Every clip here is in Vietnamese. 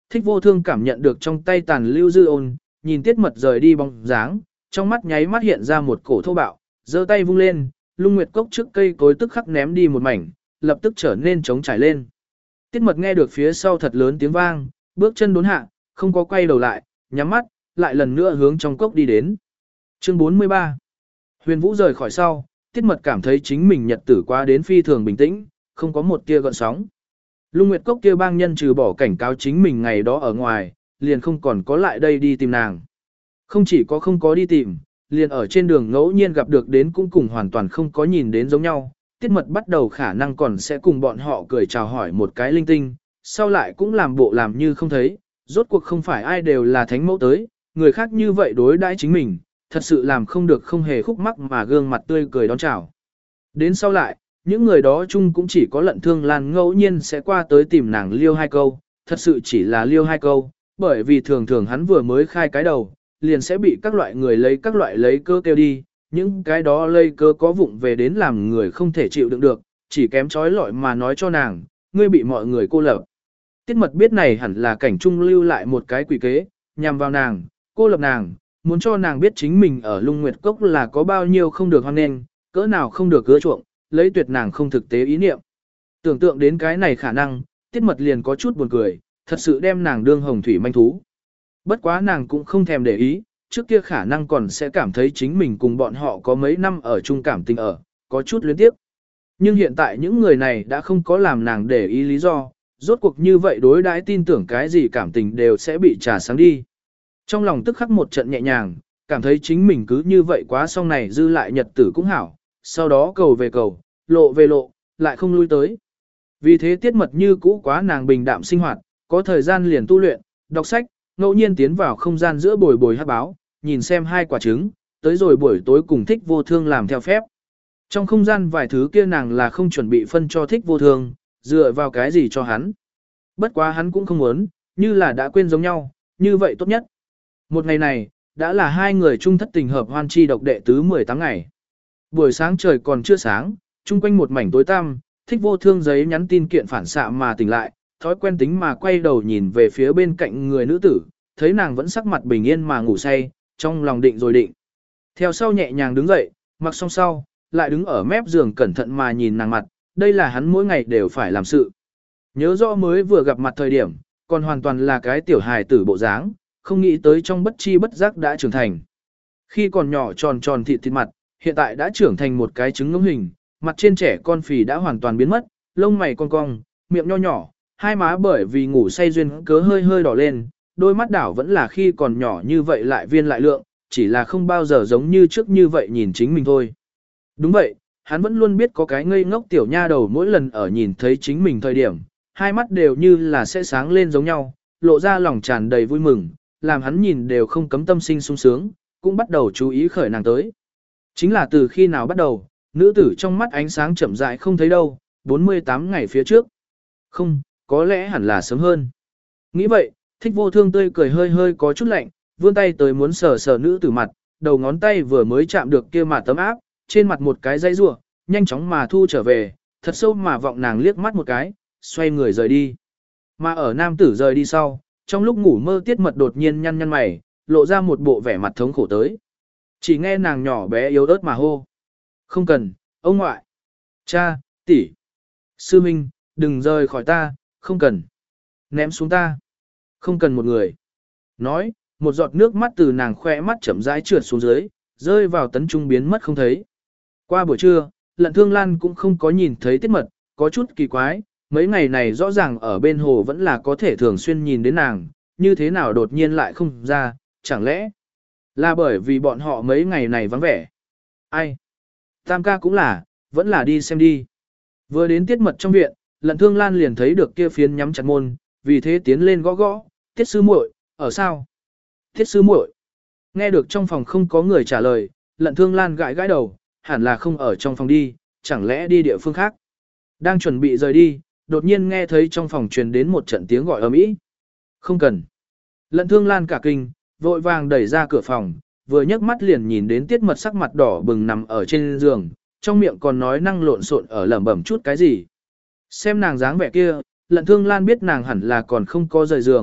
Thích Vô Thương cảm nhận được trong tay tàn lưu dư ôn, nhìn Tiết Mật rời đi bóng dáng, trong mắt nháy mắt hiện ra một cổ thô bạo, giơ tay vung lên, Lung Nguyệt Cốc trước cây cối tức khắc ném đi một mảnh, lập tức trở nên trống trải lên. Tiết Mật nghe được phía sau thật lớn tiếng vang, bước chân đốn hạ, không có quay đầu lại, nhắm mắt, lại lần nữa hướng trong cốc đi đến. Chương 43. Huyền Vũ rời khỏi sau, Tiết Mật cảm thấy chính mình nhật tử qua đến phi thường bình tĩnh, không có một tia gợn sóng. Lung Nguyệt Cốc kia bang nhân trừ bỏ cảnh cáo chính mình ngày đó ở ngoài, liền không còn có lại đây đi tìm nàng. Không chỉ có không có đi tìm, liền ở trên đường ngẫu nhiên gặp được đến cũng cùng hoàn toàn không có nhìn đến giống nhau. Tiết Mật bắt đầu khả năng còn sẽ cùng bọn họ cười chào hỏi một cái linh tinh, sau lại cũng làm bộ làm như không thấy, rốt cuộc không phải ai đều là thánh mẫu tới, người khác như vậy đối đãi chính mình, thật sự làm không được không hề khúc mắc mà gương mặt tươi cười đón chào. Đến sau lại, những người đó chung cũng chỉ có Lận Thương Lan ngẫu nhiên sẽ qua tới tìm nàng liêu hai câu, thật sự chỉ là liêu hai câu, bởi vì thường thường hắn vừa mới khai cái đầu, liền sẽ bị các loại người lấy các loại lấy cơ kêu đi, những cái đó lây cơ có vụng về đến làm người không thể chịu đựng được, chỉ kém trói lọi mà nói cho nàng, ngươi bị mọi người cô lập. Tiết Mật biết này hẳn là cảnh trung lưu lại một cái quỷ kế, nhằm vào nàng, cô lập nàng, muốn cho nàng biết chính mình ở Lung Nguyệt Cốc là có bao nhiêu không được hoan nghênh, cỡ nào không được ưa chuộng, lấy tuyệt nàng không thực tế ý niệm. Tưởng tượng đến cái này khả năng, Tiết Mật liền có chút buồn cười, thật sự đem nàng đương hồng thủy manh thú. Bất quá nàng cũng không thèm để ý, trước kia khả năng còn sẽ cảm thấy chính mình cùng bọn họ có mấy năm ở chung cảm tình ở, có chút luyến tiếp. Nhưng hiện tại những người này đã không có làm nàng để ý lý do, rốt cuộc như vậy đối đãi tin tưởng cái gì cảm tình đều sẽ bị trà sáng đi. Trong lòng tức khắc một trận nhẹ nhàng, cảm thấy chính mình cứ như vậy quá xong này dư lại nhật tử cũng hảo, sau đó cầu về cầu, lộ về lộ, lại không lui tới. Vì thế Tiết Mật như cũ quá nàng bình đạm sinh hoạt, có thời gian liền tu luyện, đọc sách, ngẫu nhiên tiến vào không gian giữa bồi bồi hát báo, nhìn xem hai quả trứng, tới rồi buổi tối cùng Thích Vô Thương làm theo phép. Trong không gian vài thứ kia nàng là không chuẩn bị phân cho Thích Vô Thương, dựa vào cái gì cho hắn. Bất quá hắn cũng không muốn, như là đã quên giống nhau, như vậy tốt nhất. Một ngày này, đã là hai người chung thất tình hợp hoan chi độc đệ tứ 18 ngày. Buổi sáng trời còn chưa sáng, chung quanh một mảnh tối tăm, Thích Vô Thương giấy nhắn tin kiện phản xạ mà tỉnh lại, thói quen tính mà quay đầu nhìn về phía bên cạnh người nữ tử, thấy nàng vẫn sắc mặt bình yên mà ngủ say, trong lòng định rồi định. Theo sau nhẹ nhàng đứng dậy, mặc xong sau, lại đứng ở mép giường cẩn thận mà nhìn nàng mặt, đây là hắn mỗi ngày đều phải làm sự. Nhớ rõ mới vừa gặp mặt thời điểm, còn hoàn toàn là cái tiểu hài tử bộ dáng, không nghĩ tới trong bất chi bất giác đã trưởng thành. Khi còn nhỏ tròn tròn thịt thịt mặt, hiện tại đã trưởng thành một cái trứng ngỗng hình, mặt trên trẻ con phì đã hoàn toàn biến mất, lông mày cong cong, miệng nho nhỏ, hai má bởi vì ngủ say duyên cớ hơi hơi đỏ lên, đôi mắt đảo vẫn là khi còn nhỏ như vậy lại viên lại lượng, chỉ là không bao giờ giống như trước như vậy nhìn chính mình thôi. Đúng vậy, hắn vẫn luôn biết có cái ngây ngốc tiểu nha đầu mỗi lần ở nhìn thấy chính mình thời điểm, hai mắt đều như là sẽ sáng lên giống nhau, lộ ra lòng tràn đầy vui mừng, làm hắn nhìn đều không cấm tâm sinh sung sướng, cũng bắt đầu chú ý khởi nàng tới. Chính là từ khi nào bắt đầu, nữ tử trong mắt ánh sáng chậm rãi không thấy đâu, 48 ngày phía trước. Không, có lẽ hẳn là sớm hơn. Nghĩ vậy, Thích Vô Thương tươi cười hơi hơi có chút lạnh, vươn tay tới muốn sờ sờ nữ tử mặt, đầu ngón tay vừa mới chạm được kia mà tấm áp, trên mặt một cái dây rủa, nhanh chóng mà thu trở về, thật sâu mà vọng nàng liếc mắt một cái, xoay người rời đi. Mà ở nam tử rời đi sau, trong lúc ngủ mơ Tiết Mật đột nhiên nhăn nhăn mày, lộ ra một bộ vẻ mặt thống khổ tới. Chỉ nghe nàng nhỏ bé yếu ớt mà hô. Không cần, ông ngoại, cha, tỷ, sư minh, đừng rời khỏi ta, không cần. Ném xuống ta. Không cần một người. Nói, một giọt nước mắt từ nàng khoe mắt chậm rãi trượt xuống dưới, rơi vào tấn trung biến mất không thấy. Qua buổi trưa, Lận Thương Lan cũng không có nhìn thấy Tiết Mật, có chút kỳ quái, mấy ngày này rõ ràng ở bên hồ vẫn là có thể thường xuyên nhìn đến nàng, như thế nào đột nhiên lại không ra, chẳng lẽ là bởi vì bọn họ mấy ngày này vắng vẻ. Ai? Tam ca cũng là, vẫn là đi xem đi. Vừa đến Tiết Mật trong viện, Lận Thương Lan liền thấy được kia phiến nhắm chặt môn, vì thế tiến lên gõ gõ, Tiết sư muội, ở sao? Tiết sư muội. Nghe được trong phòng không có người trả lời, Lận Thương Lan gãi gãi đầu, hẳn là không ở trong phòng đi, chẳng lẽ đi địa phương khác. Đang chuẩn bị rời đi, đột nhiên nghe thấy trong phòng truyền đến một trận tiếng gọi ầm ĩ. Không cần. Lận Thương Lan cả kinh, vội vàng đẩy ra cửa phòng, vừa nhấc mắt liền nhìn đến Tiết Mật sắc mặt đỏ bừng nằm ở trên giường, trong miệng còn nói năng lộn xộn ở lẩm bẩm chút cái gì. Xem nàng dáng vẻ kia, Lận Thương Lan biết nàng hẳn là còn không có rời giường,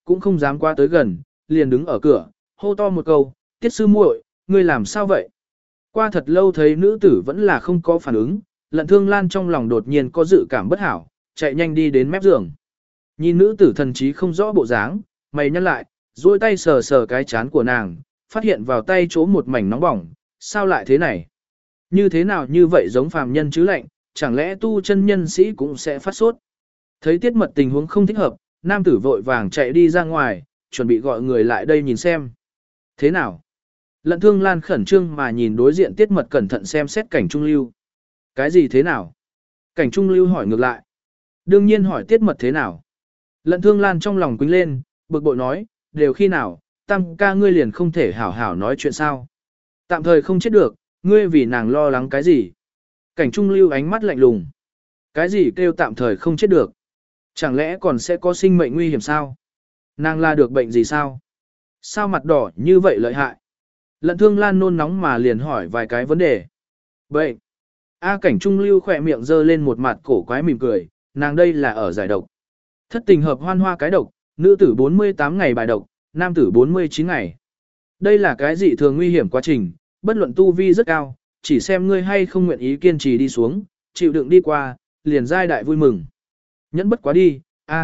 cũng không dám qua tới gần, liền đứng ở cửa, hô to một câu, Tiết sư muội, ngươi làm sao vậy? Qua thật lâu thấy nữ tử vẫn là không có phản ứng, Lận Thương Lan trong lòng đột nhiên có dự cảm bất hảo, chạy nhanh đi đến mép giường. Nhìn nữ tử thần trí không rõ bộ dáng, mày nhăn lại, duỗi tay sờ sờ cái chán của nàng, phát hiện vào tay chỗ một mảnh nóng bỏng, sao lại thế này? Như thế nào như vậy giống phàm nhân chứ lạnh, chẳng lẽ tu chân nhân sĩ cũng sẽ phát sốt? Thấy Tiết Mật tình huống không thích hợp, nam tử vội vàng chạy đi ra ngoài, chuẩn bị gọi người lại đây nhìn xem. Thế nào? Lận Thương Lan khẩn trương mà nhìn đối diện Tiết Mật cẩn thận xem xét Cảnh Trung Lưu. Cái gì thế nào? Cảnh Trung Lưu hỏi ngược lại. Đương nhiên hỏi Tiết Mật thế nào? Lận Thương Lan trong lòng quýnh lên, bực bội nói, đều khi nào, tam ca ngươi liền không thể hảo hảo nói chuyện sao? Tạm thời không chết được, ngươi vì nàng lo lắng cái gì? Cảnh Trung Lưu ánh mắt lạnh lùng. Cái gì kêu tạm thời không chết được? Chẳng lẽ còn sẽ có sinh mệnh nguy hiểm sao? Nàng là được bệnh gì sao? Sao mặt đỏ như vậy lợi hại? Lận Thương Lan nôn nóng mà liền hỏi vài cái vấn đề. Bệnh. Cảnh Trung Lưu khỏe miệng giơ lên một mặt cổ quái mỉm cười, nàng đây là ở giải độc. Thất tình hợp hoan hoa cái độc, nữ tử 48 ngày bài độc, nam tử 49 ngày. Đây là cái dị thường nguy hiểm quá trình, bất luận tu vi rất cao, chỉ xem ngươi hay không nguyện ý kiên trì đi xuống, chịu đựng đi qua, liền giai đại vui mừng. Nhẫn bất quá đi,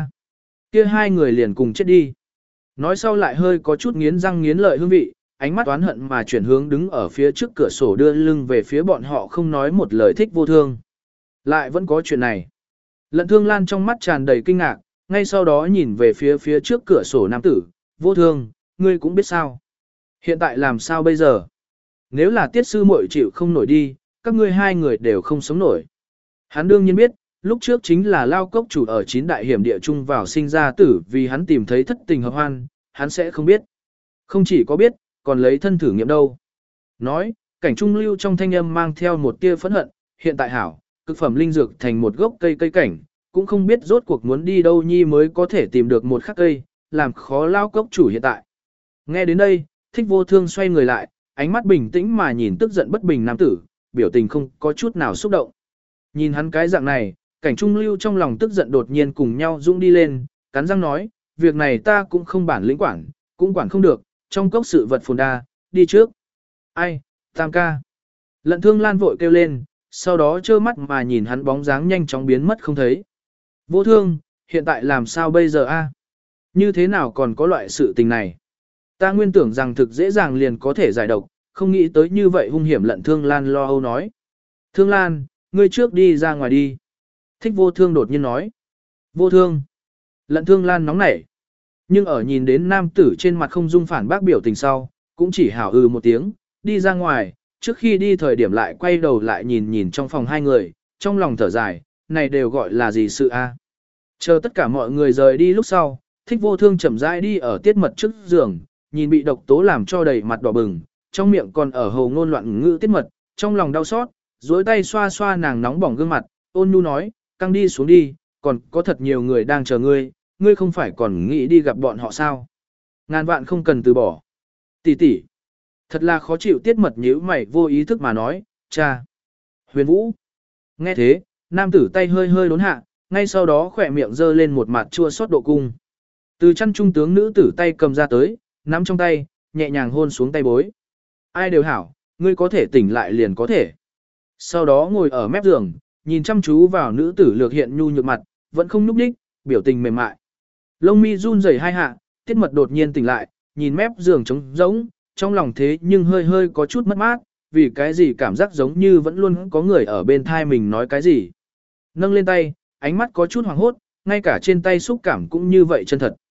kia hai người liền cùng chết đi. Nói sau lại hơi có chút nghiến răng nghiến lợi hương vị, ánh mắt oán hận mà chuyển hướng đứng ở phía trước cửa sổ đưa lưng về phía bọn họ không nói một lời Thích Vô Thương. Lại vẫn có chuyện này. Lận Thương Lan trong mắt tràn đầy kinh ngạc, ngay sau đó nhìn về phía trước cửa sổ nam tử, Vô Thương, ngươi cũng biết sao. Hiện tại làm sao bây giờ? Nếu là Tiết sư muội chịu không nổi đi, các ngươi hai người đều không sống nổi. Hắn đương nhiên biết, lúc trước chính là Lao Cốc chủ ở 9 đại hiểm địa chung vào sinh ra tử vì hắn tìm thấy thất tình hợp hoan, hắn sẽ không biết. Không chỉ có biết, còn lấy thân thử nghiệm đâu. Nói, Cảnh Trung Lưu trong thanh âm mang theo một tia phẫn hận, hiện tại hảo, cực phẩm linh dược thành một gốc cây cảnh, cũng không biết rốt cuộc muốn đi đâu nhi mới có thể tìm được một khắc cây, làm khó Lao Cốc chủ hiện tại. Nghe đến đây, Thích Vô Thương xoay người lại, ánh mắt bình tĩnh mà nhìn tức giận bất bình nam tử, biểu tình không có chút nào xúc động. Nhìn hắn cái dạng này, Cảnh Trung Lưu trong lòng tức giận đột nhiên cùng nhau dũng đi lên, cắn răng nói, việc này ta cũng không bản lĩnh quản, cũng quản không được, trong cốc sự vật phồn đa, đi trước. Ai, tam ca. Lận Thương Lan vội kêu lên, sau đó trơ mắt mà nhìn hắn bóng dáng nhanh chóng biến mất không thấy. Vô Thương, hiện tại làm sao bây giờ a? Như thế nào còn có loại sự tình này? Ta nguyên tưởng rằng thực dễ dàng liền có thể giải độc, không nghĩ tới như vậy hung hiểm. Lận Thương Lan lo âu nói. Thương Lan, ngươi trước đi ra ngoài đi. Thích Vô Thương đột nhiên nói. Vô Thương. Lận Thương Lan nóng nảy. Nhưng ở nhìn đến nam tử trên mặt không dung phản bác biểu tình sau, cũng chỉ hảo một tiếng, đi ra ngoài, trước khi đi thời điểm lại quay đầu lại nhìn trong phòng hai người, trong lòng thở dài, này đều gọi là gì sự a? Chờ tất cả mọi người rời đi lúc sau, Thích Vô Thương chậm rãi đi ở Tiết Mật trước giường, nhìn bị độc tố làm cho đầy mặt đỏ bừng, trong miệng còn ở hồ ngôn loạn ngữ Tiết Mật, trong lòng đau xót, duỗi tay xoa xoa nàng nóng bỏng gương mặt, ôn nhu nói, căng đi xuống đi, còn có thật nhiều người đang chờ ngươi, ngươi không phải còn nghĩ đi gặp bọn họ sao? Ngàn vạn không cần từ bỏ. Tỷ tỷ, thật là khó chịu. Tiết Mật nhíu mày vô ý thức mà nói, cha. Huyền Vũ. Nghe thế, nam tử tay hơi hơi đốn hạ, ngay sau đó khỏe miệng giơ lên một mặt chua xót độ cung. Từ chăn trung tướng nữ tử tay cầm ra tới, nắm trong tay, nhẹ nhàng hôn xuống tay bối. Ai đều hảo, ngươi có thể tỉnh lại liền có thể. Sau đó ngồi ở mép giường, nhìn chăm chú vào nữ tử lược hiện nhu nhược mặt, vẫn không nhúc nhích, biểu tình mềm mại. Lông mi run rẩy hai hạ, Tiết Mật đột nhiên tỉnh lại, nhìn mép giường trống rỗng, trong lòng thế nhưng hơi hơi có chút mất mát, vì cái gì cảm giác giống như vẫn luôn có người ở bên thai mình nói cái gì. Nâng lên tay, ánh mắt có chút hoảng hốt, ngay cả trên tay xúc cảm cũng như vậy chân thật.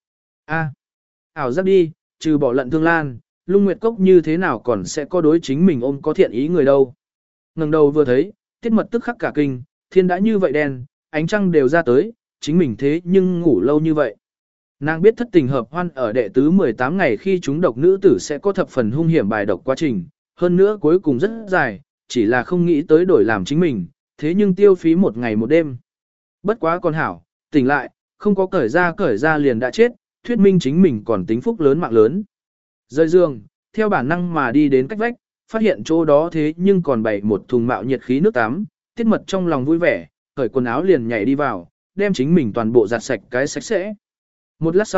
Ảo giác đi, trừ bỏ Lận Thương Lan, Lung Nguyệt Cốc như thế nào còn sẽ có đối chính mình ôm có thiện ý người đâu. Ngẩng đầu vừa thấy, Tiết Mật tức khắc cả kinh, thiên đã như vậy đen, ánh trăng đều ra tới, chính mình thế nhưng ngủ lâu như vậy. Nàng biết thất tình hợp hoan ở đệ tứ 18 ngày khi chúng độc nữ tử sẽ có thập phần hung hiểm bài độc quá trình, hơn nữa cuối cùng rất dài, chỉ là không nghĩ tới đổi làm chính mình, thế nhưng tiêu phí một ngày một đêm. Bất quá còn hảo, tỉnh lại, không có cởi ra liền đã chết, thuyết minh chính mình còn tính phúc lớn mạng lớn. Rời giường, theo bản năng mà đi đến cách vách, phát hiện chỗ đó thế nhưng còn bày một thùng mạo nhiệt khí nước tắm, Tiết Mật trong lòng vui vẻ, cởi quần áo liền nhảy đi vào, đem chính mình toàn bộ giặt sạch cái sạch sẽ. Một lát sau,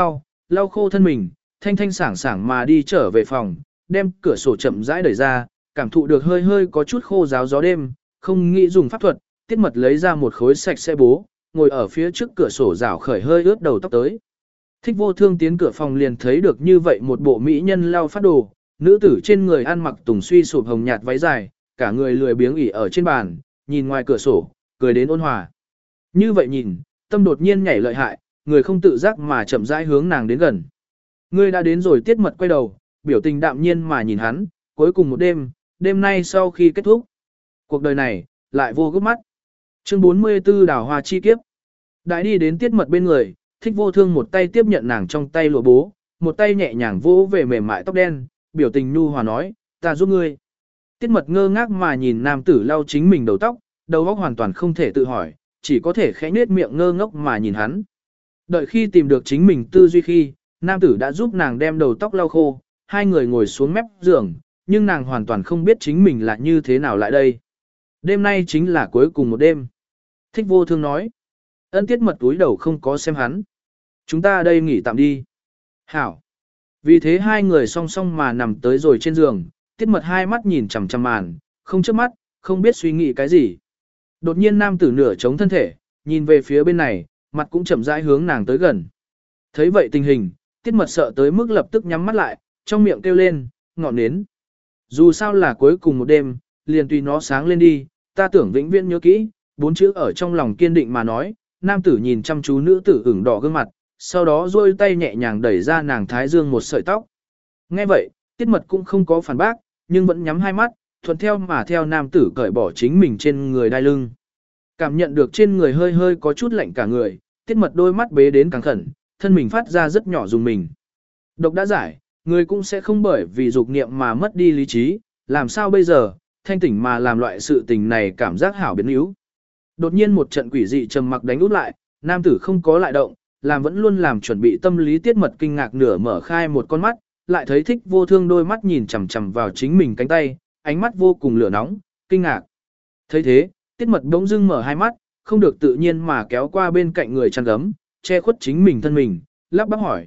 lau khô thân mình, thanh thanh sảng sảng mà đi trở về phòng, đem cửa sổ chậm rãi đẩy ra, cảm thụ được hơi hơi có chút khô ráo gió đêm, không nghĩ dùng pháp thuật, Tiết Mật lấy ra một khối sạch sẽ bố, ngồi ở phía trước cửa sổ rảo khởi hơi ướt đầu tóc tới. Thích Vô Thương tiến cửa phòng liền thấy được như vậy một bộ mỹ nhân lau phát đồ, nữ tử trên người ăn mặc tùng suy sụp hồng nhạt váy dài, cả người lười biếng ỉ ở trên bàn, nhìn ngoài cửa sổ, cười đến ôn hòa. Như vậy nhìn, tâm đột nhiên nhảy lợi hại, người không tự giác mà chậm rãi hướng nàng đến gần. Ngươi đã đến rồi. Tiết Mật quay đầu, biểu tình đạm nhiên mà nhìn hắn, cuối cùng một đêm, đêm nay sau khi kết thúc. Cuộc đời này, lại vô gấp mắt. Chương 44 Đào Hoa Chi Kiếp. Đại đi đến Tiết Mật bên người, Thích Vô Thương một tay tiếp nhận nàng trong tay lụa bố, một tay nhẹ nhàng vỗ về mềm mại tóc đen, biểu tình nhu hòa nói, ta giúp ngươi. Tiết Mật ngơ ngác mà nhìn nam tử lau chính mình đầu tóc, đầu óc hoàn toàn không thể tự hỏi, chỉ có thể khẽ nhếch miệng ngơ ngốc mà nhìn hắn. Đợi khi tìm được chính mình tư duy khi, nam tử đã giúp nàng đem đầu tóc lau khô, hai người ngồi xuống mép giường, nhưng nàng hoàn toàn không biết chính mình là như thế nào lại đây. Đêm nay chính là cuối cùng một đêm. Thích Vô Thương nói. Ân. Tiết Mật túi đầu không có xem hắn. Chúng ta đây nghỉ tạm đi. Hảo. Vì thế hai người song song mà nằm tới rồi trên giường, Tiết Mật hai mắt nhìn chằm chằm màn, không chớp mắt, không biết suy nghĩ cái gì. Đột nhiên nam tử nửa chống thân thể, nhìn về phía bên này, mặt cũng chậm rãi hướng nàng tới gần. Thấy vậy tình hình, Tiết Mật sợ tới mức lập tức nhắm mắt lại, trong miệng kêu lên, ngọn nến. Dù sao là cuối cùng một đêm, liền tùy nó sáng lên đi, ta tưởng vĩnh viễn nhớ kỹ, 4 chữ ở trong lòng kiên định mà nói, nam tử nhìn chăm chú nữ tử ửng đỏ gương mặt, sau đó duỗi tay nhẹ nhàng đẩy ra nàng thái dương một sợi tóc. Nghe vậy, Tiết Mật cũng không có phản bác, nhưng vẫn nhắm hai mắt, thuận theo mà theo nam tử cởi bỏ chính mình trên người đai lưng. Cảm nhận được trên người hơi hơi có chút lạnh cả người, Tiết Mật đôi mắt bế đến càng khẩn, thân mình phát ra rất nhỏ dùng mình. Độc đã giải, người cũng sẽ không bởi vì dục niệm mà mất đi lý trí, làm sao bây giờ, thanh tỉnh mà làm loại sự tình này cảm giác hảo biến yếu. Đột nhiên một trận quỷ dị trầm mặc đánh út lại, nam tử không có lại động, làm vẫn luôn làm chuẩn bị tâm lý Tiết Mật kinh ngạc nửa mở khai một con mắt, lại thấy Thích Vô Thương đôi mắt nhìn chằm chằm vào chính mình cánh tay, ánh mắt vô cùng lửa nóng, kinh ngạc. Thấy thế, Tiết Mật bỗng dưng mở hai mắt, không được tự nhiên mà kéo qua bên cạnh người chăn gấm, che khuất chính mình thân mình, lắp bắp hỏi,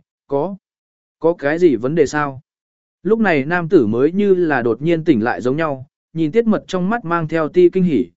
có cái gì vấn đề sao? Lúc này nam tử mới như là đột nhiên tỉnh lại giống nhau, nhìn Tiết Mật trong mắt mang theo ti kinh hỉ,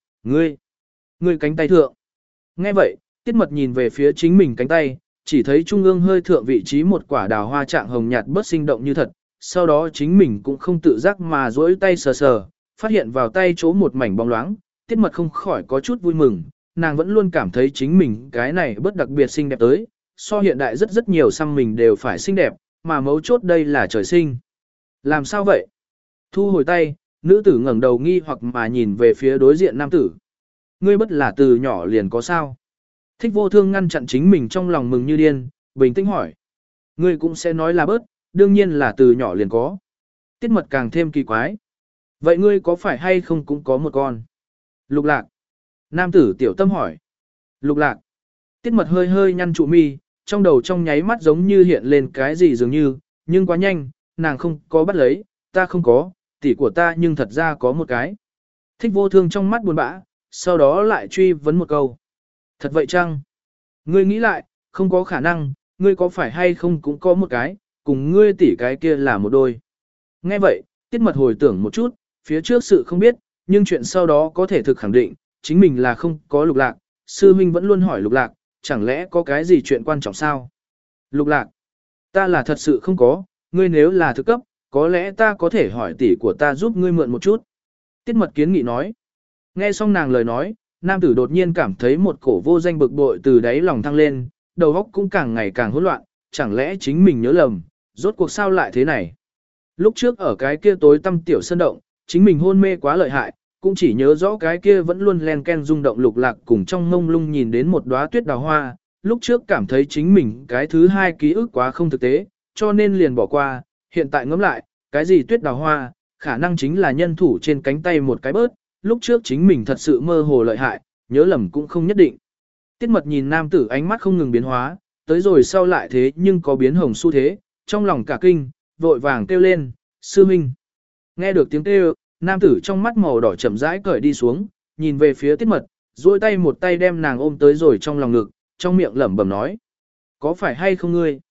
ngươi cánh tay thượng. Nghe vậy, Tiết Mật nhìn về phía chính mình cánh tay, chỉ thấy trung ương hơi thượng vị trí một quả đào hoa trạng hồng nhạt bớt sinh động như thật, sau đó chính mình cũng không tự giác mà duỗi tay sờ sờ, phát hiện vào tay chỗ một mảnh bóng loáng, Tiết Mật không khỏi có chút vui mừng, nàng vẫn luôn cảm thấy chính mình cái này bớt đặc biệt xinh đẹp tới, so hiện đại rất nhiều xăm mình đều phải xinh đẹp, mà mấu chốt đây là trời sinh. Làm sao vậy? Thu hồi tay, nữ tử ngẩng đầu nghi hoặc mà nhìn về phía đối diện nam tử. Ngươi bất là từ nhỏ liền có sao? Thích Vô Thương ngăn chặn chính mình trong lòng mừng như điên, bình tĩnh hỏi. Ngươi cũng sẽ nói là bớt, đương nhiên là từ nhỏ liền có. Tiết Mật càng thêm kỳ quái. Vậy ngươi có phải hay không cũng có một con? Lục Lạc. Nam tử tiểu tâm hỏi. Lục Lạc. Tiết Mật hơi hơi nhăn trụ mi, trong đầu trong nháy mắt giống như hiện lên cái gì dường như, nhưng quá nhanh, nàng không có bắt lấy, ta không có, tỷ của ta nhưng thật ra có một cái. Thích Vô Thương trong mắt buồn bã, sau đó lại truy vấn một câu. Thật vậy chăng? Ngươi nghĩ lại, không có khả năng, ngươi có phải hay không cũng có một cái, cùng ngươi tỷ cái kia là một đôi. Nghe vậy, Tiết Mật hồi tưởng một chút, phía trước sự không biết, nhưng chuyện sau đó có thể thực khẳng định, chính mình là không có Lục Lạc, sư huynh vẫn luôn hỏi Lục Lạc, chẳng lẽ có cái gì chuyện quan trọng sao? Lục Lạc, ta là thật sự không có, ngươi nếu là thực cấp, có lẽ ta có thể hỏi tỷ của ta giúp ngươi mượn một chút. Tiết Mật kiến nghị nói. Nghe xong nàng lời nói, nam tử đột nhiên cảm thấy một cổ vô danh bực bội từ đáy lòng thăng lên, đầu óc cũng càng ngày càng hỗn loạn, chẳng lẽ chính mình nhớ lầm, rốt cuộc sao lại thế này? Lúc trước ở cái kia tối tăm tiểu sơn động, chính mình hôn mê quá lợi hại, cũng chỉ nhớ rõ cái kia vẫn luôn len ken rung động Lục Lạc cùng trong mông lung nhìn đến một đóa tuyết đào hoa, lúc trước cảm thấy chính mình cái thứ hai ký ức quá không thực tế, cho nên liền bỏ qua, hiện tại ngẫm lại, cái gì tuyết đào hoa, khả năng chính là nhân thủ trên cánh tay một cái bớt, lúc trước chính mình thật sự mơ hồ lợi hại, nhớ lầm cũng không nhất định. Tiết Mật nhìn nam tử ánh mắt không ngừng biến hóa, tới rồi sau lại thế nhưng có biến hồng xu thế, trong lòng cả kinh, vội vàng kêu lên, sư minh. Nghe được tiếng kêu, nam tử trong mắt màu đỏ chậm rãi cởi đi xuống, nhìn về phía Tiết Mật, duỗi tay một tay đem nàng ôm tới rồi trong lòng ngực, trong miệng lẩm bẩm nói. Có phải hay không ngươi?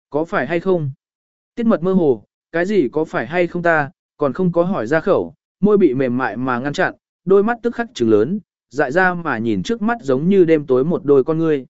Có phải hay không? Tiết mật mơ hồ, cái gì có phải hay không ta, còn không có hỏi ra khẩu, môi bị mềm mại mà ngăn chặn, đôi mắt tức khắc trừng lớn, dại ra mà nhìn trước mắt giống như đêm tối một đôi con ngươi.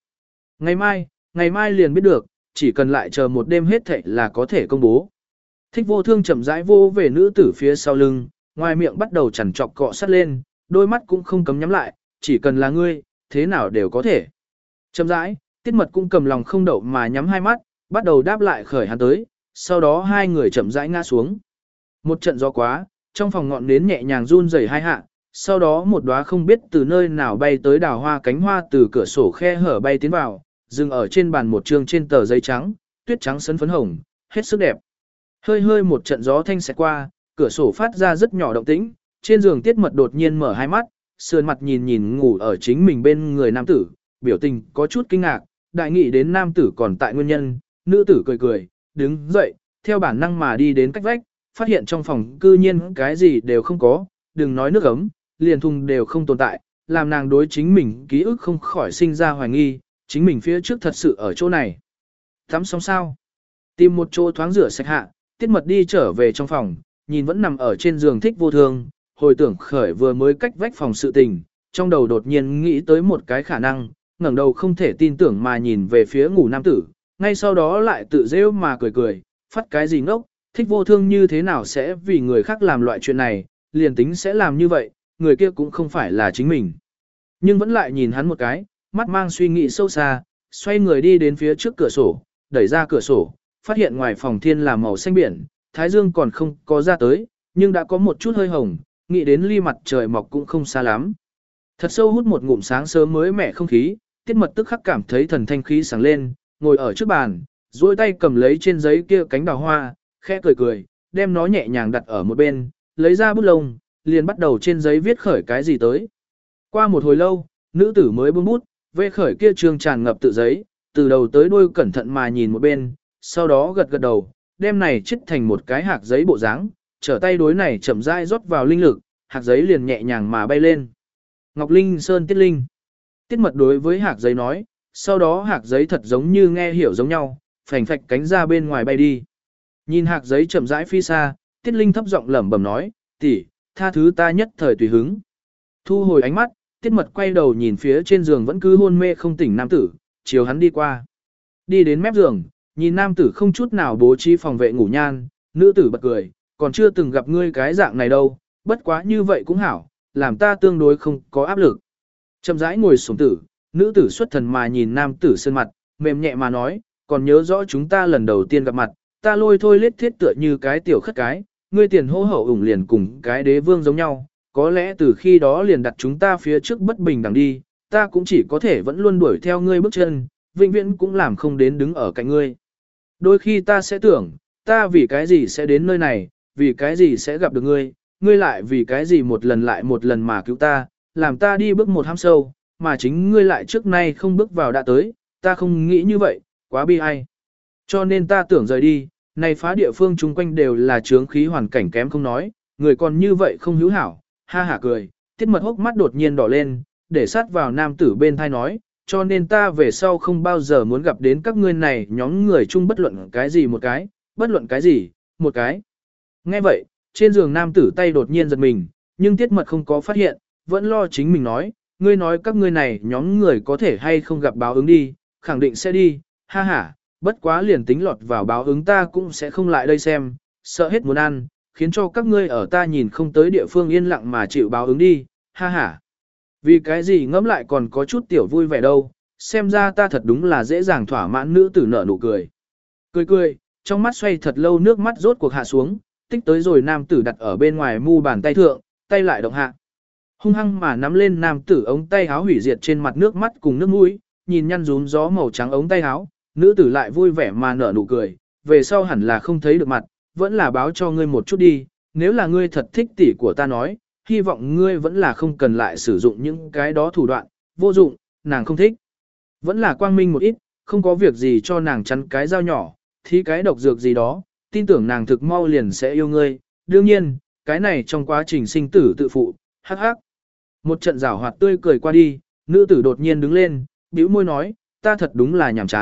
Ngày mai liền biết được, chỉ cần lại chờ một đêm hết thảy là có thể công bố. Thích vô thương chậm rãi vô về nữ tử phía sau lưng, ngoài miệng bắt đầu chằn trọc cọ sát lên, đôi mắt cũng không cấm nhắm lại, chỉ cần là ngươi, thế nào đều có thể. Chậm rãi, Tiết mật cũng cầm lòng không đậu mà nhắm hai mắt, bắt đầu đáp lại khởi hắn tới, sau đó hai người chậm rãi ngã xuống. Một trận gió quá, trong phòng ngọn nến nhẹ nhàng run rẩy hai hạ, sau đó một đóa không biết từ nơi nào bay tới đào hoa cánh hoa từ cửa sổ khe hở bay tiến vào, dừng ở trên bàn một trường trên tờ giấy trắng, tuyết trắng sấn phấn hồng, hết sức đẹp. Hơi hơi một trận gió thanh xẹt qua, cửa sổ phát ra rất nhỏ động tĩnh, trên giường Tiết mật đột nhiên mở hai mắt, sườn mặt nhìn nhìn ngủ ở chính mình bên người nam tử, biểu tình có chút kinh ngạc, đại nghĩ đến nam tử còn tại nguyên nhân, nữ tử cười cười, đứng dậy, theo bản năng mà đi đến cách vách, phát hiện trong phòng cư nhiên cái gì đều không có, đừng nói nước ấm, liền thùng đều không tồn tại, làm nàng đối chính mình ký ức không khỏi sinh ra hoài nghi, chính mình phía trước thật sự ở chỗ này. Tắm xong sao? Tìm một chỗ thoáng rửa sạch hạ, Tiết mật đi trở về trong phòng, nhìn vẫn nằm ở trên giường Thích vô thương, hồi tưởng khởi vừa mới cách vách phòng sự tình, trong đầu đột nhiên nghĩ tới một cái khả năng, ngẩng đầu không thể tin tưởng mà nhìn về phía ngủ nam tử, ngay sau đó lại tự rêu mà cười cười, phát cái gì ngốc, Thích vô thương như thế nào sẽ vì người khác làm loại chuyện này, liền tính sẽ làm như vậy, người kia cũng không phải là chính mình. Nhưng vẫn lại nhìn hắn một cái, mắt mang suy nghĩ sâu xa, xoay người đi đến phía trước cửa sổ, đẩy ra cửa sổ, phát hiện ngoài phòng thiên là màu xanh biển, thái dương còn không có ra tới, nhưng đã có một chút hơi hồng, nghĩ đến ly mặt trời mọc cũng không xa lắm. Thật sâu hút một ngụm sáng sớm mới mẻ không khí, Tiết mật tức khắc cảm thấy thần thanh khí sáng lên, ngồi ở trước bàn, duỗi tay cầm lấy trên giấy kia cánh đào hoa, khẽ cười cười, đem nó nhẹ nhàng đặt ở một bên, lấy ra bút lông, liền bắt đầu trên giấy viết khởi cái gì tới. Qua một hồi lâu, nữ tử mới buông bút, vẽ khởi kia trường tràn ngập tự giấy, từ đầu tới đuôi cẩn thận mà nhìn một bên, sau đó gật gật đầu, đem này chít thành một cái hạt giấy bộ dáng, trở tay đối này chậm rãi rót vào linh lực, hạt giấy liền nhẹ nhàng mà bay lên. Ngọc Linh Sơn Tiết Linh. Tiết mật đối với hạt giấy nói, sau đó hạt giấy thật giống như nghe hiểu giống nhau, phành phạch cánh ra bên ngoài bay đi. Nhìn hạt giấy chậm rãi phi xa, Tiết Linh thấp giọng lẩm bẩm nói, tỷ, tha thứ ta nhất thời tùy hứng. Thu hồi ánh mắt, Tiết mật quay đầu nhìn phía trên giường vẫn cứ hôn mê không tỉnh nam tử, chiều hắn đi qua. Đi đến mép giường, nhìn nam tử không chút nào bố trí phòng vệ ngủ nhan, nữ tử bật cười, còn chưa từng gặp ngươi cái dạng này đâu, bất quá như vậy cũng hảo, làm ta tương đối không có áp lực. Chậm rãi ngồi xuống tử, nữ tử xuất thần mà nhìn nam tử sơn mặt, mềm nhẹ mà nói, còn nhớ rõ chúng ta lần đầu tiên gặp mặt, ta lôi thôi lết thiết tựa như cái tiểu khất cái, ngươi tiền hô hậu ủng liền cùng cái đế vương giống nhau, có lẽ từ khi đó liền đặt chúng ta phía trước bất bình đằng đi, ta cũng chỉ có thể vẫn luôn đuổi theo ngươi bước chân, vĩnh viễn cũng làm không đến đứng ở cạnh ngươi. Đôi khi ta sẽ tưởng, ta vì cái gì sẽ đến nơi này, vì cái gì sẽ gặp được ngươi, ngươi lại vì cái gì một lần lại một lần mà cứu ta, làm ta đi bước một hăm sâu, mà chính ngươi lại trước nay không bước vào đã tới, ta không nghĩ như vậy, quá bi ai. Cho nên ta tưởng rời đi, này phá địa phương chung quanh đều là chướng khí hoàn cảnh kém không nói, người còn như vậy không hữu hảo, ha hả cười, Tiết mật hốc mắt đột nhiên đỏ lên, để sát vào nam tử bên thai nói, cho nên ta về sau không bao giờ muốn gặp đến các ngươi này nhóm người chung bất luận cái gì một cái, bất luận cái gì, một cái. Nghe vậy, trên giường nam tử tay đột nhiên giật mình, nhưng Tiết mật không có phát hiện, vẫn lo chính mình nói, ngươi nói các ngươi này nhóm người có thể hay không gặp báo ứng đi, khẳng định sẽ đi, ha ha, bất quá liền tính lọt vào báo ứng ta cũng sẽ không lại đây xem, sợ hết muốn ăn, khiến cho các ngươi ở ta nhìn không tới địa phương yên lặng mà chịu báo ứng đi, ha ha. Vì cái gì ngẫm lại còn có chút tiểu vui vẻ đâu, xem ra ta thật đúng là dễ dàng thỏa mãn nữ tử nở nụ cười. Cười cười, trong mắt xoay thật lâu nước mắt rốt cuộc hạ xuống, tích tới rồi nam tử đặt ở bên ngoài mu bàn tay thượng, tay lại động hạ. Hung hăng mà nắm lên nam tử ống tay áo hủy diệt trên mặt nước mắt cùng nước mũi, nhìn nhăn rún gió màu trắng ống tay áo, nữ tử lại vui vẻ mà nở nụ cười, về sau hẳn là không thấy được mặt, vẫn là báo cho ngươi một chút đi, nếu là ngươi thật thích tỷ của ta nói, hy vọng ngươi vẫn là không cần lại sử dụng những cái đó thủ đoạn, vô dụng, nàng không thích. Vẫn là quang minh một ít, không có việc gì cho nàng chắn cái dao nhỏ, thì cái độc dược gì đó, tin tưởng nàng thực mau liền sẽ yêu ngươi, đương nhiên, cái này trong quá trình sinh tử tự phụ, hắc hắc. Một trận giảo hoạt tươi cười qua đi, nữ tử đột nhiên đứng lên, bĩu môi nói, ta thật đúng là nhàm chán,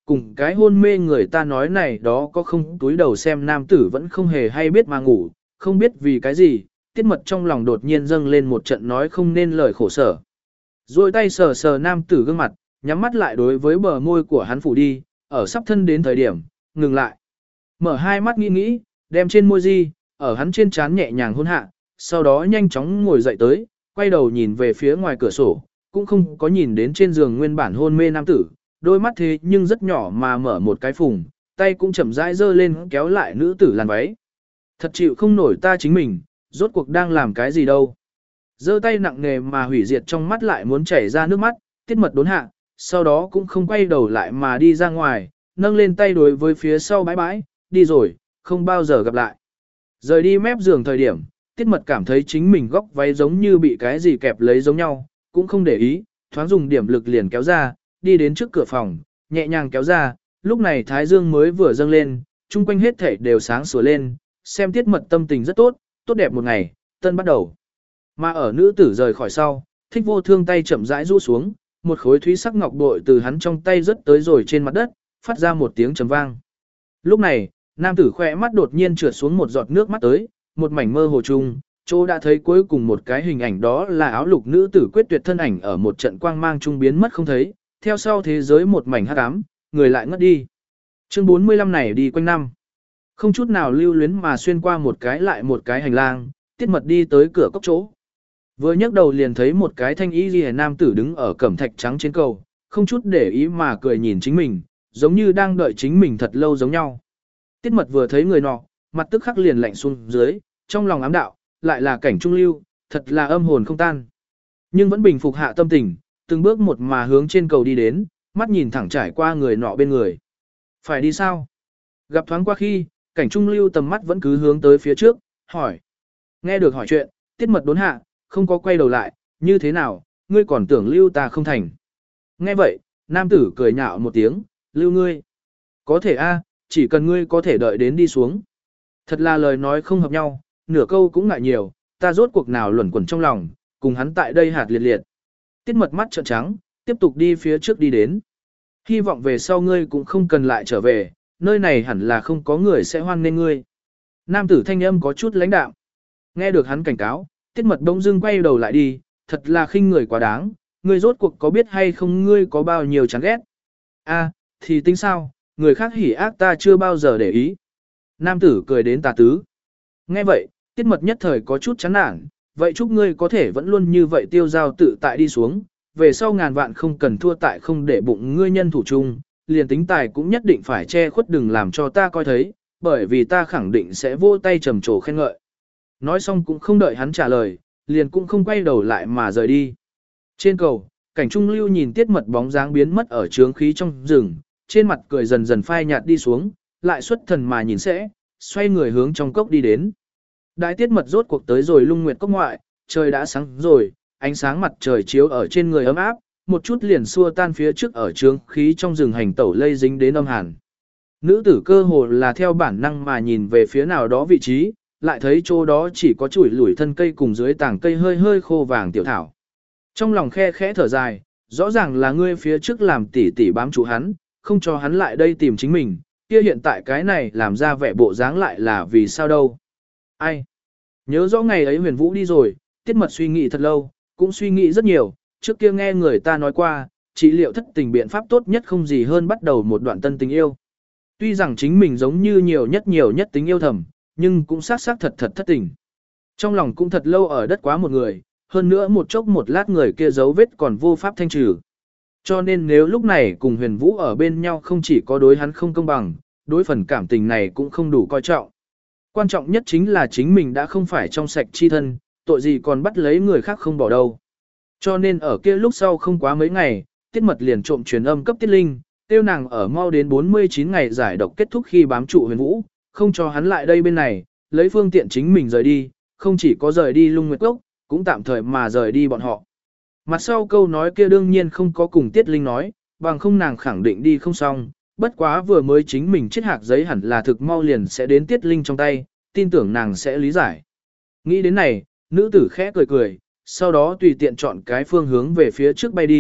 cùng cái hôn mê người ta nói này đó có không túi đầu xem nam tử vẫn không hề hay biết mà ngủ, không biết vì cái gì, tiết mật trong lòng đột nhiên dâng lên một trận nói không nên lời khổ sở. Rồi tay sờ sờ nam tử gương mặt, nhắm mắt lại đối với bờ môi của hắn phủ đi, ở sắp thân đến thời điểm, ngừng lại. Mở hai mắt nghĩ nghĩ, đem trên môi di, ở hắn trên trán nhẹ nhàng hôn hạ, sau đó nhanh chóng ngồi dậy tới, quay đầu nhìn về phía ngoài cửa sổ, cũng không có nhìn đến trên giường nguyên bản hôn mê nam tử, đôi mắt thế nhưng rất nhỏ mà mở một cái phùng, tay cũng chậm rãi giơ lên kéo lại nữ tử làn váy. Thật chịu không nổi ta chính mình, rốt cuộc đang làm cái gì đâu. Giơ tay nặng nề mà hủy diệt trong mắt lại muốn chảy ra nước mắt, tiết mật đốn hạ, sau đó cũng không quay đầu lại mà đi ra ngoài, nâng lên tay đối với phía sau bãi bãi, đi rồi, không bao giờ gặp lại. Rời đi mép giường thời điểm, tiết mật cảm thấy chính mình góc váy giống như bị cái gì kẹp lấy giống nhau, cũng không để ý, thoáng dùng điểm lực liền kéo ra, đi đến trước cửa phòng, nhẹ nhàng kéo ra, lúc này thái dương mới vừa dâng lên, chung quanh hết thảy đều sáng sủa lên, xem tiết mật tâm tình rất tốt, tốt đẹp một ngày, tân bắt đầu. Mà ở nữ tử rời khỏi sau, thích vô thương tay chậm rãi rũ xuống, một khối thúy sắc ngọc bội từ hắn trong tay rớt tới rồi trên mặt đất, phát ra một tiếng trầm vang. Lúc này, nam tử khỏe mắt đột nhiên trượt xuống một giọt nước mắt tới, một mảnh mơ hồ chung, chỗ đã thấy cuối cùng một cái hình ảnh đó là áo lục nữ tử quyết tuyệt thân ảnh ở một trận quang mang trung biến mất không thấy, theo sau thế giới một mảnh hắc ám, người lại ngất đi. Chương 45 này đi quanh năm. Không chút nào lưu luyến mà xuyên qua một cái lại một cái hành lang, tiết mật đi tới cửa cốc chỗ. Vừa nhấc đầu liền thấy một cái thanh y liễu nam tử đứng ở cẩm thạch trắng trên cầu, không chút để ý mà cười nhìn chính mình, giống như đang đợi chính mình thật lâu giống nhau. Tiết mật vừa thấy người nọ, mặt tức khắc liền lạnh xuống dưới, trong lòng ám đạo, lại là cảnh trung lưu, thật là âm hồn không tan. Nhưng vẫn bình phục hạ tâm tình, từng bước một mà hướng trên cầu đi đến, mắt nhìn thẳng trải qua người nọ bên người. Phải đi sao? Gặp thoáng qua khi, cảnh trung lưu tầm mắt vẫn cứ hướng tới phía trước, hỏi. Nghe được hỏi chuyện, tiết mật đốn hạ, không có quay đầu lại, như thế nào, ngươi còn tưởng lưu ta không thành. Nghe vậy, nam tử cười nhạo một tiếng, lưu ngươi. Có thể a, chỉ cần ngươi có thể đợi đến đi xuống. Thật là lời nói không hợp nhau, nửa câu cũng ngại nhiều, ta rốt cuộc nào luẩn quẩn trong lòng, cùng hắn tại đây hạt liệt liệt. Tiết mật mắt trợn trắng, tiếp tục đi phía trước đi đến. Hy vọng về sau ngươi cũng không cần lại trở về, nơi này hẳn là không có người sẽ hoan nên ngươi. Nam tử thanh âm có chút lãnh đạm. Nghe được hắn cảnh cáo, tiết mật bỗng dưng quay đầu lại đi, thật là khinh người quá đáng, ngươi rốt cuộc có biết hay không ngươi có bao nhiêu chán ghét. A, thì tính sao, người khác hỉ ác ta chưa bao giờ để ý. Nam tử cười đến tà tứ. Nghe vậy, tiết mật nhất thời có chút chán nản, vậy chúc ngươi có thể vẫn luôn như vậy tiêu giao tự tại đi xuống, về sau ngàn vạn không cần thua tại không để bụng ngươi nhân thủ chung, liền tính tài cũng nhất định phải che khuất đừng làm cho ta coi thấy, bởi vì ta khẳng định sẽ vô tay trầm trồ khen ngợi. Nói xong cũng không đợi hắn trả lời, liền cũng không quay đầu lại mà rời đi. Trên cầu, cảnh trung lưu nhìn tiết mật bóng dáng biến mất ở trướng khí trong rừng, trên mặt cười dần dần phai nhạt đi xuống, lại xuất thần mà nhìn sẽ, xoay người hướng trong cốc đi đến. Đại tiết mật rốt cuộc tới rồi lung nguyệt cốc ngoại, trời đã sáng rồi, ánh sáng mặt trời chiếu ở trên người ấm áp, một chút liền xua tan phía trước ở trướng khí trong rừng hành tẩu lây dính đến âm hàn. Nữ tử cơ hồ là theo bản năng mà nhìn về phía nào đó vị trí, lại thấy chỗ đó chỉ có chuỗi lủi thân cây cùng dưới tảng cây hơi hơi khô vàng tiểu thảo. Trong lòng khe khẽ thở dài, rõ ràng là ngươi phía trước làm tỉ tỉ bám trụ hắn, không cho hắn lại đây tìm chính mình, kia hiện tại cái này làm ra vẻ bộ dáng lại là vì sao đâu. Ai? Nhớ rõ ngày ấy huyền vũ đi rồi, tiết mật suy nghĩ thật lâu, cũng suy nghĩ rất nhiều, trước kia nghe người ta nói qua, trị liệu thất tình biện pháp tốt nhất không gì hơn bắt đầu một đoạn tân tình yêu. Tuy rằng chính mình giống như nhiều nhất tình yêu thầm, nhưng cũng xác thật thất tình. Trong lòng cũng thật lâu ở đất quá một người, hơn nữa một chốc một lát người kia dấu vết còn vô pháp thanh trừ. Cho nên nếu lúc này cùng huyền vũ ở bên nhau không chỉ có đối hắn không công bằng, đối phần cảm tình này cũng không đủ coi trọng. Quan trọng nhất chính là chính mình đã không phải trong sạch chi thân, tội gì còn bắt lấy người khác không bỏ đâu. Cho nên ở kia lúc sau không quá mấy ngày, tiết mật liền trộm truyền âm cấp tiết linh, tiêu nàng ở mau đến 49 ngày giải độc kết thúc khi bám trụ huyền vũ, không cho hắn lại đây bên này, lấy phương tiện chính mình rời đi, không chỉ có rời đi lung nguyệt cốc, cũng tạm thời mà rời đi bọn họ. Mặt sau câu nói kia đương nhiên không có cùng tiết linh nói, bằng không nàng khẳng định đi không xong, bất quá vừa mới chính mình chiết hạc giấy hẳn là thực mau liền sẽ đến tiết linh trong tay, tin tưởng nàng sẽ lý giải. Nghĩ đến này, nữ tử khẽ cười cười, sau đó tùy tiện chọn cái phương hướng về phía trước bay đi,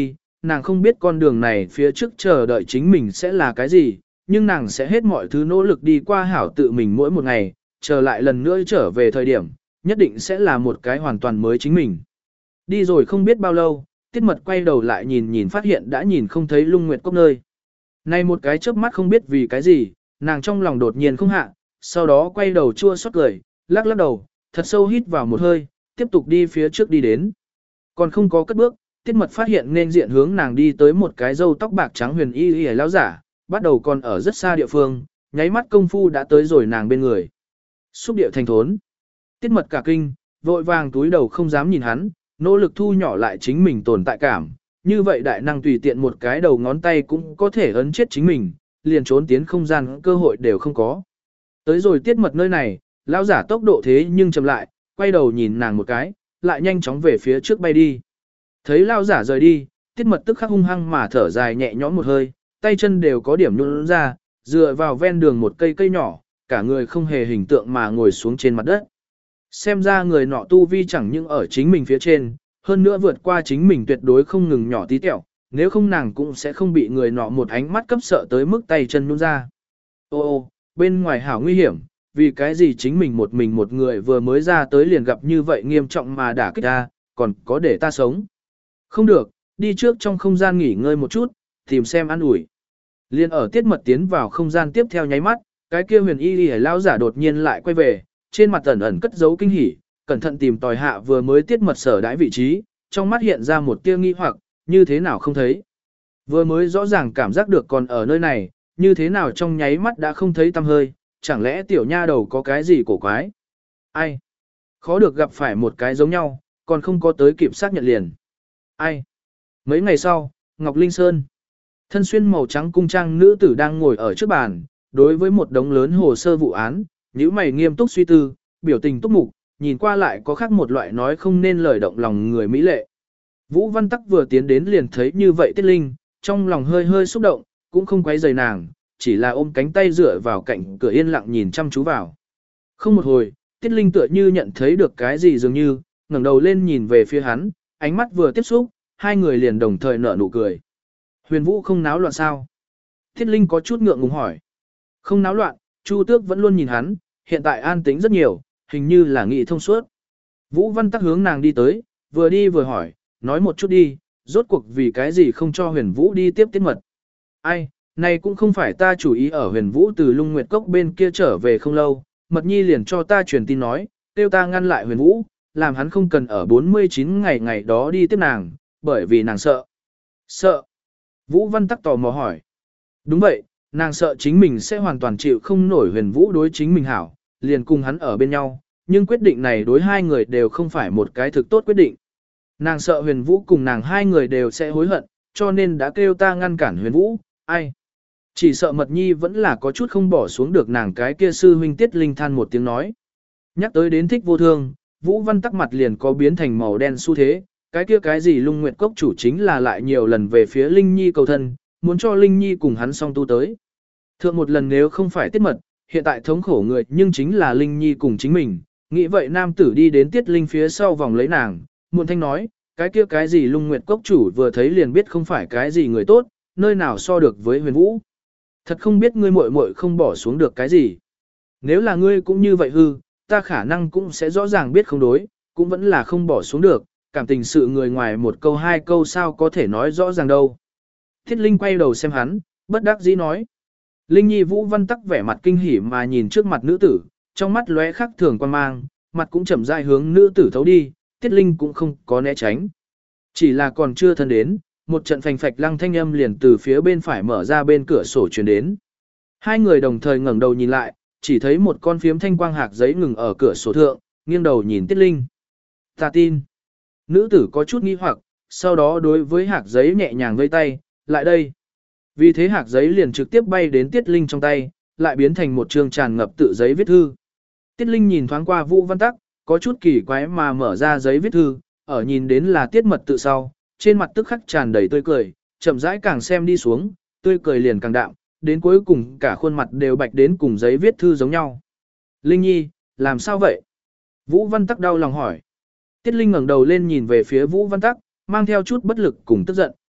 nàng không biết con đường này phía trước chờ đợi chính mình sẽ là cái gì, nhưng nàng sẽ hết mọi thứ nỗ lực đi qua hảo tự mình mỗi một ngày, chờ lại lần nữa trở về thời điểm, nhất định sẽ là một cái hoàn toàn mới chính mình. Đi rồi không biết bao lâu, Tiết Mật quay đầu lại nhìn phát hiện đã nhìn không thấy Lung Nguyệt Cốc nơi. Này một cái chớp mắt không biết vì cái gì, nàng trong lòng đột nhiên không hạ, sau đó quay đầu chua xót cười, lắc lắc đầu, thật sâu hít vào một hơi, tiếp tục đi phía trước đi đến. Còn không có cất bước, Tiết Mật phát hiện nên diện hướng nàng đi tới một cái râu tóc bạc trắng huyền y lão giả, bắt đầu còn ở rất xa địa phương, nháy mắt công phu đã tới rồi nàng bên người. Xúc điệu thành thốn. Tiết Mật cả kinh, vội vàng túi đầu không dám nhìn hắn, nỗ lực thu nhỏ lại chính mình tồn tại cảm. Như vậy đại năng tùy tiện một cái đầu ngón tay cũng có thể ấn chết chính mình, liền trốn tiến không gian cơ hội đều không có. Tới rồi Tiết Mật nơi này, lão giả tốc độ thế nhưng chậm lại, quay đầu nhìn nàng một cái, lại nhanh chóng về phía trước bay đi. Thấy lão giả rời đi, Tiết Mật tức khắc hung hăng mà thở dài nhẹ nhõm một hơi, tay chân đều có điểm nhũn ra, dựa vào ven đường một cây nhỏ, cả người không hề hình tượng mà ngồi xuống trên mặt đất. Xem ra người nọ tu vi chẳng những ở chính mình phía trên, hơn nữa vượt qua chính mình tuyệt đối không ngừng nhỏ tí tẹo, nếu không nàng cũng sẽ không bị người nọ một ánh mắt cấp sợ tới mức tay chân nhũn ra. Ô, bên ngoài hảo nguy hiểm, vì cái gì chính mình một người vừa mới ra tới liền gặp như vậy nghiêm trọng mà đả kích ta, còn có để ta sống. Không được, đi trước trong không gian nghỉ ngơi một chút, tìm xem ăn ủi. Liên ở Tiết Mật tiến vào không gian tiếp theo nháy mắt, cái kia huyền y lão giả đột nhiên lại quay về, trên mặt ẩn ẩn cất giấu kinh hỉ, cẩn thận tìm tòi hạ vừa mới Tiết Mật sở đãi vị trí, trong mắt hiện ra một tia nghi hoặc, như thế nào không thấy. Vừa mới rõ ràng cảm giác được còn ở nơi này, như thế nào trong nháy mắt đã không thấy tăm hơi, chẳng lẽ tiểu nha đầu có cái gì cổ quái? Ai? Khó được gặp phải một cái giống nhau, còn không có tới kịp xác nhận liền. Ai? Mấy ngày sau, Ngọc Linh Sơn. Thân xuyên màu trắng cung trang nữ tử đang ngồi ở trước bàn, đối với một đống lớn hồ sơ vụ án, nhíu mày nghiêm túc suy tư, biểu tình túc mục, nhìn qua lại có khác một loại nói không nên lời động lòng người mỹ lệ. Vũ Văn Tắc vừa tiến đến liền thấy như vậy Tiết Linh, trong lòng hơi hơi xúc động, cũng không quấy rầy nàng, chỉ là ôm cánh tay dựa vào cạnh cửa yên lặng nhìn chăm chú vào. Không một hồi, Tiết Linh tựa như nhận thấy được cái gì dường như, ngẩng đầu lên nhìn về phía hắn, ánh mắt vừa tiếp xúc, hai người liền đồng thời nở nụ cười. Huyền Vũ không náo loạn sao? Tiết Linh có chút ngượng ngùng hỏi. Không náo loạn, Chu Tước vẫn luôn nhìn hắn, hiện tại an tĩnh rất nhiều, hình như là nghị thông suốt. Vũ Văn Tắc hướng nàng đi tới, vừa đi vừa hỏi, nói một chút đi, rốt cuộc vì cái gì không cho Huyền Vũ đi tiếp Tiết Mật. Ai, này cũng không phải ta chủ ý ở Huyền Vũ từ Lung Nguyệt Cốc bên kia trở về không lâu, Mật Nhi liền cho ta truyền tin nói, kêu ta ngăn lại Huyền Vũ, làm hắn không cần ở 49 ngày đó đi tiếp nàng, bởi vì nàng sợ. Sợ? Vũ Văn Tắc tò mò hỏi. Đúng vậy, nàng sợ chính mình sẽ hoàn toàn chịu không nổi Huyền Vũ đối chính mình hảo, liền cùng hắn ở bên nhau, nhưng quyết định này đối hai người đều không phải một cái thực tốt quyết định. Nàng sợ Huyền Vũ cùng nàng hai người đều sẽ hối hận, cho nên đã kêu ta ngăn cản Huyền Vũ, ai? Chỉ sợ Mật Nhi vẫn là có chút không bỏ xuống được nàng cái kia sư huynh Tiết Linh than một tiếng nói. Nhắc tới đến thích vô thương, Vũ Văn Tắc mặt liền có biến thành màu đen xu thế, cái kia cái gì Lung Nguyệt Cốc chủ chính là lại nhiều lần về phía Linh Nhi cầu thân, muốn cho Linh Nhi cùng hắn song tu tới. Thượng một lần nếu không phải Tiết Mật, hiện tại thống khổ người nhưng chính là Linh Nhi cùng chính mình, nghĩ vậy nam tử đi đến Tiết Linh phía sau vòng lấy nàng, muộn thanh nói, cái kia cái gì Lung Nguyệt Cốc chủ vừa thấy liền biết không phải cái gì người tốt, nơi nào so được với Huyền Vũ. Thật không biết ngươi muội muội không bỏ xuống được cái gì. Nếu là ngươi cũng như vậy hư, ta khả năng cũng sẽ rõ ràng biết không đối, cũng vẫn là không bỏ xuống được, cảm tình sự người ngoài một câu hai câu sao có thể nói rõ ràng đâu. Thiết Linh quay đầu xem hắn, bất đắc dĩ nói. Linh Nhi Vũ Văn Tắc vẻ mặt kinh hỉ mà nhìn trước mặt nữ tử, trong mắt lóe khắc thường quan mang, mặt cũng chậm rãi hướng nữ tử thấu đi, Tiết Linh cũng không có né tránh. Chỉ là còn chưa thân đến, một trận phành phạch lăng thanh âm liền từ phía bên phải mở ra bên cửa sổ truyền đến. Hai người đồng thời ngẩng đầu nhìn lại, chỉ thấy một con phiếm thanh quang hạc giấy ngừng ở cửa sổ thượng, nghiêng đầu nhìn Tiết Linh. Ta tin. Nữ tử có chút nghi hoặc, sau đó đối với hạc giấy nhẹ nhàng vây tay, lại đây. Vì thế hạc giấy liền trực tiếp bay đến Tiết Linh trong tay, lại biến thành một trường tràn ngập tự giấy viết thư. Tiết Linh nhìn thoáng qua Vũ Văn Tắc, có chút kỳ quái mà mở ra giấy viết thư, ở nhìn đến là Tiết Mật tự sau, trên mặt tức khắc tràn đầy tươi cười, chậm rãi càng xem đi xuống, tươi cười liền càng đạm, đến cuối cùng cả khuôn mặt đều bạch đến cùng giấy viết thư giống nhau. Linh Nhi, làm sao vậy? Vũ Văn Tắc đau lòng hỏi. Tiết Linh ngẩng đầu lên nhìn về phía Vũ Văn Tắc, mang theo chút bất lực cùng tức giận,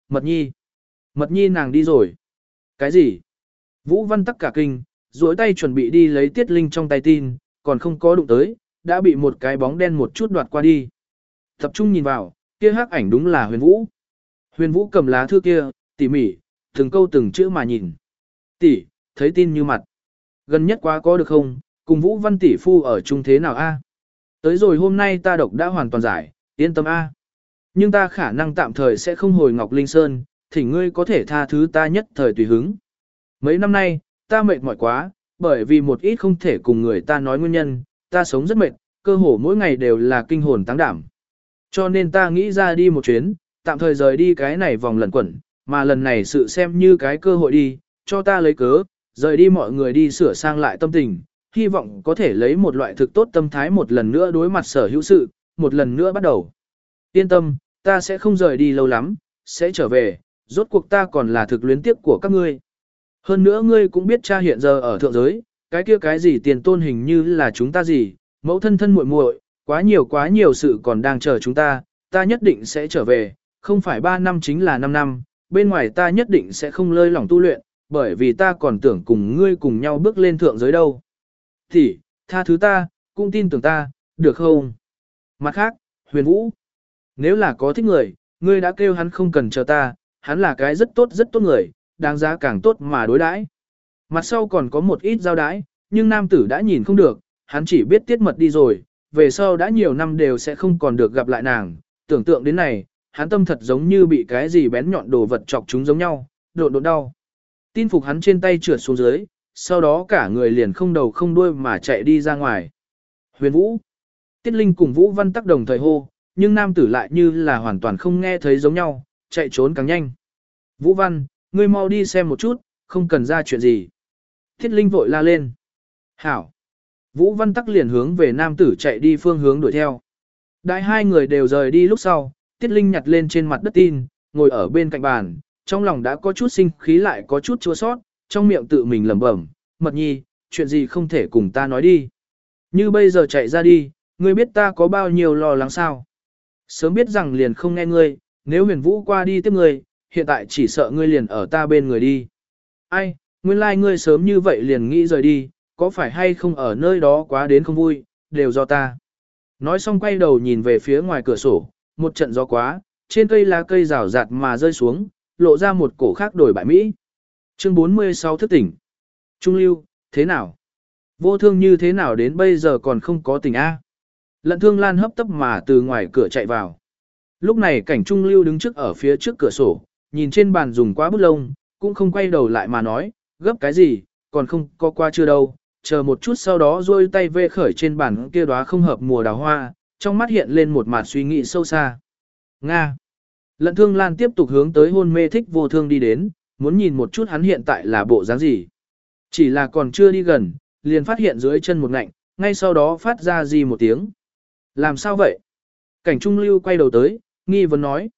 Mật nhi. Mật nhi nàng đi rồi. Cái gì? Vũ Văn tắc cả kinh, duỗi tay chuẩn bị đi lấy Tiết Linh trong tay tin, còn không có đụng tới, đã bị một cái bóng đen một chút đoạt qua đi. Tập trung nhìn vào, kia hắc ảnh đúng là Huyền Vũ. Huyền Vũ cầm lá thư kia, tỉ mỉ, từng câu từng chữ mà nhìn. Tỷ, thấy tin như mặt. Gần nhất quá có được không, cùng Vũ Văn tỷ phu ở chung thế nào a? Tới rồi hôm nay ta độc đã hoàn toàn giải, yên tâm a. Nhưng ta khả năng tạm thời sẽ không hồi Ngọc Linh Sơn, thỉnh ngươi có thể tha thứ ta nhất thời tùy hứng. Mấy năm nay, ta mệt mỏi quá, bởi vì một ít không thể cùng người ta nói nguyên nhân, ta sống rất mệt, cơ hồ mỗi ngày đều là kinh hồn táng đảm. Cho nên ta nghĩ ra đi một chuyến, tạm thời rời đi cái này vòng lẩn quẩn, mà lần này sự xem như cái cơ hội đi, cho ta lấy cớ, rời đi mọi người đi sửa sang lại tâm tình, hy vọng có thể lấy một loại thực tốt tâm thái một lần nữa đối mặt sở hữu sự, một lần nữa bắt đầu. Yên tâm, ta sẽ không rời đi lâu lắm, sẽ trở về, rốt cuộc ta còn là thực luyến tiếc của các ngươi. Hơn nữa ngươi cũng biết cha hiện giờ ở thượng giới, cái kia cái gì tiền tôn hình như là chúng ta gì, mẫu thân thân muội muội, quá nhiều sự còn đang chờ chúng ta nhất định sẽ trở về, không phải 3 năm chính là 5 năm, bên ngoài ta nhất định sẽ không lơi lỏng tu luyện, bởi vì ta còn tưởng cùng ngươi cùng nhau bước lên thượng giới đâu. Thì, tha thứ ta, cũng tin tưởng ta, được không? Mặt khác, Huyền Vũ, nếu là có thích người, ngươi đã kêu hắn không cần chờ ta, hắn là cái rất tốt người, đáng giá càng tốt mà đối đãi. Mặt sau còn có một ít giao đãi, nhưng nam tử đã nhìn không được, hắn chỉ biết tiết mật đi rồi, về sau đã nhiều năm đều sẽ không còn được gặp lại nàng, tưởng tượng đến này, hắn tâm thật giống như bị cái gì bén nhọn đồ vật chọc chúng giống nhau, độn đau. Tin phục hắn trên tay trượt xuống dưới, sau đó cả người liền không đầu không đuôi mà chạy đi ra ngoài. Huyền Vũ. Tiết Linh cùng Vũ Văn tắc đồng thời hô, nhưng nam tử lại như là hoàn toàn không nghe thấy giống nhau, chạy trốn càng nhanh. Vũ Văn, ngươi mau đi xem một chút, không cần ra chuyện gì. Tiết Linh vội la lên. Hảo. Vũ Văn tắc liền hướng về nam tử chạy đi phương hướng đuổi theo. Đại hai người đều rời đi lúc sau, Tiết Linh nhặt lên trên mặt đất tin, ngồi ở bên cạnh bàn, trong lòng đã có chút sinh khí lại có chút chua sót, trong miệng tự mình lẩm bẩm, Mật nhi, chuyện gì không thể cùng ta nói đi. Như bây giờ chạy ra đi, ngươi biết ta có bao nhiêu lo lắng sao. Sớm biết rằng liền không nghe ngươi, nếu Huyền Vũ qua đi tiếp ngươi, hiện tại chỉ sợ ngươi liền ở ta bên người đi. Ai, nguyên lai ngươi sớm như vậy liền nghĩ rời đi, có phải hay không ở nơi đó quá đến không vui, đều do ta. Nói xong quay đầu nhìn về phía ngoài cửa sổ, một trận gió quá, trên cây lá cây rào rạt mà rơi xuống, lộ ra một cổ khác đổi bại Mỹ. Chương 46 thức tỉnh. Trung Lưu, thế nào? Vô thương như thế nào đến bây giờ còn không có tình A? Lận Thương Lan hấp tấp mà từ ngoài cửa chạy vào. Lúc này cảnh Trung Lưu đứng trước ở phía trước cửa sổ, nhìn trên bàn dùng quá bút lông, cũng không quay đầu lại mà nói, gấp cái gì, còn không có qua chưa đâu, chờ một chút sau đó rôi tay vê khởi trên bàn kia đóa không hợp mùa đào hoa, trong mắt hiện lên một mặt suy nghĩ sâu xa. Nga. Lận Thương Lan tiếp tục hướng tới hôn mê thích vô thương đi đến, muốn nhìn một chút hắn hiện tại là bộ dáng gì. Chỉ là còn chưa đi gần, liền phát hiện dưới chân một ngạnh, ngay sau đó phát ra gì một tiếng. Làm sao vậy? Cảnh Trung Lưu quay đầu tới, nghi vấn nói.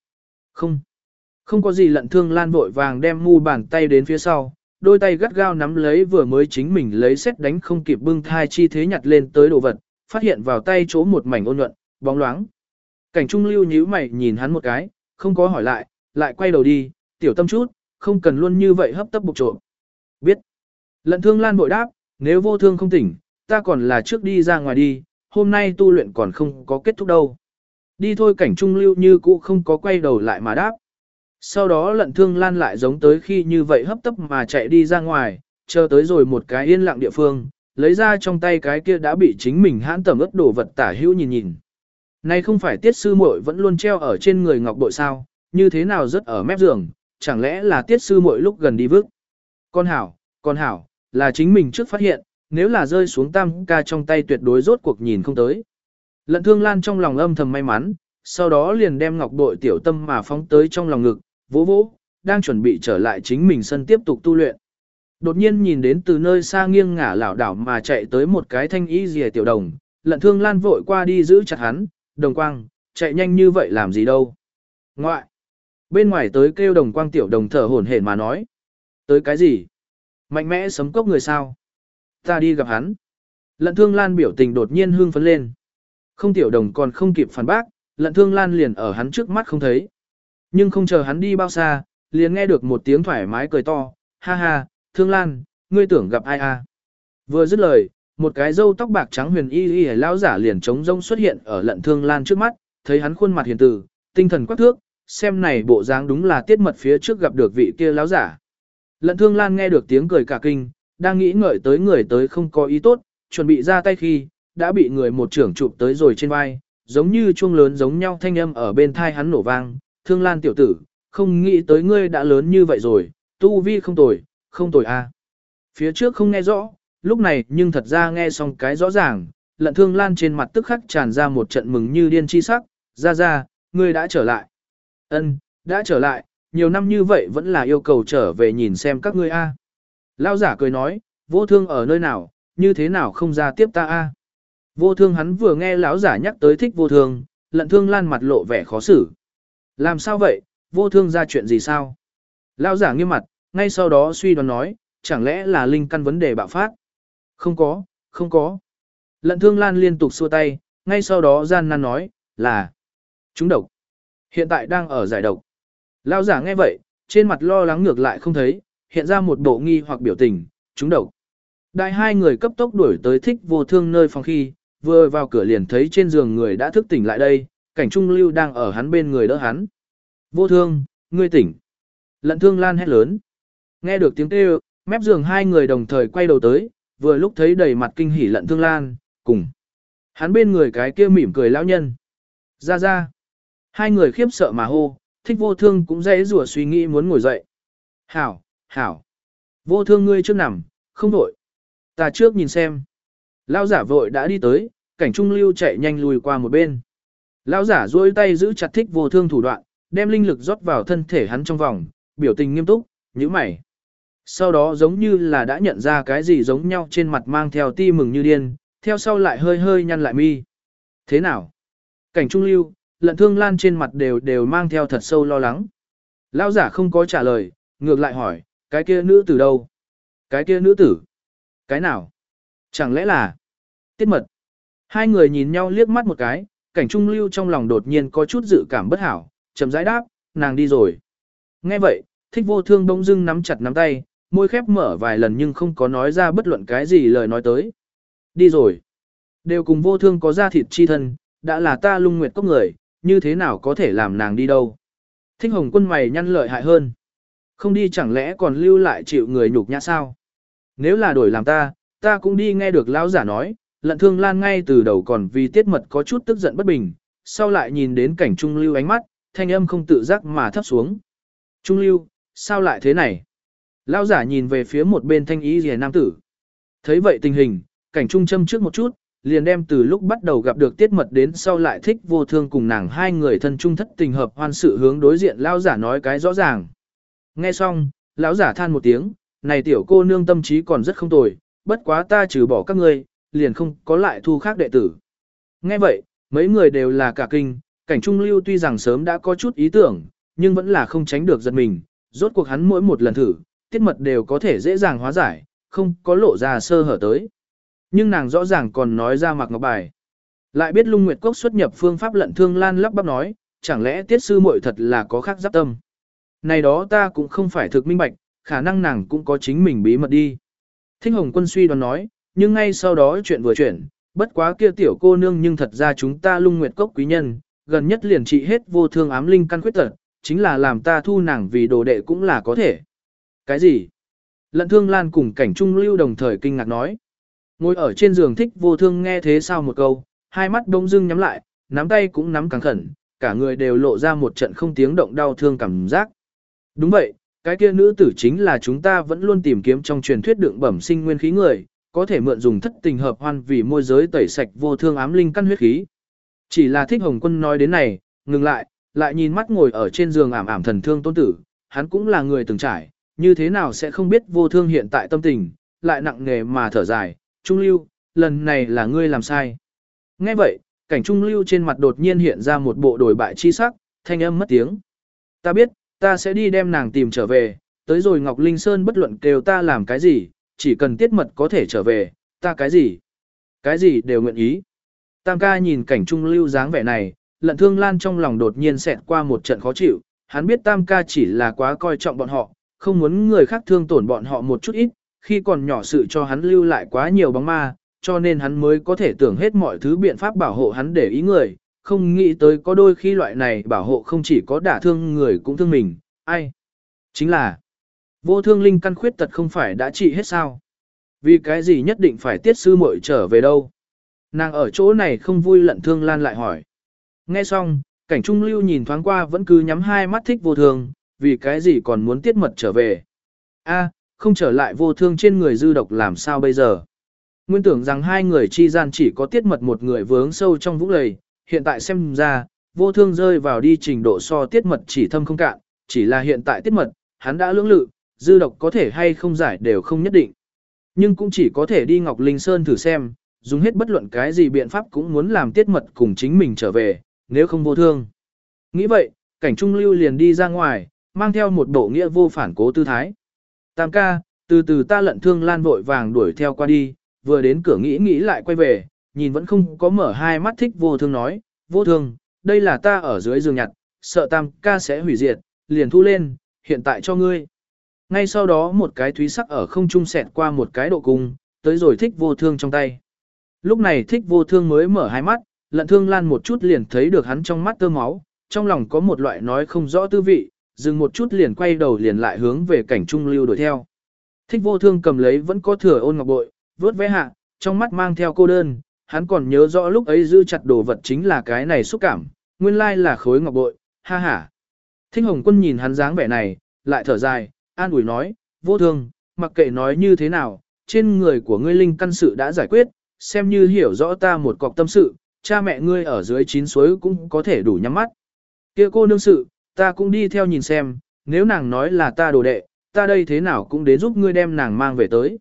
Không có gì. Lận Thương Lan vội vàng đem mu bàn tay đến phía sau, đôi tay gắt gao nắm lấy vừa mới chính mình lấy xét đánh không kịp bưng thai chi thế nhặt lên tới đồ vật, phát hiện vào tay chỗ một mảnh ôn nhuận, bóng loáng. Cảnh Trung Lưu nhíu mày nhìn hắn một cái, không có hỏi lại quay đầu đi, tiểu tâm chút, không cần luôn như vậy hấp tấp bục trộm. Biết. Lận Thương Lan bội đáp, nếu vô thương không tỉnh, ta còn là trước đi ra ngoài đi, hôm nay tu luyện còn không có kết thúc đâu. Đi thôi. Cảnh Trung Lưu như cũ không có quay đầu lại mà đáp. Sau đó Lận Thương Lan lại giống tới khi như vậy hấp tấp mà chạy đi ra ngoài, chờ tới rồi một cái yên lặng địa phương, lấy ra trong tay cái kia đã bị chính mình hãn tẩm ướt đổ vật tả hữu nhìn. Này không phải Tiết sư muội vẫn luôn treo ở trên người ngọc bội sao, như thế nào rất ở mép giường, chẳng lẽ là Tiết sư muội lúc gần đi vứt. Con hảo, là chính mình trước phát hiện, nếu là rơi xuống tam ca trong tay tuyệt đối rốt cuộc nhìn không tới. Lận Thương Lan trong lòng âm thầm may mắn, sau đó liền đem ngọc bội tiểu tâm mà phóng tới trong lòng ngực, vỗ, đang chuẩn bị trở lại chính mình sân tiếp tục tu luyện. Đột nhiên nhìn đến từ nơi xa nghiêng ngả lảo đảo mà chạy tới một cái thanh y rìa tiểu đồng, Lận Thương Lan vội qua đi giữ chặt hắn, Đồng Quang, chạy nhanh như vậy làm gì đâu. Ngoại, bên ngoài tới kêu Đồng Quang tiểu đồng thở hổn hển mà nói. Tới cái gì? Mạnh mẽ sấm cốc người sao? Ta đi gặp hắn. Lận Thương Lan biểu tình đột nhiên hưng phấn lên. Không tiểu đồng còn không kịp phản bác, Lận Thương Lan liền ở hắn trước mắt không thấy. Nhưng không chờ hắn đi bao xa, liền nghe được một tiếng thoải mái cười to, ha ha, Thương Lan, ngươi tưởng gặp ai à? Vừa dứt lời, một cái râu tóc bạc trắng huyền y lão giả liền trống rông xuất hiện ở Lận Thương Lan trước mắt, thấy hắn khuôn mặt hiền từ, tinh thần quắc thước, xem này bộ dáng đúng là tiết mật phía trước gặp được vị kia lão giả. Lận Thương Lan nghe được tiếng cười cả kinh, đang nghĩ ngợi tới người tới không có ý tốt, chuẩn bị ra tay khi, đã bị người một trưởng chụp tới rồi trên vai, giống như chuông lớn giống nhau thanh âm ở bên thai hắn nổ vang, Thương Lan tiểu tử, không nghĩ tới ngươi đã lớn như vậy rồi, tu vi không tồi, không tồi a. Phía trước không nghe rõ, lúc này nhưng thật ra nghe xong cái rõ ràng, Lận Thương Lan trên mặt tức khắc tràn ra một trận mừng như điên chi sắc, ra, ngươi đã trở lại. Ân, đã trở lại, nhiều năm như vậy vẫn là yêu cầu trở về nhìn xem các ngươi a. Lão giả cười nói, Vô Thương ở nơi nào, như thế nào không ra tiếp ta a? Vô Thương hắn vừa nghe lão giả nhắc tới thích Vô Thương, Lận Thương Lan mặt lộ vẻ khó xử. Làm sao vậy, Vô Thương ra chuyện gì sao? Lão giả nghiêm mặt, ngay sau đó suy đoán nói, chẳng lẽ là linh căn vấn đề bạo phát? Không có. Lận Thương Lan liên tục xua tay, ngay sau đó gian nan nói, là trúng độc. Hiện tại đang ở giải độc. Lão giả nghe vậy, trên mặt lo lắng ngược lại không thấy, hiện ra một bộ nghi hoặc biểu tình, trúng độc. Đại hai người cấp tốc đuổi tới thích Vô Thương nơi phòng khi, vừa vào cửa liền thấy trên giường người đã thức tỉnh lại đây, Cảnh Trung Lưu đang ở hắn bên người đỡ hắn. Vô Thương, ngươi tỉnh. Lận Thương Lan hét lớn. Nghe được tiếng kêu, mép giường hai người đồng thời quay đầu tới, vừa lúc thấy đầy mặt kinh hỉ Lận Thương Lan, cùng hắn bên người cái kia mỉm cười lão nhân. Ra. Hai người khiếp sợ mà hô, thích Vô Thương cũng dễ rủa suy nghĩ muốn ngồi dậy. Hảo. Vô Thương ngươi trước nằm, không đổi. Ta trước nhìn xem. Lão giả vội đã đi tới, Cảnh Trung Lưu chạy nhanh lùi qua một bên. Lão giả duỗi tay giữ chặt thích Vô Thương thủ đoạn, đem linh lực rót vào thân thể hắn trong vòng, biểu tình nghiêm túc, nhíu mày. Sau đó giống như là đã nhận ra cái gì giống nhau trên mặt mang theo ti mừng như điên, theo sau lại hơi nhăn lại mi. Thế nào? Cảnh Trung Lưu, Lận Thương Lan trên mặt đều mang theo thật sâu lo lắng. Lão giả không có trả lời, ngược lại hỏi, cái kia nữ tử đâu? Cái kia nữ tử? Cái nào? Chẳng lẽ là Tiết Mật? Hai người nhìn nhau liếc mắt một cái, Cảnh Trung Lưu trong lòng đột nhiên có chút dự cảm bất hảo, chậm rãi đáp, nàng đi rồi. Nghe vậy, thích Vô Thương bỗng dưng nắm chặt nắm tay, môi khép mở vài lần nhưng không có nói ra bất luận cái gì lời nói tới. Đi rồi. Đều cùng Vô Thương có ra thịt chi thân, đã là ta Lung Nguyệt Cốc người, như thế nào có thể làm nàng đi đâu. Thích Hồng Quân mày nhăn lợi hại hơn. Không đi chẳng lẽ còn lưu lại chịu người nhục nhã sao? Nếu là đổi làm ta cũng đi. Nghe được lão giả nói, Lận Thương Lan ngay từ đầu còn vì Tiết Mật có chút tức giận bất bình, sau lại nhìn đến Cảnh Trung Lưu ánh mắt, thanh âm không tự giác mà thấp xuống. Trung Lưu, sao lại thế này? Lão giả nhìn về phía một bên thanh ý rìa nam tử. Thấy vậy tình hình, Cảnh Trung châm trước một chút, liền đem từ lúc bắt đầu gặp được Tiết Mật đến sau lại thích Vô Thương cùng nàng hai người thân trung thất tình hợp hoan sự hướng đối diện lão giả nói cái rõ ràng. Nghe xong, lão giả than một tiếng, này tiểu cô nương tâm trí còn rất không tồi, bất quá ta trừ bỏ các ngươi, liền không có lại thu khác đệ tử. Nghe vậy, mấy người đều là cả kinh, Cảnh Trung Lưu tuy rằng sớm đã có chút ý tưởng, nhưng vẫn là không tránh được giật mình, rốt cuộc hắn mỗi một lần thử, Tiết Mật đều có thể dễ dàng hóa giải, không có lộ ra sơ hở tới. Nhưng nàng rõ ràng còn nói ra mặc ngọc bài. Lại biết Lung Nguyệt Cốc xuất nhập phương pháp Lận Thương Lan lắp bắp nói, chẳng lẽ Tiết sư muội thật là có khác giáp tâm. Này đó ta cũng không phải thực minh bạch, khả năng nàng cũng có chính mình bí mật đi. Thích Hồng Quân suy đoán nói, nhưng ngay sau đó chuyện vừa chuyển, bất quá kia tiểu cô nương nhưng thật ra chúng ta Lung Nguyệt Cốc quý nhân, gần nhất liền trị hết Vô Thương ám linh căn khuyết tật, chính là làm ta thu nàng vì đồ đệ cũng là có thể. Cái gì? Lận Thương Lan cùng Cảnh Trung Lưu đồng thời kinh ngạc nói. Ngồi ở trên giường thích Vô Thương nghe thế sao một câu, hai mắt đông dưng nhắm lại, nắm tay cũng nắm càng khẩn, cả người đều lộ ra một trận không tiếng động đau thương cảm giác. Đúng vậy, cái kia nữ tử chính là chúng ta vẫn luôn tìm kiếm trong truyền thuyết đựng bẩm sinh nguyên khí người, có thể mượn dùng thất tình hợp hoan vì môi giới tẩy sạch Vô Thương ám linh căn huyết khí. Chỉ là thích Hồng Quân nói đến này, ngừng lại nhìn mắt ngồi ở trên giường ảm ảm thần thương tôn tử, hắn cũng là người từng trải, như thế nào sẽ không biết Vô Thương hiện tại tâm tình, lại nặng nề mà thở dài, Trung Lưu, lần này là ngươi làm sai. Nghe vậy, Cảnh Trung Lưu trên mặt đột nhiên hiện ra một bộ đổi bại chi sắc, thanh âm mất tiếng. Ta biết, ta sẽ đi đem nàng tìm trở về, tới rồi Ngọc Linh Sơn bất luận kêu ta làm cái gì, chỉ cần Tiết Mật có thể trở về, ta cái gì đều nguyện ý. Tam ca nhìn Cảnh Trung Lưu dáng vẻ này, Lận Thương Lan trong lòng đột nhiên xẹt qua một trận khó chịu, Hắn biết Tam ca chỉ là quá coi trọng bọn họ, không muốn người khác thương tổn bọn họ một chút ít, khi còn nhỏ sự cho hắn lưu lại quá nhiều bóng ma, cho nên hắn mới có thể tưởng hết mọi thứ biện pháp bảo hộ hắn để ý người, không nghĩ tới có đôi khi loại này bảo hộ không chỉ có đả thương người cũng thương mình, ai? Chính là vô thương linh căn khuyết tật không phải đã trị hết sao? Vì cái gì nhất định phải tiết sư muội trở về đâu? Nàng ở chỗ này không vui lận Thương Lan lại hỏi. Nghe xong, Cảnh Trung Lưu nhìn thoáng qua vẫn cứ nhắm hai mắt thích vô thương, vì cái gì còn muốn tiết mật trở về? A, không trở lại vô thương trên người dư độc làm sao bây giờ? Nguyên tưởng rằng hai người chi gian chỉ có tiết mật một người vướng sâu trong vũng lầy, hiện tại xem ra, vô thương rơi vào đi trình độ so tiết mật chỉ thâm không cạn, chỉ là hiện tại tiết mật, hắn đã lưỡng lự, dư độc có thể hay không giải đều không nhất định. Nhưng cũng chỉ có thể đi Ngọc Linh Sơn thử xem, dùng hết bất luận cái gì biện pháp cũng muốn làm tiết mật cùng chính mình trở về, nếu không vô thương. Nghĩ vậy, Cảnh Trung Lưu liền đi ra ngoài, mang theo một bộ nghĩa vô phản cố tư thái. Tam ca, từ từ ta lận Thương Lan vội vàng đuổi theo qua đi, vừa đến cửa nghĩ lại quay về, nhìn vẫn không có mở hai mắt thích vô thương nói, vô thương, đây là ta ở dưới giường nhặt, sợ Tam ca sẽ hủy diệt, liền thu lên, hiện tại cho ngươi. Ngay sau đó một cái thúy sắc ở không trung xẹt qua một cái độ cung, tới rồi thích vô thương trong tay. Lúc này thích vô thương mới mở hai mắt, lận Thương Lan một chút liền thấy được hắn trong mắt tơ máu, trong lòng có một loại nói không rõ tư vị, dừng một chút liền quay đầu liền lại hướng về Cảnh Trung Lưu đuổi theo. Thích vô thương cầm lấy vẫn có thừa ôn ngọc bội, vớt vẽ hạ, trong mắt mang theo cô đơn, hắn còn nhớ rõ lúc ấy giữ chặt đồ vật chính là cái này xúc cảm, nguyên lai là khối ngọc bội, ha ha. Thích Hồng Quân nhìn hắn dáng vẻ này, lại thở dài, an ủi nói, vô thương, mặc kệ nói như thế nào, trên người của ngươi linh căn sự đã giải quyết, xem như hiểu rõ ta một cọc tâm sự, cha mẹ ngươi ở dưới chín suối cũng có thể đủ nhắm mắt. Kia cô nương sự, ta cũng đi theo nhìn xem, nếu nàng nói là ta đồ đệ, ta đây thế nào cũng đến giúp ngươi đem nàng mang về tới.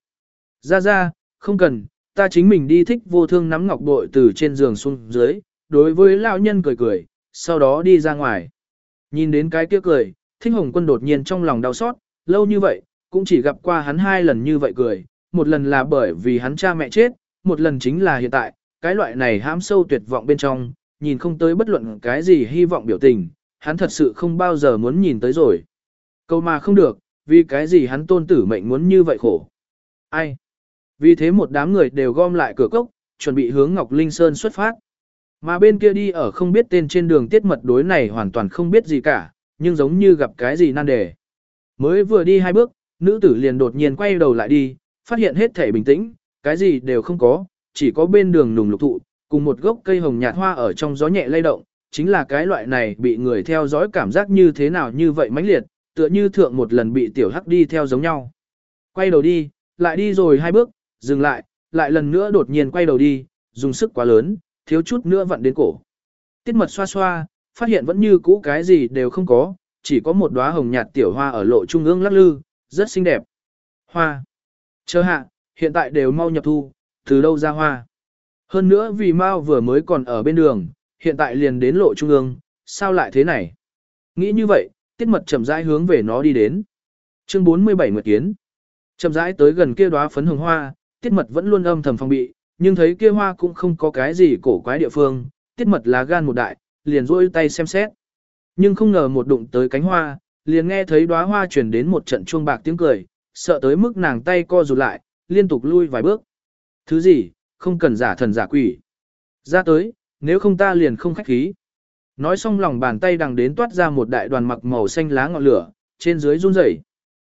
Ra, không cần, ta chính mình đi. Thích vô thương nắm ngọc bội từ trên giường xuống dưới, đối với lão nhân cười cười, sau đó đi ra ngoài. Nhìn đến cái kia cười, Thích Hồng Quân đột nhiên trong lòng đau xót, lâu như vậy, cũng chỉ gặp qua hắn hai lần như vậy cười, một lần là bởi vì hắn cha mẹ chết, một lần chính là hiện tại, cái loại này hãm sâu tuyệt vọng bên trong, nhìn không tới bất luận cái gì hy vọng biểu tình, hắn thật sự không bao giờ muốn nhìn tới rồi. Câu mà không được, vì cái gì hắn tôn tử mệnh muốn như vậy khổ. Ai? Vì thế một đám người đều gom lại cửa cốc, chuẩn bị hướng Ngọc Linh Sơn xuất phát. Mà bên kia đi ở không biết tên trên đường tiết mật đối này hoàn toàn không biết gì cả, nhưng giống như gặp cái gì nan đề. Mới vừa đi hai bước, nữ tử liền đột nhiên quay đầu lại đi, phát hiện hết thể bình tĩnh, cái gì đều không có, chỉ có bên đường nùng lục thụ, cùng một gốc cây hồng nhạt hoa ở trong gió nhẹ lay động, chính là cái loại này bị người theo dõi cảm giác như thế nào như vậy mãnh liệt, tựa như thượng một lần bị tiểu hắc đi theo giống nhau. Quay đầu đi, lại đi rồi hai bước, dừng lại, lại lần nữa đột nhiên quay đầu đi, dùng sức quá lớn, thiếu chút nữa vặn đến cổ. Tiết mật xoa xoa, phát hiện vẫn như cũ cái gì đều không có, chỉ có một đóa hồng nhạt tiểu hoa ở lộ trung ương lắc lư, rất xinh đẹp. Hoa. Chờ hạ, hiện tại đều mau nhập thu, từ đâu ra hoa. Hơn nữa vì Mao vừa mới còn ở bên đường, hiện tại liền đến lộ trung ương, sao lại thế này? Nghĩ như vậy, tiết mật chậm rãi hướng về nó đi đến. Chương 47 Nguyệt Kiến. Chậm rãi tới gần kia đóa phấn hồng hoa, tiết mật vẫn luôn âm thầm phòng bị, nhưng thấy kia hoa cũng không có cái gì cổ quái địa phương, tiết mật lá gan một đại, liền rôi tay xem xét. Nhưng không ngờ một đụng tới cánh hoa, liền nghe thấy đóa hoa truyền đến một trận chuông bạc tiếng cười, sợ tới mức nàng tay co rụt lại, liên tục lui vài bước. Thứ gì, không cần giả thần giả quỷ. Ra tới, nếu không ta liền không khách khí. Nói xong lòng bàn tay đằng đến toát ra một đại đoàn mặc màu xanh lá ngọn lửa, trên dưới run rẩy.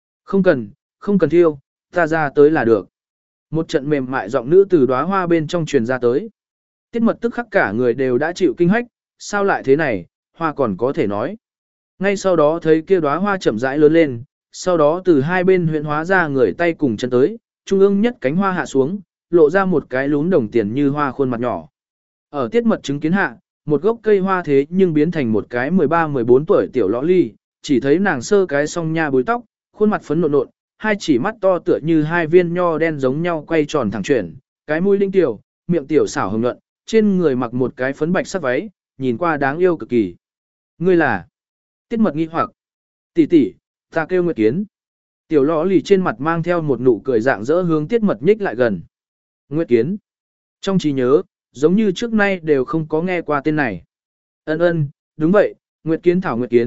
Không cần thiêu, ta ra tới là được. Một trận mềm mại giọng nữ từ đóa hoa bên trong truyền ra tới. Tiết mật tức khắc cả người đều đã chịu kinh hách, sao lại thế này, hoa còn có thể nói. Ngay sau đó thấy kia đóa hoa chậm rãi lớn lên, sau đó từ hai bên huyễn hóa ra người tay cùng chân tới, trung ương nhất cánh hoa hạ xuống, lộ ra một cái lún đồng tiền như hoa khuôn mặt nhỏ. Ở tiết mật chứng kiến hạ, một gốc cây hoa thế nhưng biến thành một cái 13-14 tuổi tiểu lõ ly, chỉ thấy nàng sơ cái song nha búi tóc, khuôn mặt phấn nộn nộn, hai chỉ mắt to tựa như hai viên nho đen giống nhau quay tròn thẳng chuyển, cái mũi linh tiểu, miệng tiểu xảo hồng nhuận, trên người mặc một cái phấn bạch sắc váy, nhìn qua đáng yêu cực kỳ. Ngươi là? Tiết mật nghi hoặc. Tỷ, ta kêu Nguyệt Kiến. Tiểu lõ lì trên mặt mang theo một nụ cười dạng dỡ hướng tiết mật nhích lại gần. Nguyệt Kiến. Trong trí nhớ, giống như trước nay đều không có nghe qua tên này. Ân, đúng vậy, Nguyệt Kiến thảo Nguyệt Kiến,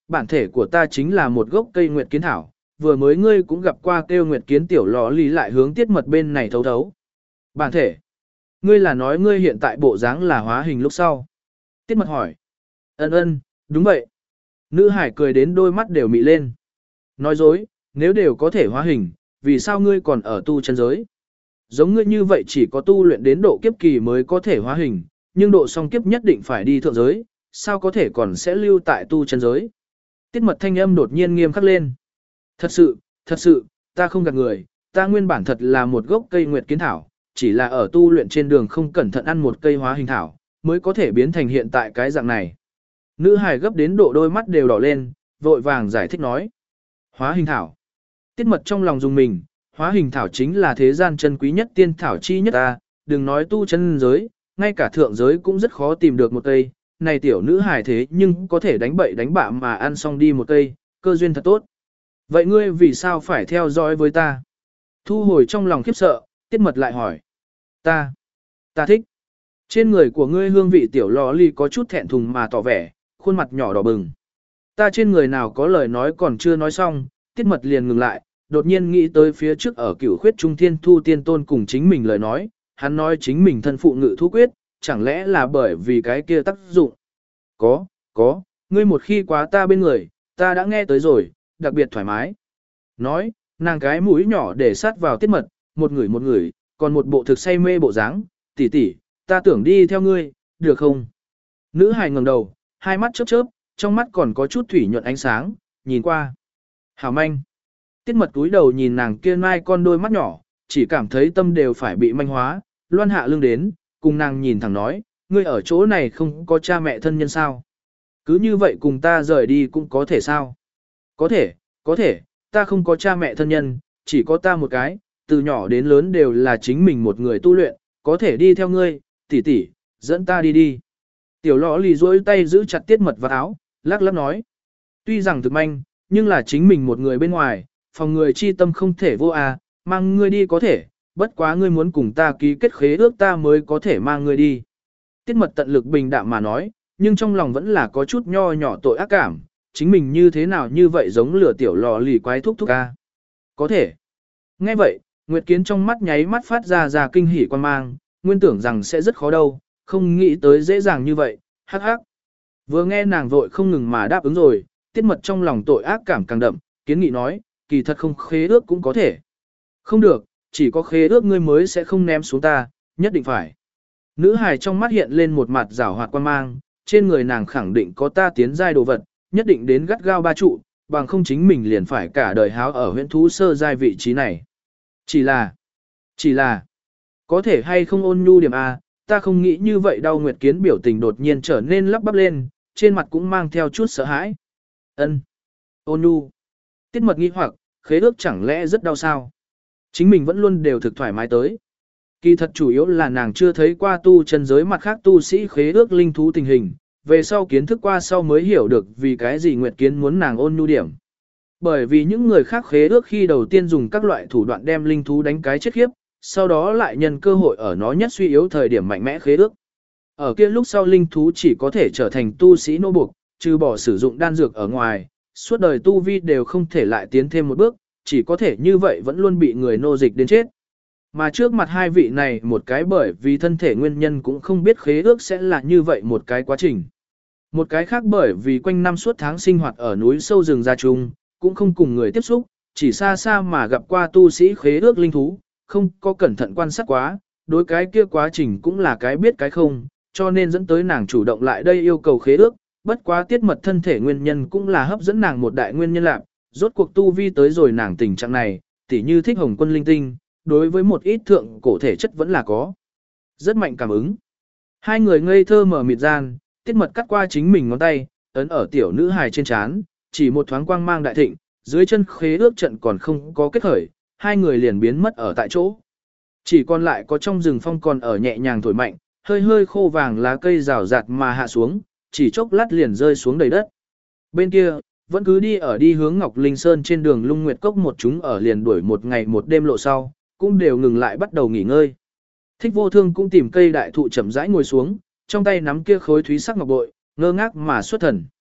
bản thể của ta chính là một gốc cây nguyệt kiến thảo, vừa mới ngươi cũng gặp qua kêu nguyệt kiến tiểu lò lì lại hướng tiết mật bên này thấu thấu. Bản thể, ngươi là nói ngươi hiện tại bộ dáng là hóa hình lúc sau. Tiết mật hỏi. Ân, đúng vậy. Nữ hải cười đến đôi mắt đều mị lên. Nói dối, nếu đều có thể hóa hình, vì sao ngươi còn ở tu chân giới? Giống ngươi như vậy chỉ có tu luyện đến độ kiếp kỳ mới có thể hóa hình, nhưng độ song kiếp nhất định phải đi thượng giới, sao có thể còn sẽ lưu tại tu chân giới? Tiết mật thanh âm đột nhiên nghiêm khắc lên. Thật sự, ta không gạt người, ta nguyên bản thật là một gốc cây nguyệt kiến thảo, chỉ là ở tu luyện trên đường không cẩn thận ăn một cây hóa hình thảo, mới có thể biến thành hiện tại cái dạng này. Nữ hài gấp đến độ đôi mắt đều đỏ lên, vội vàng giải thích nói. Hóa hình thảo. Tiết mật trong lòng dùng mình, hóa hình thảo chính là thế gian chân quý nhất tiên thảo chi nhất ta, đừng nói tu chân giới, ngay cả thượng giới cũng rất khó tìm được một cây. Này tiểu nữ hài thế nhưng có thể đánh bậy đánh bạ mà ăn xong đi một cây, cơ duyên thật tốt. Vậy ngươi vì sao phải theo dõi với ta? Thu hồi trong lòng khiếp sợ, tiết mật lại hỏi. Ta thích. Trên người của ngươi hương vị tiểu lò ly có chút thẹn thùng mà tỏ vẻ, khuôn mặt nhỏ đỏ bừng. Ta trên người nào có lời nói còn chưa nói xong, tiết mật liền ngừng lại, đột nhiên nghĩ tới phía trước ở cửu khuyết trung thiên thu tiên tôn cùng chính mình lời nói, hắn nói chính mình thân phụ ngự thú quyết, chẳng lẽ là bởi vì cái kia tác dụng. Có, ngươi một khi quá ta bên người, ta đã nghe tới rồi, đặc biệt thoải mái. Nói, nàng cái mũi nhỏ để sát vào tiết mật, một người, còn một bộ thực say mê bộ dáng, tỷ, ta tưởng đi theo ngươi, được không? Nữ hài ngẩng đầu, hai mắt chớp, trong mắt còn có chút thủy nhuận ánh sáng, nhìn qua. Hảo manh. Tiết mật túi đầu nhìn nàng kia mai con đôi mắt nhỏ, chỉ cảm thấy tâm đều phải bị manh hóa, loan hạ lưng đến, cùng nàng nhìn thẳng nói, ngươi ở chỗ này không có cha mẹ thân nhân sao? Cứ như vậy cùng ta rời đi cũng có thể sao? Có thể, ta không có cha mẹ thân nhân, chỉ có ta một cái, từ nhỏ đến lớn đều là chính mình một người tu luyện, có thể đi theo ngươi, tỷ, dẫn ta đi. Tiểu lõ lì duỗi tay giữ chặt tiết mật vào áo, lắc lắc nói. Tuy rằng thực manh, nhưng là chính mình một người bên ngoài, phòng người chi tâm không thể vô mang ngươi đi có thể, bất quá ngươi muốn cùng ta ký kết khế ước ta mới có thể mang ngươi đi. Tiết mật tận lực bình đạm mà nói, nhưng trong lòng vẫn là có chút nho nhỏ tội ác cảm, chính mình như thế nào như vậy giống lửa tiểu lò lì quái thúc ca. Có thể. Nghe vậy, Nguyệt Kiến trong mắt nháy mắt phát ra kinh hỉ quan mang, nguyên tưởng rằng sẽ rất khó đâu, không nghĩ tới dễ dàng như vậy, hắc hắc. Vừa nghe nàng vội không ngừng mà đáp ứng rồi, tiết mật trong lòng tội ác cảm càng đậm, kiến nghị nói, kỳ thật không khế ước cũng có thể. Không được, chỉ có khế ước ngươi mới sẽ không ném xuống ta, nhất định phải. Nữ hài trong mắt hiện lên một mặt rảo hoạt quan mang, trên người nàng khẳng định có ta tiến giai đồ vật, nhất định đến gắt gao ba trụ, bằng không chính mình liền phải cả đời háo ở huyễn thú sơ giai vị trí này. Chỉ là, có thể hay không ôn nhu điểm A, ta không nghĩ như vậy đâu. Nguyệt Kiến biểu tình đột nhiên trở nên lắp bắp lên, trên mặt cũng mang theo chút sợ hãi. Ôn nhu. Tiết mật nghi hoặc, khế ước chẳng lẽ rất đau sao? Chính mình vẫn luôn đều thực thoải mái tới. Kỳ thật chủ yếu là nàng chưa thấy qua tu chân giới mặt khác tu sĩ khế ước linh thú tình hình, về sau kiến thức qua sau mới hiểu được vì cái gì Nguyệt Kiến muốn nàng ôn nhu điểm. Bởi vì những người khác khế ước khi đầu tiên dùng các loại thủ đoạn đem linh thú đánh cái chết khiếp, sau đó lại nhân cơ hội ở nó nhất suy yếu thời điểm mạnh mẽ khế ước. Ở kia lúc sau linh thú chỉ có thể trở thành tu sĩ nô buộc, trừ bỏ sử dụng đan dược ở ngoài, suốt đời tu vi đều không thể lại tiến thêm một bước, chỉ có thể như vậy vẫn luôn bị người nô dịch đến chết. Mà trước mặt hai vị này một cái bởi vì thân thể nguyên nhân cũng không biết khế ước sẽ là như vậy một cái quá trình. Một cái khác bởi vì quanh năm suốt tháng sinh hoạt ở núi sâu rừng ra chung, cũng không cùng người tiếp xúc, chỉ xa xa mà gặp qua tu sĩ khế ước linh thú, không có cẩn thận quan sát quá, đối cái kia quá trình cũng là cái biết cái không, cho nên dẫn tới nàng chủ động lại đây yêu cầu khế ước, bất quá tiết mật thân thể nguyên nhân cũng là hấp dẫn nàng một đại nguyên nhân lạc, rốt cuộc tu vi tới rồi nàng tình trạng này, tỉ như thích hồng quân linh tinh, đối với một ít thượng cổ thể chất vẫn là có rất mạnh cảm ứng. Hai người ngây thơ mở mịt gian, tiết mật cắt qua chính mình ngón tay, ấn ở tiểu nữ hài trên trán, chỉ một thoáng quang mang đại thịnh, dưới chân khế ước trận còn không có kết khởi, hai người liền biến mất ở tại chỗ. Chỉ còn lại có trong rừng phong còn ở nhẹ nhàng thổi mạnh, hơi hơi khô vàng lá cây rào rạt mà hạ xuống, chỉ chốc lát liền rơi xuống đầy đất. Bên kia, vẫn cứ đi hướng Ngọc Linh Sơn trên đường Lung Nguyệt Cốc một chúng ở liền đuổi một ngày một đêm lộ sau, cũng đều ngừng lại bắt đầu nghỉ ngơi. Thích Vô Thương cũng tìm cây đại thụ chậm rãi ngồi xuống, trong tay nắm kia khối thúy sắc ngọc bội, ngơ ngác mà xuất thần.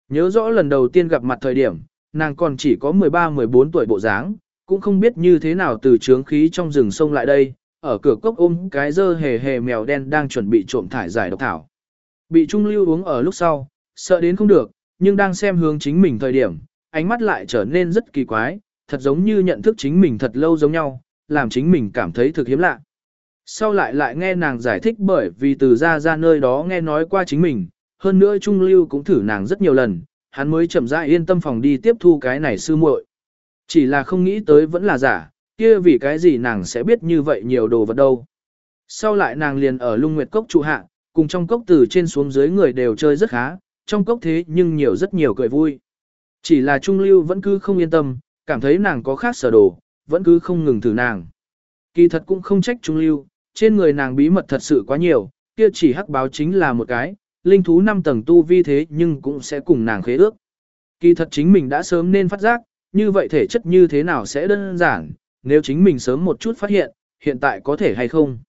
Nhớ rõ lần đầu tiên gặp mặt thời điểm, nàng còn chỉ có 13-14 tuổi bộ dáng, cũng không biết như thế nào từ trướng khí trong rừng sông lại đây, ở cửa cốc ôm cái dơ hề hề mèo đen đang chuẩn bị trộm thải giải độc thảo. Bị Trung Lưu uống ở lúc sau, sợ đến không được, nhưng đang xem hướng chính mình thời điểm, ánh mắt lại trở nên rất kỳ quái, thật giống như nhận thức chính mình thật lâu giống nhau, làm chính mình cảm thấy thực hiếm lạ. Sau lại nghe nàng giải thích bởi vì từ ra nơi đó nghe nói qua chính mình, hơn nữa Trung Lưu cũng thử nàng rất nhiều lần, hắn mới chậm rãi yên tâm phòng đi tiếp thu cái này sư muội. Chỉ là không nghĩ tới vẫn là giả, kia vì cái gì nàng sẽ biết như vậy nhiều đồ vật đâu. Sau lại nàng liền ở Lung Nguyệt Cốc trụ hạ, cùng trong cốc từ trên xuống dưới người đều chơi rất khá, trong cốc thế nhưng nhiều rất nhiều cười vui. Chỉ là Trung Lưu vẫn cứ không yên tâm, cảm thấy nàng có khác sở đồ, vẫn cứ không ngừng thử nàng. Kỳ thật cũng không trách Trung Lưu, trên người nàng bí mật thật sự quá nhiều, kia chỉ hắc báo chính là một cái, linh thú 5 tầng tu vi thế nhưng cũng sẽ cùng nàng khế ước. Kỳ thật chính mình đã sớm nên phát giác, như vậy thể chất như thế nào sẽ đơn giản, nếu chính mình sớm một chút phát hiện, hiện tại có thể hay không.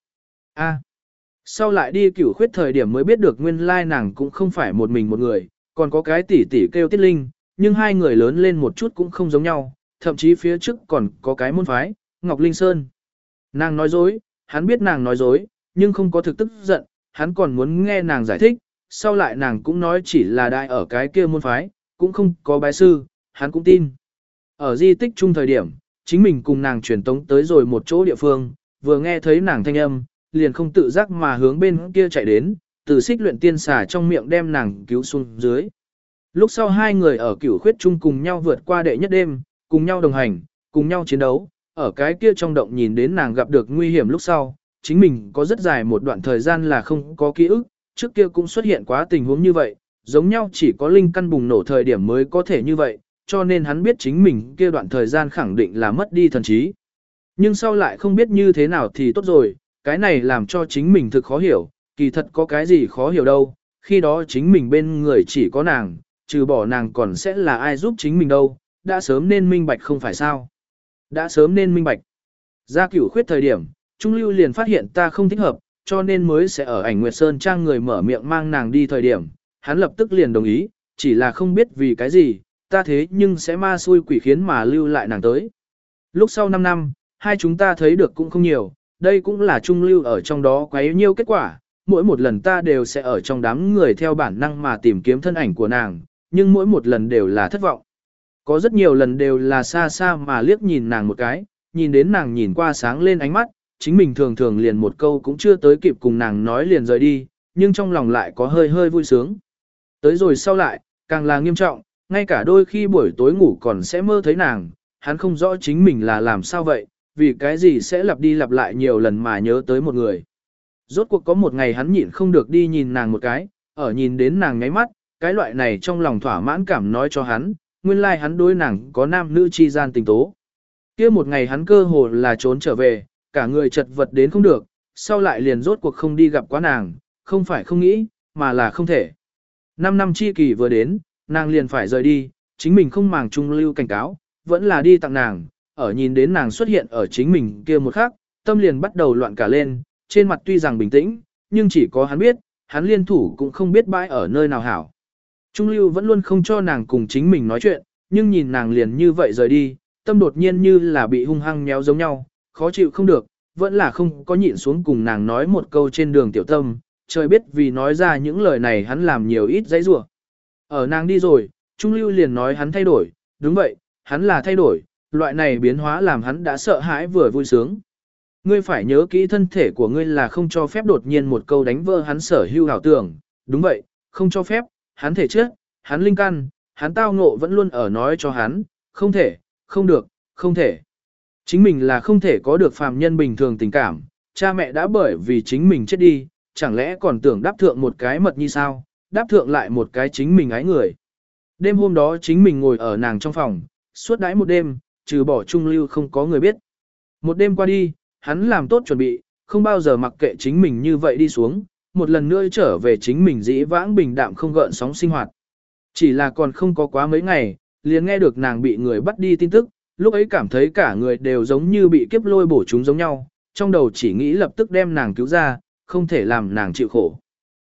Sau lại đi Cửu Khuyết thời điểm mới biết được nguyên lai nàng cũng không phải một mình một người, còn có cái tỷ tỷ kêu Tiết Linh, nhưng hai người lớn lên một chút cũng không giống nhau, thậm chí phía trước còn có cái môn phái, Ngọc Linh Sơn. Nàng nói dối, hắn biết nàng nói dối, nhưng không có thực tức giận, hắn còn muốn nghe nàng giải thích, sau lại nàng cũng nói chỉ là đại ở cái kia môn phái, cũng không có bái sư, hắn cũng tin. Ở di tích chung thời điểm, chính mình cùng nàng truyền tống tới rồi một chỗ địa phương, vừa nghe thấy nàng thanh âm, liền không tự giác mà hướng bên kia chạy đến, từ xích luyện tiên xà trong miệng đem nàng cứu xuống dưới. Lúc sau hai người ở Cửu Khuyết chung cùng nhau vượt qua đệ nhất đêm, cùng nhau đồng hành, cùng nhau chiến đấu, ở cái kia trong động nhìn đến nàng gặp được nguy hiểm lúc sau, chính mình có rất dài một đoạn thời gian là không có ký ức, trước kia cũng xuất hiện quá tình huống như vậy, giống nhau chỉ có linh căn bùng nổ thời điểm mới có thể như vậy, cho nên hắn biết chính mình kia đoạn thời gian khẳng định là mất đi thần trí. Nhưng sau lại không biết như thế nào thì tốt rồi, cái này làm cho chính mình thực khó hiểu, kỳ thật có cái gì khó hiểu đâu, khi đó chính mình bên người chỉ có nàng, trừ bỏ nàng còn sẽ là ai giúp chính mình đâu, đã sớm nên minh bạch không phải sao. Đã sớm nên minh bạch. Ra Cửu Khuyết thời điểm, Trung Lưu liền phát hiện ta không thích hợp, cho nên mới sẽ ở Ảnh Nguyệt Sơn trang người mở miệng mang nàng đi thời điểm, hắn lập tức liền đồng ý, chỉ là không biết vì cái gì, ta thế nhưng sẽ ma xui quỷ khiến mà lưu lại nàng tới. Lúc sau 5 năm, hai chúng ta thấy được cũng không nhiều, đây cũng là Trung Lưu ở trong đó quấy nhiêu kết quả, mỗi một lần ta đều sẽ ở trong đám người theo bản năng mà tìm kiếm thân ảnh của nàng, nhưng mỗi một lần đều là thất vọng. Có rất nhiều lần đều là xa xa mà liếc nhìn nàng một cái, nhìn đến nàng nhìn qua sáng lên ánh mắt, chính mình thường thường liền một câu cũng chưa tới kịp cùng nàng nói liền rời đi, nhưng trong lòng lại có hơi hơi vui sướng. Tới rồi sau lại, càng là nghiêm trọng, ngay cả đôi khi buổi tối ngủ còn sẽ mơ thấy nàng, hắn không rõ chính mình là làm sao vậy, vì cái gì sẽ lặp đi lặp lại nhiều lần mà nhớ tới một người. Rốt cuộc có một ngày hắn nhịn không được đi nhìn nàng một cái, ở nhìn đến nàng ngáy mắt, cái loại này trong lòng thỏa mãn cảm nói cho hắn, nguyên lai hắn đối nàng có nam nữ chi gian tình tố. Kia một ngày hắn cơ hồ là trốn trở về, cả người chật vật đến không được, sau lại liền rốt cuộc không đi gặp quá nàng, không phải không nghĩ, mà là không thể. 5 năm chi kỳ vừa đến, nàng liền phải rời đi, chính mình không màng Trung Lưu cảnh cáo, vẫn là đi tặng nàng, ở nhìn đến nàng xuất hiện ở chính mình kia một khắc, tâm liền bắt đầu loạn cả lên, trên mặt tuy rằng bình tĩnh, nhưng chỉ có hắn biết, hắn liên thủ cũng không biết bãi ở nơi nào hảo. Trung Lưu vẫn luôn không cho nàng cùng chính mình nói chuyện, nhưng nhìn nàng liền như vậy rời đi, tâm đột nhiên như là bị hung hăng méo giống nhau, khó chịu không được, vẫn là không có nhịn xuống cùng nàng nói một câu trên đường tiểu tâm, trời biết vì nói ra những lời này hắn làm nhiều ít dãy rủa. Ở nàng đi rồi, Trung Lưu liền nói hắn thay đổi, đúng vậy, hắn là thay đổi, loại này biến hóa làm hắn đã sợ hãi vừa vui sướng. Ngươi phải nhớ kỹ thân thể của ngươi là không cho phép đột nhiên một câu đánh vỡ hắn sở hữu ảo tưởng, đúng vậy, không cho phép, hắn thể chất, hắn linh căn, hắn tao ngộ vẫn luôn ở nói cho hắn, không thể, không được, không thể. Chính mình là không thể có được phàm nhân bình thường tình cảm, cha mẹ đã bởi vì chính mình chết đi, chẳng lẽ còn tưởng đáp thượng một cái mật như sao, đáp thượng lại một cái chính mình ái người. Đêm hôm đó chính mình ngồi ở nàng trong phòng, suốt đãi một đêm, trừ bỏ Trung Lưu không có người biết. Một đêm qua đi, hắn làm tốt chuẩn bị, không bao giờ mặc kệ chính mình như vậy đi xuống, một lần nữa trở về chính mình dĩ vãng bình đạm không gợn sóng sinh hoạt. Chỉ là còn không có quá mấy ngày, liền nghe được nàng bị người bắt đi tin tức, lúc ấy cảm thấy cả người đều giống như bị kiếp lôi bổ chúng giống nhau, trong đầu chỉ nghĩ lập tức đem nàng cứu ra, không thể làm nàng chịu khổ.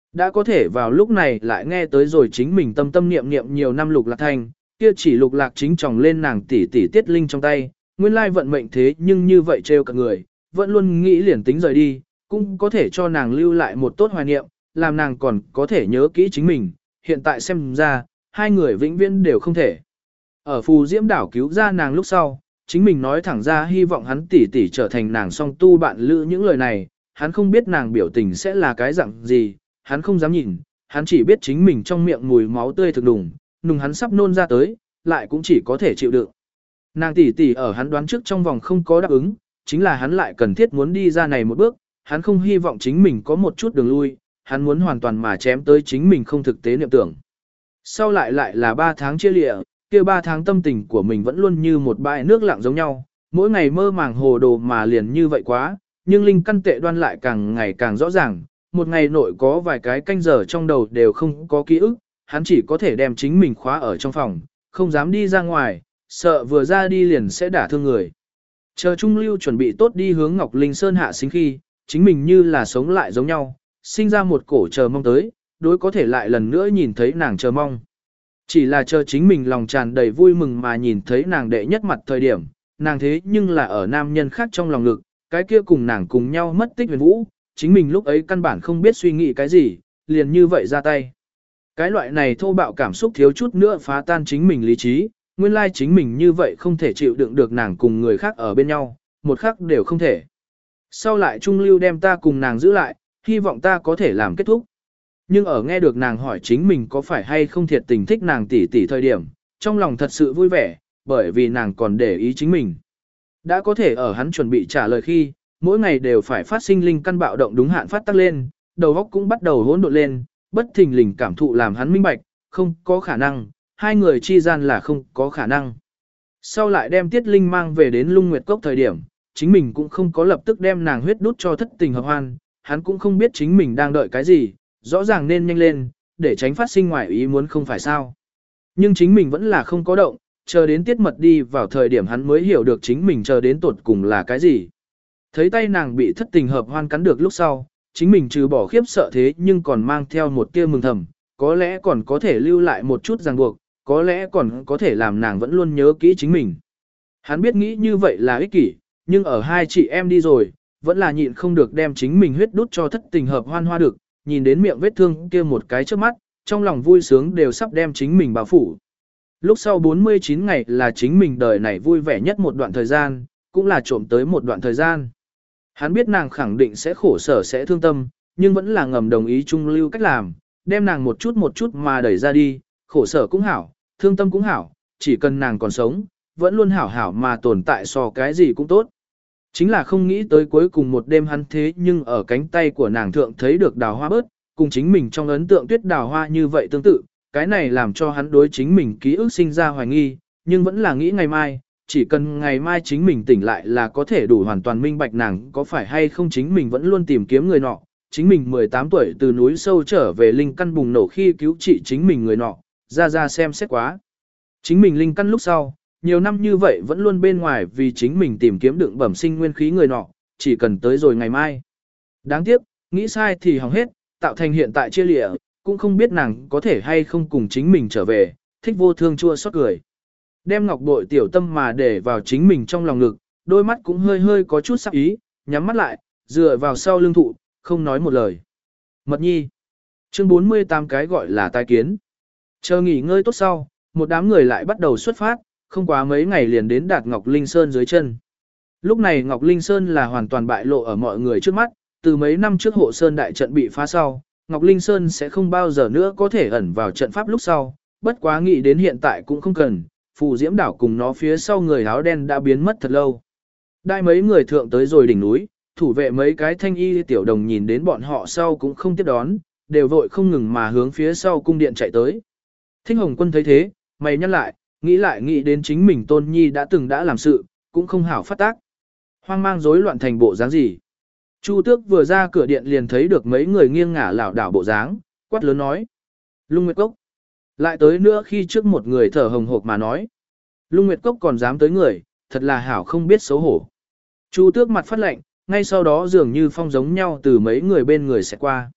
Đã có thể vào lúc này lại nghe tới rồi chính mình tâm tâm niệm niệm nhiều năm Lục Lạc Thành, kia chỉ Lục Lạc chính tròng lên nàng tỷ tỷ Tiết Linh trong tay, nguyên lai vận mệnh thế nhưng như vậy trêu cả người, vẫn luôn nghĩ liền tính rời đi, cũng có thể cho nàng lưu lại một tốt hoài niệm, làm nàng còn có thể nhớ kỹ chính mình, hiện tại xem ra, hai người vĩnh viễn đều không thể. Ở Phù Diễm đảo cứu ra nàng lúc sau, chính mình nói thẳng ra hy vọng hắn tỷ tỷ trở thành nàng song tu bạn lữ những lời này, hắn không biết nàng biểu tình sẽ là cái dạng gì, hắn không dám nhìn, hắn chỉ biết chính mình trong miệng mùi máu tươi thực đùng, nùng hắn sắp nôn ra tới, lại cũng chỉ có thể chịu đựng. Nàng tỷ tỷ ở hắn đoán trước trong vòng không có đáp ứng, chính là hắn lại cần thiết muốn đi ra này một bước, hắn không hy vọng chính mình có một chút đường lui, hắn muốn hoàn toàn mà chém tới chính mình không thực tế niệm tưởng. Sau lại là 3 tháng chia lịa, kia 3 tháng tâm tình của mình vẫn luôn như một bãi nước lặng giống nhau, mỗi ngày mơ màng hồ đồ mà liền như vậy quá, nhưng linh căn tệ đoan lại càng ngày càng rõ ràng, một ngày nội có vài cái canh giờ trong đầu đều không có ký ức, hắn chỉ có thể đem chính mình khóa ở trong phòng, không dám đi ra ngoài, sợ vừa ra đi liền sẽ đả thương người. Chờ Trung Lưu chuẩn bị tốt đi hướng Ngọc Linh Sơn hạ sinh khi, chính mình như là sống lại giống nhau, sinh ra một cổ chờ mong tới, đối có thể lại lần nữa nhìn thấy nàng chờ mong. Chỉ là chờ chính mình lòng tràn đầy vui mừng mà nhìn thấy nàng đệ nhất mặt thời điểm, nàng thế nhưng là ở nam nhân khác trong lòng ngực, cái kia cùng nàng cùng nhau mất tích huyền vũ, chính mình lúc ấy căn bản không biết suy nghĩ cái gì, liền như vậy ra tay. Cái loại này thô bạo cảm xúc thiếu chút nữa phá tan chính mình lý trí, nguyên lai chính mình như vậy không thể chịu đựng được nàng cùng người khác ở bên nhau, một khắc đều không thể. Sau lại Trung Lưu đem ta cùng nàng giữ lại, hy vọng ta có thể làm kết thúc. Nhưng ở nghe được nàng hỏi chính mình có phải hay không thiệt tình thích nàng tỷ tỷ thời điểm, trong lòng thật sự vui vẻ, bởi vì nàng còn để ý chính mình. Đã có thể ở hắn chuẩn bị trả lời khi, mỗi ngày đều phải phát sinh linh căn bạo động đúng hạn phát tắc lên, đầu óc cũng bắt đầu hỗn độn lên, bất thình lình cảm thụ làm hắn minh bạch, không có khả năng, hai người chi gian là không có khả năng. Sau lại đem Tiết Linh mang về đến Lung Nguyệt Cốc thời điểm, chính mình cũng không có lập tức đem nàng huyết đút cho thất tình hợp hoan, hắn cũng không biết chính mình đang đợi cái gì, rõ ràng nên nhanh lên, để tránh phát sinh ngoài ý muốn không phải sao. Nhưng chính mình vẫn là không có động, chờ đến Tiết Mật đi vào thời điểm hắn mới hiểu được chính mình chờ đến tột cùng là cái gì. Thấy tay nàng bị thất tình hợp hoan cắn được lúc sau, chính mình trừ bỏ khiếp sợ thế nhưng còn mang theo một tia mừng thầm, có lẽ còn có thể lưu lại một chút ràng buộc, có lẽ còn có thể làm nàng vẫn luôn nhớ kỹ chính mình. Hắn biết nghĩ như vậy là ích kỷ, nhưng ở hai chị em đi rồi, vẫn là nhịn không được đem chính mình huyết đút cho thất tình hợp hoan hoa được, nhìn đến miệng vết thương kia một cái trước mắt, trong lòng vui sướng đều sắp đem chính mình bao phủ. Lúc sau 49 ngày là chính mình đời này vui vẻ nhất một đoạn thời gian, cũng là trộm tới một đoạn thời gian. Hắn biết nàng khẳng định sẽ khổ sở sẽ thương tâm, nhưng vẫn là ngầm đồng ý Trung Lưu cách làm, đem nàng một chút mà đẩy ra đi, khổ sở cũng hảo, thương tâm cũng hảo, chỉ cần nàng còn sống, vẫn luôn hảo hảo mà tồn tại so cái gì cũng tốt. Chính là không nghĩ tới cuối cùng một đêm hắn thế nhưng ở cánh tay của nàng thượng thấy được đào hoa bớt, cùng chính mình trong ấn tượng tuyết đào hoa như vậy tương tự, cái này làm cho hắn đối chính mình ký ức sinh ra hoài nghi, nhưng vẫn là nghĩ ngày mai, chỉ cần ngày mai chính mình tỉnh lại là có thể đủ hoàn toàn minh bạch nàng có phải hay không chính mình vẫn luôn tìm kiếm người nọ, chính mình 18 tuổi từ núi sâu trở về linh căn bùng nổ khi cứu trị chính mình người nọ, ra xem xét quá. Chính mình linh căn lúc sau, nhiều năm như vậy vẫn luôn bên ngoài vì chính mình tìm kiếm đựng bẩm sinh nguyên khí người nọ, chỉ cần tới rồi ngày mai. Đáng tiếc, nghĩ sai thì hỏng hết, tạo thành hiện tại chia lịa, cũng không biết nàng có thể hay không cùng chính mình trở về, thích vô thương chua xót cười. Đem ngọc bội tiểu tâm mà để vào chính mình trong lòng ngực, đôi mắt cũng hơi hơi có chút sắc ý, nhắm mắt lại, dựa vào sau lưng thụ, không nói một lời. Mật nhi. Chương 48 cái gọi là tai kiến. Chờ nghỉ ngơi tốt sau, một đám người lại bắt đầu xuất phát, không quá mấy ngày liền đến đạt Ngọc Linh Sơn dưới chân. Lúc này Ngọc Linh Sơn là hoàn toàn bại lộ ở mọi người trước mắt, từ mấy năm trước hộ Sơn đại trận bị phá sau, Ngọc Linh Sơn sẽ không bao giờ nữa có thể ẩn vào trận pháp lúc sau, bất quá nghĩ đến hiện tại cũng không cần, Phù Diễm đảo cùng nó phía sau người áo đen đã biến mất thật lâu. Đại mấy người thượng tới rồi đỉnh núi, thủ vệ mấy cái thanh y tiểu đồng nhìn đến bọn họ sau cũng không tiếp đón, đều vội không ngừng mà hướng phía sau cung điện chạy tới. Thích Hồng Quân thấy thế, mày nhăn lại nghĩ đến chính mình Tôn Nhi đã làm sự, cũng không hảo phát tác. Hoang mang rối loạn thành bộ dáng gì. Chu Tước vừa ra cửa điện liền thấy được mấy người nghiêng ngả lảo đảo bộ dáng, quát lớn nói. Lung Nguyệt Cốc. Lại tới nữa khi trước một người thở hồng hộc mà nói. Lung Nguyệt Cốc còn dám tới người, thật là hảo không biết xấu hổ. Chu Tước mặt phát lạnh, ngay sau đó dường như phong giống nhau từ mấy người bên người sẽ qua.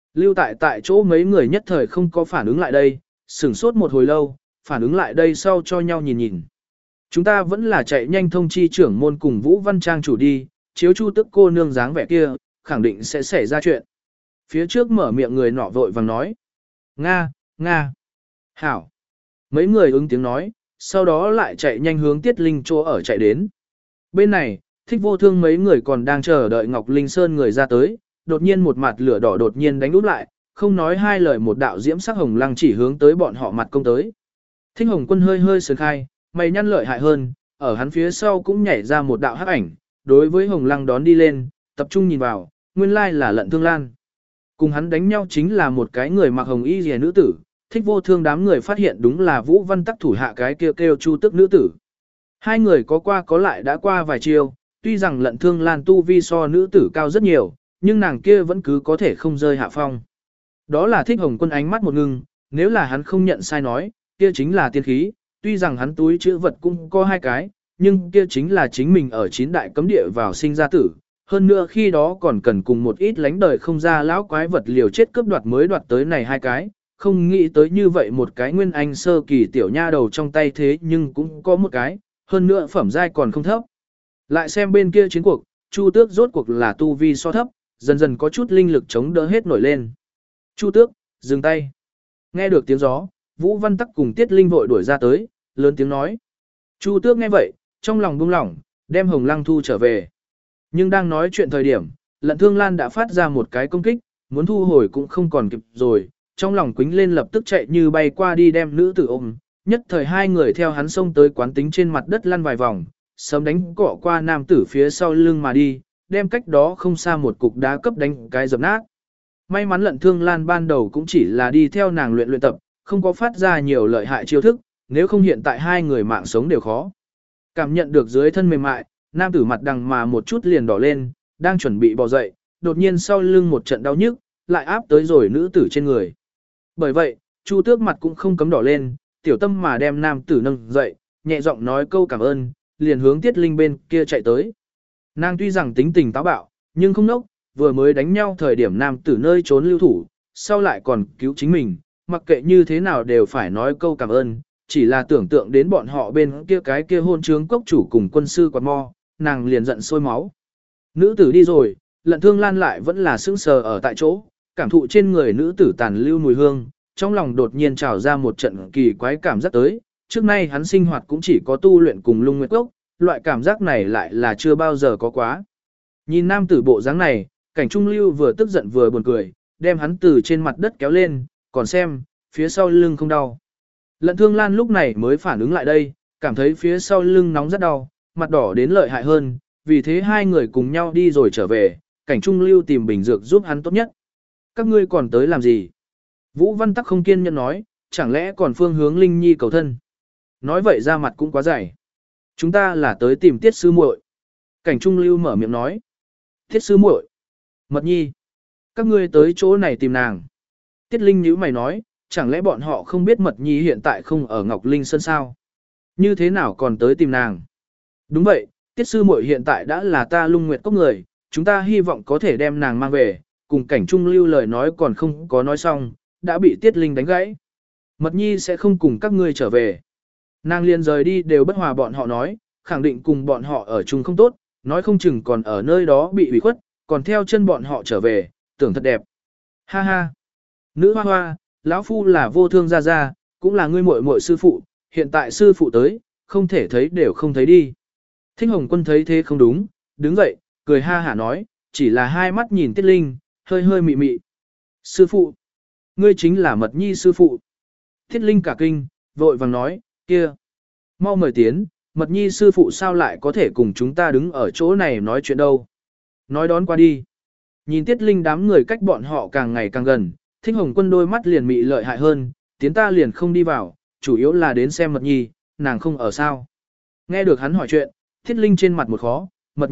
Lưu tại chỗ mấy người nhất thời không có phản ứng lại đây, sửng sốt một hồi lâu, phản ứng lại đây sau cho nhau nhìn nhìn. Chúng ta vẫn là chạy nhanh thông chi trưởng môn cùng Vũ Văn Trang chủ đi, chiếu Chu Tức cô nương dáng vẻ kia, khẳng định sẽ xảy ra chuyện. Phía trước mở miệng người nọ vội vàng nói. Nga, Nga, Hảo. Mấy người ứng tiếng nói, sau đó lại chạy nhanh hướng Tiết Linh chỗ ở chạy đến. Bên này, Thích Vô Thương mấy người còn đang chờ đợi Ngọc Linh Sơn người ra tới, đột nhiên một mặt lửa đỏ đột nhiên đánh úp lại, không nói hai lời một đạo diễm sắc hồng lăng chỉ hướng tới bọn họ mặt công tới. Thích Hồng Quân hơi hơi sườn khai, mày nhăn lợi hại hơn, ở hắn phía sau cũng nhảy ra một đạo hắc ảnh, đối với hồng lăng đón đi lên, tập trung nhìn vào, nguyên lai là Lận Thương Lan. Cùng hắn đánh nhau chính là một cái người mặc hồng y rìa nữ tử, Thích Vô Thương đám người phát hiện đúng là Vũ Văn Tắc thủ hạ cái kêu Chu Tức nữ tử. Hai người có qua có lại đã qua vài chiêu, tuy rằng Lận Thương Lan tu vi so nữ tử cao rất nhiều, nhưng nàng kia vẫn cứ có thể không rơi hạ phong. Đó là Thích Hồng Quân ánh mắt một ngưng, nếu là hắn không nhận sai nói, kia chính là tiên khí, tuy rằng hắn túi chữ vật cũng có hai cái, nhưng kia chính là chính mình ở 9 đại cấm địa vào sinh ra tử. Hơn nữa khi đó còn cần cùng một ít lánh đời không ra lão quái vật liều chết cướp đoạt mới đoạt tới này hai cái, không nghĩ tới như vậy một cái nguyên anh sơ kỳ tiểu nha đầu trong tay thế nhưng cũng có một cái, hơn nữa phẩm giai còn không thấp. Lại xem bên kia chiến cuộc, Chu Tước rốt cuộc là tu vi so thấp, dần dần có chút linh lực chống đỡ hết nổi lên. Chu Tước, dừng tay. Nghe được tiếng gió, Vũ Văn Tắc cùng Tiết Linh vội đuổi ra tới, lớn tiếng nói. Chu Tước nghe vậy, trong lòng buông lỏng, đem Hồng Lăng thu trở về. Nhưng đang nói chuyện thời điểm, Lận Thương Lan đã phát ra một cái công kích, muốn thu hồi cũng không còn kịp rồi, trong lòng quính lên lập tức chạy như bay qua đi đem nữ tử ôm, nhất thời hai người theo hắn xông tới quán tính trên mặt đất lăn vài vòng, sớm đánh cọ qua nam tử phía sau lưng mà đi, đem cách đó không xa một cục đá cấp đánh cái dập nát. May mắn Lận Thương Lan ban đầu cũng chỉ là đi theo nàng luyện tập, không có phát ra nhiều lợi hại chiêu thức, nếu không hiện tại hai người mạng sống đều khó. Cảm nhận được dưới thân mềm mại, nam tử mặt đằng mà một chút liền đỏ lên, đang chuẩn bị bò dậy, đột nhiên sau lưng một trận đau nhức, lại áp tới rồi nữ tử trên người. Bởi vậy, Chu Tước mặt cũng không cấm đỏ lên, tiểu tâm mà đem nam tử nâng dậy, nhẹ giọng nói câu cảm ơn, liền hướng Tiết Linh bên kia chạy tới. Nàng tuy rằng tính tình táo bạo, nhưng không nốc, vừa mới đánh nhau thời điểm nam tử nơi trốn lưu thủ, sau lại còn cứu chính mình, mặc kệ như thế nào đều phải nói câu cảm ơn, chỉ là tưởng tượng đến bọn họ bên kia cái kia hôn trướng cốc chủ cùng quân sư quạt mo, nàng liền giận sôi máu. Nữ tử đi rồi, Lận Thương Lan lại vẫn là sững sờ ở tại chỗ, cảm thụ trên người nữ tử tàn lưu mùi hương, trong lòng đột nhiên trào ra một trận kỳ quái cảm giác tới, trước nay hắn sinh hoạt cũng chỉ có tu luyện cùng Lung Nguyệt Cốc, loại cảm giác này lại là chưa bao giờ có quá. Nhìn nam tử bộ dáng này, Cảnh Trung Lưu vừa tức giận vừa buồn cười, đem hắn từ trên mặt đất kéo lên, còn xem, phía sau lưng không đau. Lận Thương Lan lúc này mới phản ứng lại đây, cảm thấy phía sau lưng nóng rất đau, mặt đỏ đến lợi hại hơn, vì thế hai người cùng nhau đi rồi trở về, Cảnh Trung Lưu tìm bình dược giúp hắn tốt nhất. Các ngươi còn tới làm gì? Vũ Văn Tắc không kiên nhẫn nói, chẳng lẽ còn phương hướng Linh Nhi cầu thân? Nói vậy ra mặt cũng quá dày. Chúng ta là tới tìm Tiết sư muội. Cảnh Trung Lưu mở miệng nói. Tiết sư muội, Mật Nhi, các ngươi tới chỗ này tìm nàng. Tiết Linh nhíu mày nói, chẳng lẽ bọn họ không biết Mật Nhi hiện tại không ở Ngọc Linh Sơn sao? Như thế nào còn tới tìm nàng? Đúng vậy, Tiết sư muội hiện tại đã là ta Lung Nguyệt Cốc người, chúng ta hy vọng có thể đem nàng mang về, cùng Cảnh Trung Lưu lời nói còn không có nói xong, đã bị Tiết Linh đánh gãy. Mật Nhi sẽ không cùng các ngươi trở về. Nàng liền rời đi đều bất hòa bọn họ nói, khẳng định cùng bọn họ ở chung không tốt, nói không chừng còn ở nơi đó bị ủy khuất, còn theo chân bọn họ trở về, tưởng thật đẹp. Ha ha. Nữ hoa hoa, lão phu là Vô Thương gia gia, cũng là ngươi muội muội sư phụ, hiện tại sư phụ tới, không thể thấy đều không thấy đi. Thích Hồng Quân thấy thế không đúng, đứng dậy, cười ha hả nói, chỉ là hai mắt nhìn Tiết Linh, hơi hơi mị mị. Sư phụ, ngươi chính là Mật Nhi sư phụ. Tiết Linh cả kinh, vội vàng nói, kia, mau mời tiến, Mật Nhi sư phụ sao lại có thể cùng chúng ta đứng ở chỗ này nói chuyện đâu. Nói đón qua đi. Nhìn Tiết Linh đám người cách bọn họ càng ngày càng gần, Thích Hồng Quân đôi mắt liền mị lợi hại hơn, tiến ta liền không đi vào, chủ yếu là đến xem Mật Nhi, nàng không ở sao. Nghe được hắn hỏi chuyện, Thiết Linh trên mặt một khó, Mật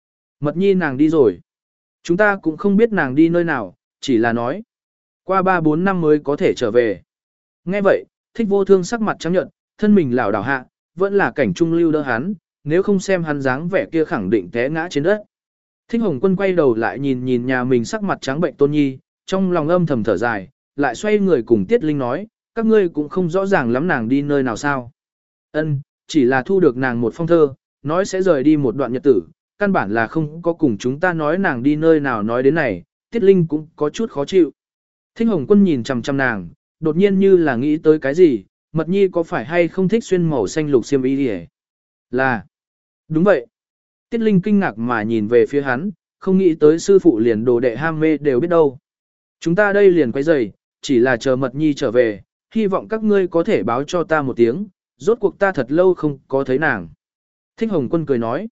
Nhi nàng đi rồi. Chúng ta cũng không biết nàng đi nơi nào, chỉ là nói. Qua 3-4 năm mới có thể trở về. Nghe vậy, Thích Vô Thương sắc mặt trắng nhợt, thân mình lảo đảo hạ, vẫn là Cảnh Trung Lưu đỡ hắn, nếu không xem hắn dáng vẻ kia khẳng định té ngã trên đất. Thích Hồng Quân quay đầu lại nhìn nhìn nhà mình sắc mặt trắng bệnh Tôn Nhi, trong lòng âm thầm thở dài, lại xoay người cùng Tiết Linh nói, các ngươi cũng không rõ ràng lắm nàng đi nơi nào sao. Ân, chỉ là thu được nàng một phong thơ, nói sẽ rời đi một đoạn nhật tử, căn bản là không có cùng chúng ta nói nàng đi nơi nào. Nói đến này, Tiết Linh cũng có chút khó chịu. Thích Hồng Quân nhìn chằm chằm nàng, đột nhiên như là nghĩ tới cái gì, Mật Nhi có phải hay không thích xuyên màu xanh lục xiêm y đi. Là, đúng vậy. Tiết Linh kinh ngạc mà nhìn về phía hắn, không nghĩ tới sư phụ liền đồ đệ ham mê đều biết đâu. Chúng ta đây liền quay rầy, chỉ là chờ Mật Nhi trở về, hy vọng các ngươi có thể báo cho ta một tiếng, rốt cuộc ta thật lâu không có thấy nàng. Thích Hồng Quân cười nói.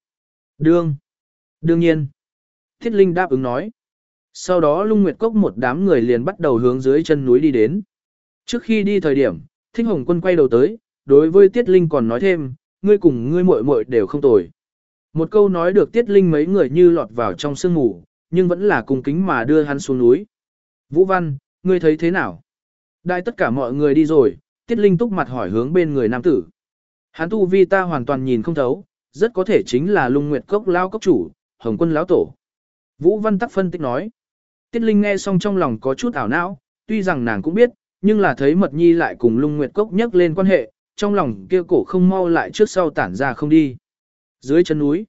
Đương nhiên. Thiết Linh đáp ứng nói. Sau đó Lung Nguyệt Cốc một đám người liền bắt đầu hướng dưới chân núi đi đến. Trước khi đi thời điểm, Thích Hồng Quân quay đầu tới, đối với Tiết Linh còn nói thêm, ngươi cùng ngươi muội muội đều không tồi. Một câu nói được Tiết Linh mấy người như lọt vào trong sương mù, nhưng vẫn là cung kính mà đưa hắn xuống núi. Vũ Văn, ngươi thấy thế nào? Đại tất cả mọi người đi rồi, Tiết Linh túc mặt hỏi hướng bên người nam tử. Hắn tu vi ta hoàn toàn nhìn không thấu, rất có thể chính là Lung Nguyệt Cốc lao cốc chủ, Hồng Quân lão tổ. Vũ Văn tắc phân tích nói. Tiết Linh nghe xong trong lòng có chút ảo não, tuy rằng nàng cũng biết, nhưng là thấy Mật Nhi lại cùng Lung Nguyệt Cốc nhắc lên quan hệ, trong lòng kia cổ không mau lại trước sau tản ra không đi. Dưới chân núi.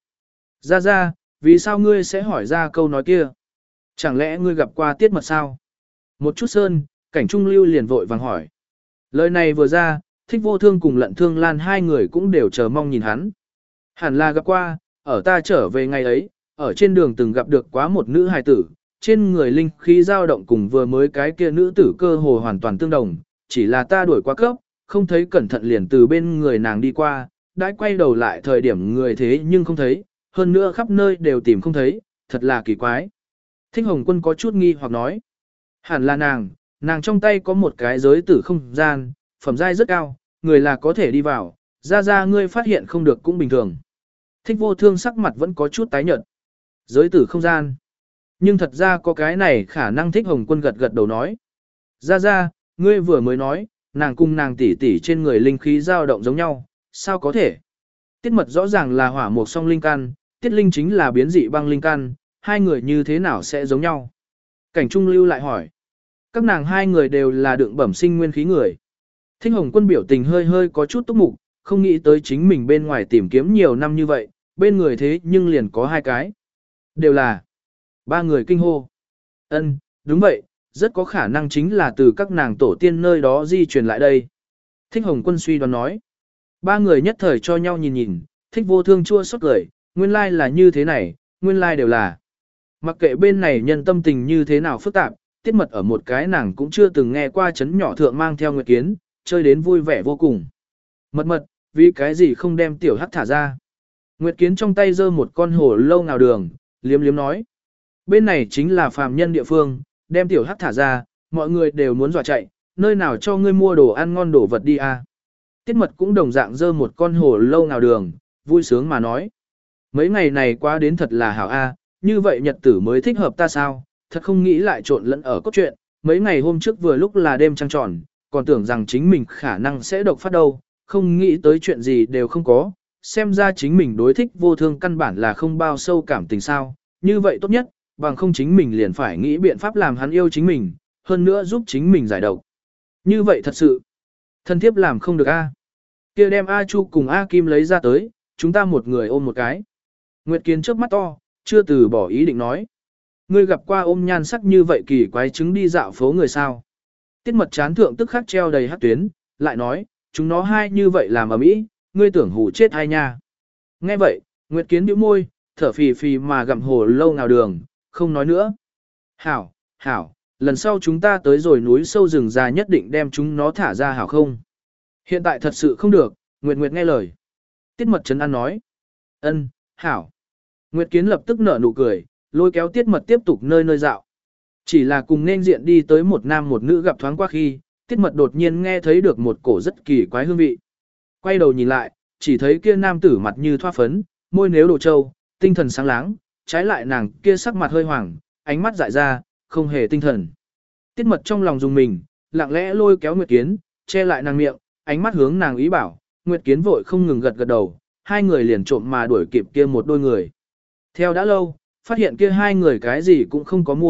Ra, vì sao ngươi sẽ hỏi ra câu nói kia? Chẳng lẽ ngươi gặp qua Tiết Mật sao? Một chút sơn, Cảnh Trung Lưu liền vội vàng hỏi. Lời này vừa ra, Thích Vô Thương cùng Lận Thương Lan hai người cũng đều chờ mong nhìn hắn. Hẳn là gặp qua, ở ta trở về ngày ấy, ở trên đường từng gặp được quá một nữ hài tử, trên người linh khí dao động cùng vừa mới cái kia nữ tử cơ hồ hoàn toàn tương đồng, chỉ là ta đuổi quá cấp, không thấy cẩn thận liền từ bên người nàng đi qua, đã quay đầu lại thời điểm người thế nhưng không thấy, hơn nữa khắp nơi đều tìm không thấy, thật là kỳ quái. Thích Hồng Quân có chút nghi hoặc nói, hẳn là nàng trong tay có một cái giới tử không gian, phẩm giai rất cao, người là có thể đi vào, ra ngươi phát hiện không được cũng bình thường. Thích Vô Thương sắc mặt vẫn có chút tái nhợt. Giới tử không gian. Nhưng thật ra có cái này khả năng. Thích Hồng Quân gật đầu nói. Ra, ngươi vừa mới nói, nàng cùng nàng tỷ tỷ trên người linh khí dao động giống nhau, sao có thể? Tiết Mật rõ ràng là hỏa mộc song linh căn, Tiết Linh chính là biến dị băng linh căn, hai người như thế nào sẽ giống nhau? Cảnh Trung Lưu lại hỏi. Các nàng hai người đều là đựng bẩm sinh nguyên khí người. Thích Hồng Quân biểu tình hơi có chút túc mục, không nghĩ tới chính mình bên ngoài tìm kiếm nhiều năm như vậy, bên người thế nhưng liền có hai cái. Đều là ba người kinh hô. Ân, đúng vậy, rất có khả năng chính là từ các nàng tổ tiên nơi đó di truyền lại đây. Thích Hồng Quân suy đoán nói. Ba người nhất thời cho nhau nhìn, Thích Vô Thương chua xót cười, nguyên lai là như thế này, nguyên lai đều là. Mặc kệ bên này nhân tâm tình như thế nào phức tạp, Tiết Mật ở một cái nàng cũng chưa từng nghe qua chấn nhỏ thượng mang theo Nguyệt Kiến, chơi đến vui vẻ vô cùng. Mật, vì cái gì không đem tiểu hắc thả ra? Nguyệt Kiến trong tay giơ một con hổ lâu nào đường, liếm nói. Bên này chính là phàm nhân địa phương, đem tiểu hắc thả ra, mọi người đều muốn dọa chạy, nơi nào cho ngươi mua đồ ăn ngon đồ vật đi à. Tiết Mật cũng đồng dạng giơ một con hổ lâu nào đường, vui sướng mà nói. Mấy ngày này qua đến thật là hảo a, như vậy nhật tử mới thích hợp ta sao, thật không nghĩ lại trộn lẫn ở cốt truyện, mấy ngày hôm trước vừa lúc là đêm trăng tròn, còn tưởng rằng chính mình khả năng sẽ độc phát đâu, không nghĩ tới chuyện gì đều không có, xem ra chính mình đối Thích Vô Thương căn bản là không bao sâu cảm tình sao, như vậy tốt nhất, bằng không chính mình liền phải nghĩ biện pháp làm hắn yêu chính mình, hơn nữa giúp chính mình giải độc. Như vậy thật sự, thân thiếp làm không được a. Kia đem A Chu cùng A Kim lấy ra tới, chúng ta một người ôm một cái. Nguyệt Kiến trước mắt to, chưa từ bỏ ý định nói. Ngươi gặp qua ôm nhan sắc như vậy kỳ quái chứng đi dạo phố người sao. Tiết Mật chán thượng tức khắc treo đầy hát tuyến, lại nói, chúng nó hai như vậy làm ở mỹ, ngươi tưởng hù chết hai nha. Nghe vậy, Nguyệt Kiến bĩu môi, thở phì phì mà gặm hồ lâu nào đường, không nói nữa. Hảo, lần sau chúng ta tới rồi núi sâu rừng già nhất định đem chúng nó thả ra hảo không? Hiện tại thật sự không được, Nguyệt nghe lời. Tiết Mật trấn an nói. Ân, hảo. Nguyệt Kiến lập tức nở nụ cười, lôi kéo Tiết Mật tiếp tục nơi dạo. Chỉ là cùng nên diện đi tới một nam một nữ gặp thoáng qua khi, Tiết Mật đột nhiên nghe thấy được một cổ rất kỳ quái hương vị. Quay đầu nhìn lại, chỉ thấy kia nam tử mặt như thoa phấn, môi nếu đồ trâu, tinh thần sáng láng, trái lại nàng kia sắc mặt hơi hoàng, ánh mắt dại ra, không hề tinh thần. Tiết Mật trong lòng dùng mình, lặng lẽ lôi kéo Nguyệt Kiến, che lại nàng miệng, ánh mắt hướng nàng ý bảo, Nguyệt Kiến vội không ngừng gật đầu, hai người liền trộm mà đuổi kịp kia một đôi người. Theo đã lâu, phát hiện kia hai người cái gì cũng không có mua,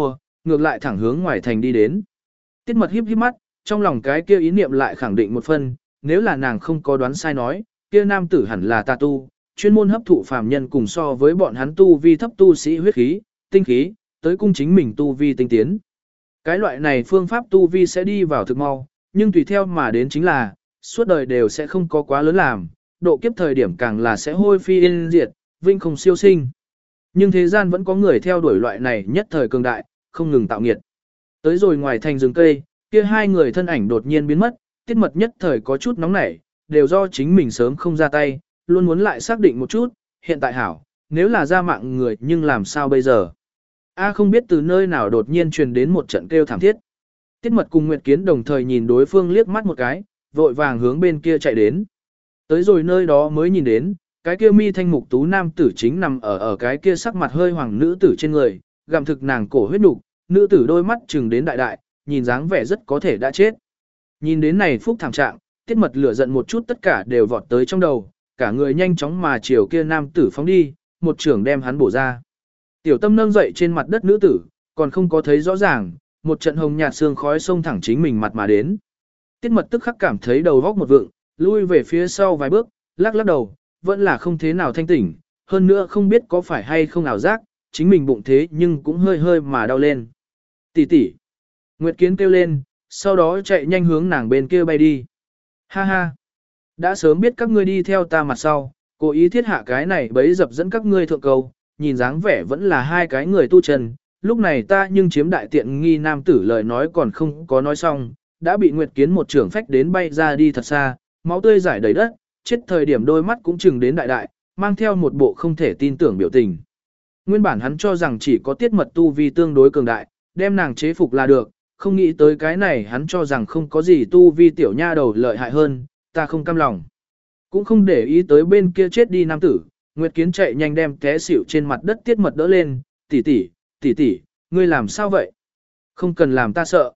ngược lại thẳng hướng ngoài thành đi đến. Tiết Mật híp híp mắt, trong lòng cái kia ý niệm lại khẳng định một phần, nếu là nàng không có đoán sai nói, kia nam tử hẳn là tà tu, chuyên môn hấp thụ phàm nhân cùng so với bọn hắn tu vi thấp tu sĩ huyết khí, tinh khí, tới cung chính mình tu vi tinh tiến. Cái loại này phương pháp tu vi sẽ đi vào thực mau, nhưng tùy theo mà đến chính là, suốt đời đều sẽ không có quá lớn làm, độ kiếp thời điểm càng là sẽ hôi phi yên diệt, vinh không siêu sinh. Nhưng thế gian vẫn có người theo đuổi loại này nhất thời cường đại, không ngừng tạo nghiệt. Tới rồi ngoài thành rừng cây, kia hai người thân ảnh đột nhiên biến mất, Tiết Mật nhất thời có chút nóng nảy, đều do chính mình sớm không ra tay, luôn muốn lại xác định một chút, hiện tại hảo, nếu là ra mạng người nhưng làm sao bây giờ. Không biết từ nơi nào đột nhiên truyền đến một trận kêu thảm thiết. Tiết Mật cùng Nguyệt Kiến đồng thời nhìn đối phương liếc mắt một cái, vội vàng hướng bên kia chạy đến. Tới rồi nơi đó mới nhìn đến, cái kia mi thanh mục tú nam tử chính nằm ở cái kia sắc mặt hơi hoàng nữ tử trên người, gặm thực nàng cổ huyết nục, nữ tử đôi mắt trừng đến đại đại, nhìn dáng vẻ rất có thể đã chết. Nhìn đến này phúc thảm trạng, Tiết Mật lửa giận một chút tất cả đều vọt tới trong đầu, cả người nhanh chóng mà chiều kia nam tử phóng đi, một trưởng đem hắn bổ ra. Tiểu Tâm nâng dậy trên mặt đất nữ tử, còn không có thấy rõ ràng, một trận hồng nhạt sương khói xông thẳng chính mình mặt mà đến. Tiết Mật tức khắc cảm thấy đầu góc một vượng, lui về phía sau vài bước, lắc lắc đầu, vẫn là không thế nào thanh tỉnh, hơn nữa không biết có phải hay không ảo giác, chính mình bụng thế nhưng cũng hơi hơi mà đau lên. Tỷ tỷ. Nguyệt Kiến kêu lên, sau đó chạy nhanh hướng nàng bên kia bay đi. Ha ha. Đã sớm biết các ngươi đi theo ta mặt sau, cố ý thiết hạ cái này bấy dập dẫn các ngươi thượng cầu, nhìn dáng vẻ vẫn là hai cái người tu chân. Lúc này ta nhưng chiếm đại tiện nghi nam tử lời nói còn không có nói xong, đã bị Nguyệt Kiến một trưởng phách đến bay ra đi thật xa, máu tươi rải đầy đất, chết thời điểm đôi mắt cũng chừng đến đại đại, mang theo một bộ không thể tin tưởng biểu tình. Nguyên bản hắn cho rằng chỉ có Tiết Mật tu vi tương đối cường đại, đem nàng chế phục là được, không nghĩ tới cái này hắn cho rằng không có gì tu vi tiểu nha đầu lợi hại hơn, ta không cam lòng. Cũng không để ý tới bên kia chết đi nam tử, Nguyệt Kiến chạy nhanh đem té xỉu trên mặt đất Tiết Mật đỡ lên, tỷ tỷ, ngươi làm sao vậy? Không cần làm ta sợ.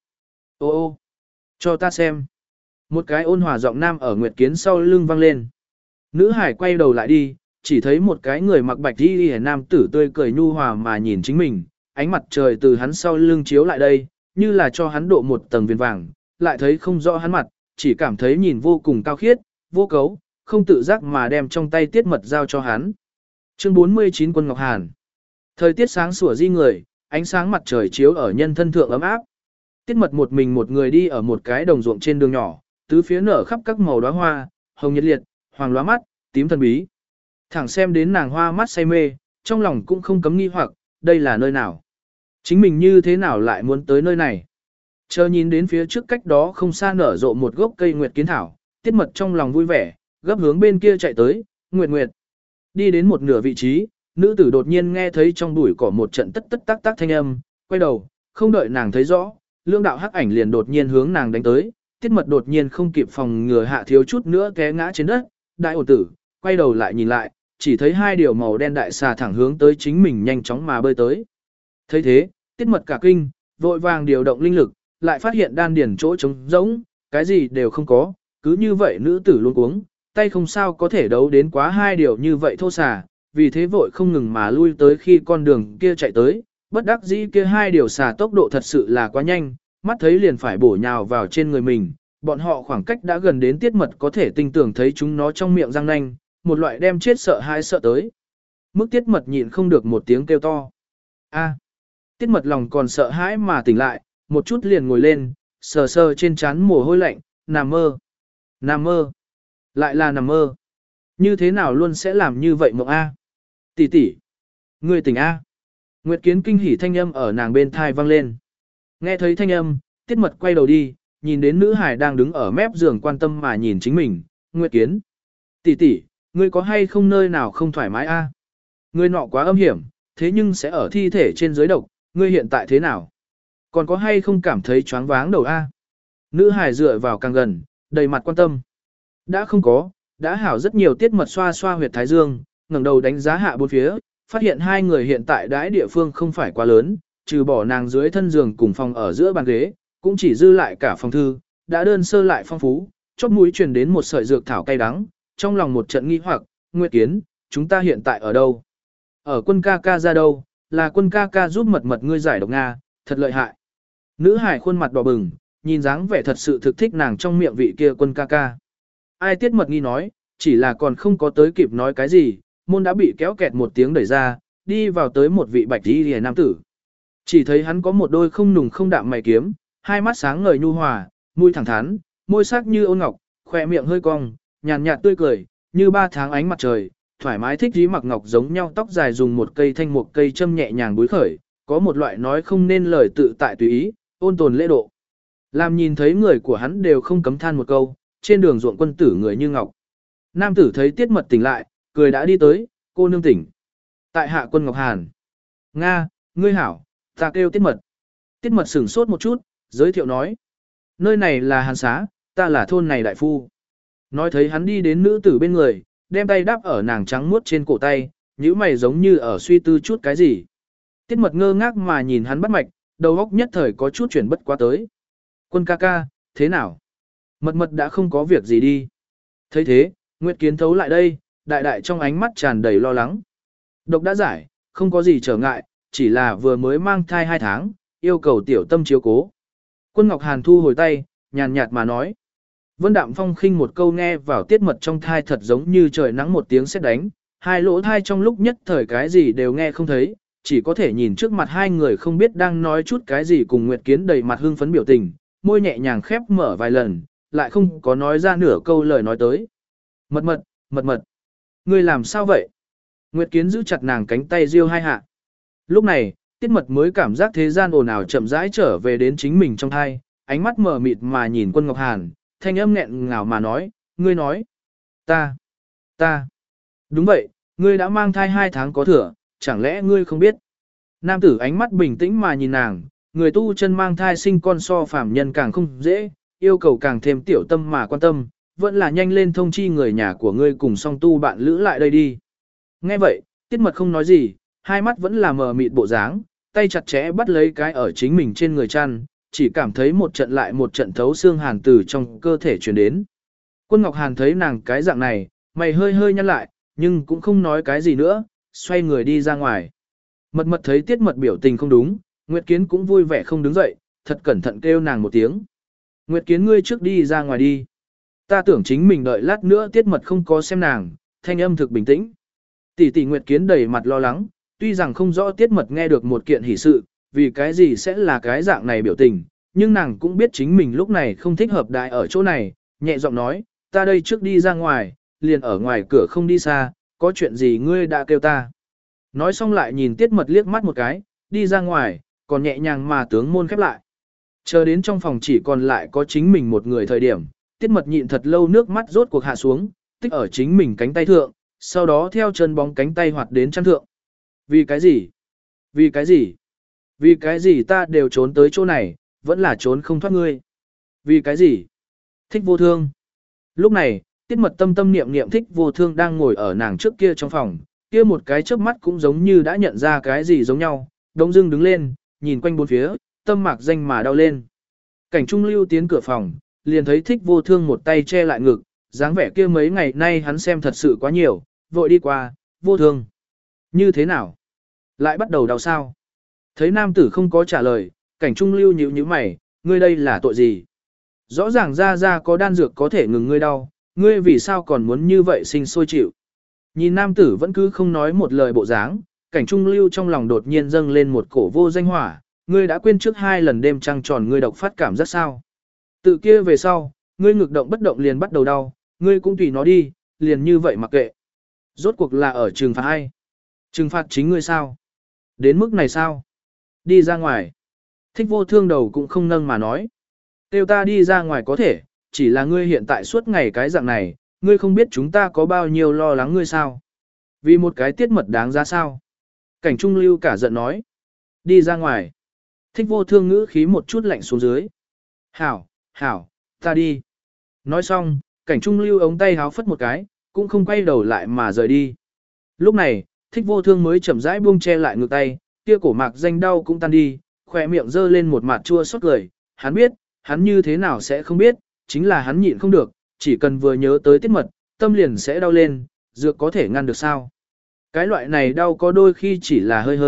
Ô, cho ta xem. Một cái ôn hòa giọng nam ở Nguyệt Kiến sau lưng vang lên. Nữ hải quay đầu lại đi, chỉ thấy một cái người mặc bạch y nam tử tươi cười nhu hòa mà nhìn chính mình, ánh mặt trời từ hắn sau lưng chiếu lại đây, như là cho hắn độ một tầng viền vàng, lại thấy không rõ hắn mặt, chỉ cảm thấy nhìn vô cùng cao khiết, vô cấu, không tự giác mà đem trong tay Tiết Mật giao cho hắn. Chương 49 Quân Ngọc Hàn. Thời tiết sáng sủa di người, ánh sáng mặt trời chiếu ở nhân thân thượng ấm áp. Tiết Mật một mình một người đi ở một cái đồng ruộng trên đường nhỏ, tứ phía nở khắp các màu đóa hoa, hồng nhiệt liệt, hoàng lóa mắt, tím thần bí. Thẳng xem đến nàng hoa mắt say mê, trong lòng cũng không cấm nghi hoặc, đây là nơi nào? Chính mình như thế nào lại muốn tới nơi này? Chờ nhìn đến phía trước cách đó không xa nở rộ một gốc cây nguyệt kiến thảo, Tiết Mật trong lòng vui vẻ, gấp hướng bên kia chạy tới, nguyệt nguyệt. Đi đến một nửa vị trí, nữ tử đột nhiên nghe thấy trong bụi cỏ một trận tất tất tác tác thanh âm, quay đầu, không đợi nàng thấy rõ, lương đạo hắc ảnh liền đột nhiên hướng nàng đánh tới, Tiết Mật đột nhiên không kịp phòng ngừa hạ thiếu chút nữa té ngã trên đất, đại ổ tử, quay đầu lại nhìn lại, chỉ thấy hai điều màu đen đại xà thẳng hướng tới chính mình nhanh chóng mà bơi tới. Thấy thế, Tiết Mật cả kinh, vội vàng điều động linh lực, lại phát hiện đan điển chỗ trống rỗng, cái gì đều không có, cứ như vậy nữ tử luôn cuống, tay không sao có thể đấu đến quá hai điều như vậy thô xà, vì thế vội không ngừng mà lui tới khi con đường kia chạy tới, bất đắc dĩ kia hai điều xà tốc độ thật sự là quá nhanh, mắt thấy liền phải bổ nhào vào trên người mình, bọn họ khoảng cách đã gần đến Tiết Mật có thể tinh tưởng thấy chúng nó trong miệng răng nanh, một loại đem chết sợ hãi sợ tới. Mức Tiết Mật nhịn không được một tiếng kêu to. A. Tiết Mật lòng còn sợ hãi mà tỉnh lại, một chút liền ngồi lên, sờ sờ trên trán mồ hôi lạnh, nằm mơ. Nằm mơ. Lại là nằm mơ. Như thế nào luôn sẽ làm như vậy mộng A. Tỷ tỷ. Ngươi tỉnh A. Nguyệt Kiến kinh hỉ thanh âm ở nàng bên thai vang lên. Nghe thấy thanh âm, Tiết Mật quay đầu đi, nhìn đến nữ hải đang đứng ở mép giường quan tâm mà nhìn chính mình. Nguyệt Kiến. Tỷ tỷ, ngươi có hay không nơi nào không thoải mái A. Ngươi nọ quá âm hiểm, thế nhưng sẽ ở thi thể trên dưới độc, ngươi hiện tại thế nào? Còn có hay không cảm thấy choáng váng đầu A? Nữ hải dựa vào càng gần, đầy mặt quan tâm. Đã không có, đã hảo rất nhiều. Tiết Mật xoa xoa huyệt thái dương, ngẩng đầu đánh giá hạ bốn phía, phát hiện hai người hiện tại đãi địa phương không phải quá lớn, trừ bỏ nàng dưới thân giường cùng phòng ở giữa bàn ghế, cũng chỉ dư lại cả phòng thư, đã đơn sơ lại phong phú, chóp mũi truyền đến một sợi dược thảo cay đắng, trong lòng một trận nghi hoặc, Nguyệt Kiến, chúng ta hiện tại ở đâu? Ở Quân ca ca ra đâu? Là Quân ca ca giúp Mật Mật ngươi giải độc Nga, thật lợi hại. Nữ hải khuôn mặt đỏ bừng, nhìn dáng vẻ thật sự thực thích nàng trong miệng vị kia Quân ca ca. Ai Tiết Mật Nghi nói, chỉ là còn không có tới kịp nói cái gì, môn đã bị kéo kẹt một tiếng đẩy ra, đi vào tới một vị bạch y liễu nam tử. Chỉ thấy hắn có một đôi không nùng không đạm mày kiếm, hai mắt sáng ngời nhu hòa, mũi thẳng thắn, môi sắc như ôn ngọc, khỏe miệng hơi cong, nhàn nhạt tươi cười, như 3 tháng ánh mặt trời, thoải mái thích dí mặc ngọc giống nhau tóc dài dùng một cây thanh một cây châm nhẹ nhàng búi khởi, có một loại nói không nên lời tự tại tùy ý, ôn tồn lễ độ. Làm nhìn thấy người của hắn đều không cấm than một câu, trên đường ruộng quân tử người như ngọc. Nam tử thấy Tiết Mật tỉnh lại, cười đã đi tới, cô nương tỉnh. Tại hạ Quân Ngọc Hàn. Nga, ngươi hảo, ta kêu Tiết Mật. Tiết Mật sửng sốt một chút, giới thiệu nói. Nơi này là Hàn xá, ta là thôn này đại phu. Nói thấy hắn đi đến nữ tử bên người, đem tay đáp ở nàng trắng muốt trên cổ tay, nhíu mày giống như ở suy tư chút cái gì. Tiết Mật ngơ ngác mà nhìn hắn bắt mạch, đầu óc nhất thời có chút chuyển bất quá tới. Quân ca ca, thế nào? Mật mật đã không có việc gì đi. Thấy thế, Nguyệt Kiến thấu lại đây, đại đại trong ánh mắt tràn đầy lo lắng. Độc đã giải, không có gì trở ngại, chỉ là vừa mới mang thai 2 tháng, yêu cầu tiểu tâm chiếu cố. Quân Ngọc Hàn thu hồi tay, nhàn nhạt mà nói. Vân Đạm Phong khinh một câu nghe vào Tiết Mật trong thai thật giống như trời nắng một tiếng sét đánh, hai lỗ thai trong lúc nhất thời cái gì đều nghe không thấy, chỉ có thể nhìn trước mặt hai người không biết đang nói chút cái gì cùng Nguyệt Kiến đầy mặt hưng phấn biểu tình, môi nhẹ nhàng khép mở vài lần, lại không có nói ra nửa câu lời nói tới. Mật mật, mật mật, ngươi làm sao vậy? Nguyệt Kiến giữ chặt nàng cánh tay riêu hai hạ. Lúc này, Tiết Mật mới cảm giác thế gian ồn ào chậm rãi trở về đến chính mình trong thai, ánh mắt mờ mịt mà nhìn Quân Ngọc Hàn, thanh âm nghẹn ngào mà nói, ngươi nói, ta, đúng vậy, ngươi đã mang thai 2 tháng có thừa, chẳng lẽ ngươi không biết? Nam tử ánh mắt bình tĩnh mà nhìn nàng, người tu chân mang thai sinh con so phàm nhân càng không dễ, yêu cầu càng thêm tiểu tâm mà quan tâm, vẫn là nhanh lên thông chi người nhà của ngươi cùng song tu bạn lữ lại đây đi. Nghe vậy, Tiết Mật không nói gì, hai mắt vẫn là mờ mịt bộ dáng, tay chặt chẽ bắt lấy cái ở chính mình trên người chăn, chỉ cảm thấy một trận lại một trận thấu xương hàn từ trong cơ thể truyền đến. Quân Ngọc Hàn thấy nàng cái dạng này, mày hơi hơi nhăn lại, nhưng cũng không nói cái gì nữa, xoay người đi ra ngoài. Mật mật thấy Tiết Mật biểu tình không đúng, Nguyệt Kiến cũng vui vẻ không đứng dậy, thật cẩn thận kêu nàng một tiếng. Nguyệt Kiến ngươi trước đi ra ngoài đi. Ta tưởng chính mình đợi lát nữa Tiết Mật không có xem nàng, thanh âm thực bình tĩnh. Tỷ tỷ Nguyệt Kiến đầy mặt lo lắng, tuy rằng không rõ Tiết Mật nghe được một kiện hỷ sự, vì cái gì sẽ là cái dạng này biểu tình, nhưng nàng cũng biết chính mình lúc này không thích hợp đại ở chỗ này, nhẹ giọng nói, ta đây trước đi ra ngoài, liền ở ngoài cửa không đi xa, có chuyện gì ngươi đã kêu ta. Nói xong lại nhìn Tiết Mật liếc mắt một cái, đi ra ngoài, còn nhẹ nhàng mà tướng môn khép lại. Chờ đến trong phòng chỉ còn lại có chính mình một người thời điểm, Tiết Mật nhịn thật lâu nước mắt rốt cuộc hạ xuống, tích ở chính mình cánh tay thượng, sau đó theo chân bóng cánh tay hoạt đến chăn thượng. Vì cái gì? Vì cái gì? Vì cái gì ta đều trốn tới chỗ này, vẫn là trốn không thoát ngươi? Vì cái gì? Thích Vô Thương. Lúc này, Tiết Mật tâm tâm niệm niệm Thích Vô Thương đang ngồi ở nàng trước kia trong phòng, kia một cái chớp mắt cũng giống như đã nhận ra cái gì giống nhau, đông dưng đứng lên, nhìn quanh bốn phía, tâm mạc danh mà đau lên. Cảnh Trung Lưu tiến cửa phòng, liền thấy Thích Vô Thương một tay che lại ngực, dáng vẻ kia mấy ngày nay hắn xem thật sự quá nhiều, vội đi qua, Vô Thương. Như thế nào? Lại bắt đầu đau sao? Thấy nam tử không có trả lời, Cảnh Trung Lưu nhíu nhíu mày, ngươi đây là tội gì? Rõ ràng ra có đan dược có thể ngừng ngươi đau, ngươi vì sao còn muốn như vậy sinh sôi chịu? Nhìn nam tử vẫn cứ không nói một lời bộ dáng, Cảnh Trung Lưu trong lòng đột nhiên dâng lên một cổ vô danh hỏa, ngươi đã quên trước 2 lần đêm trăng tròn ngươi độc phát cảm giác sao? Tự kia về sau, ngươi ngực động bất động liền bắt đầu đau, ngươi cũng tùy nó đi, liền như vậy mặc kệ. Rốt cuộc là ở trừng phạt ai? Trừng phạt chính ngươi sao? Đến mức này sao? Đi ra ngoài. Thích Vô Thương đầu cũng không nâng mà nói. Tiêu ta đi ra ngoài có thể, chỉ là ngươi hiện tại suốt ngày cái dạng này, ngươi không biết chúng ta có bao nhiêu lo lắng ngươi sao? Vì một cái Tiết Mật đáng giá sao? Cảnh Trung Lưu cả giận nói. Đi ra ngoài. Thích Vô Thương ngữ khí một chút lạnh xuống dưới. Hảo, ta đi. Nói xong, Cảnh Trung Lưu ống tay háo phất một cái, cũng không quay đầu lại mà rời đi. Lúc này, Thích Vô Thương mới chậm rãi buông che lại ngược tay, kia cổ mạc danh đau cũng tan đi, khỏe miệng dơ lên một mặt chua xót cười. Hắn biết, hắn như thế nào sẽ không biết, chính là hắn nhịn không được, chỉ cần vừa nhớ tới Tiết Mật, tâm liền sẽ đau lên, dược có thể ngăn được sao. Cái loại này đau có đôi khi chỉ là hơi hơi,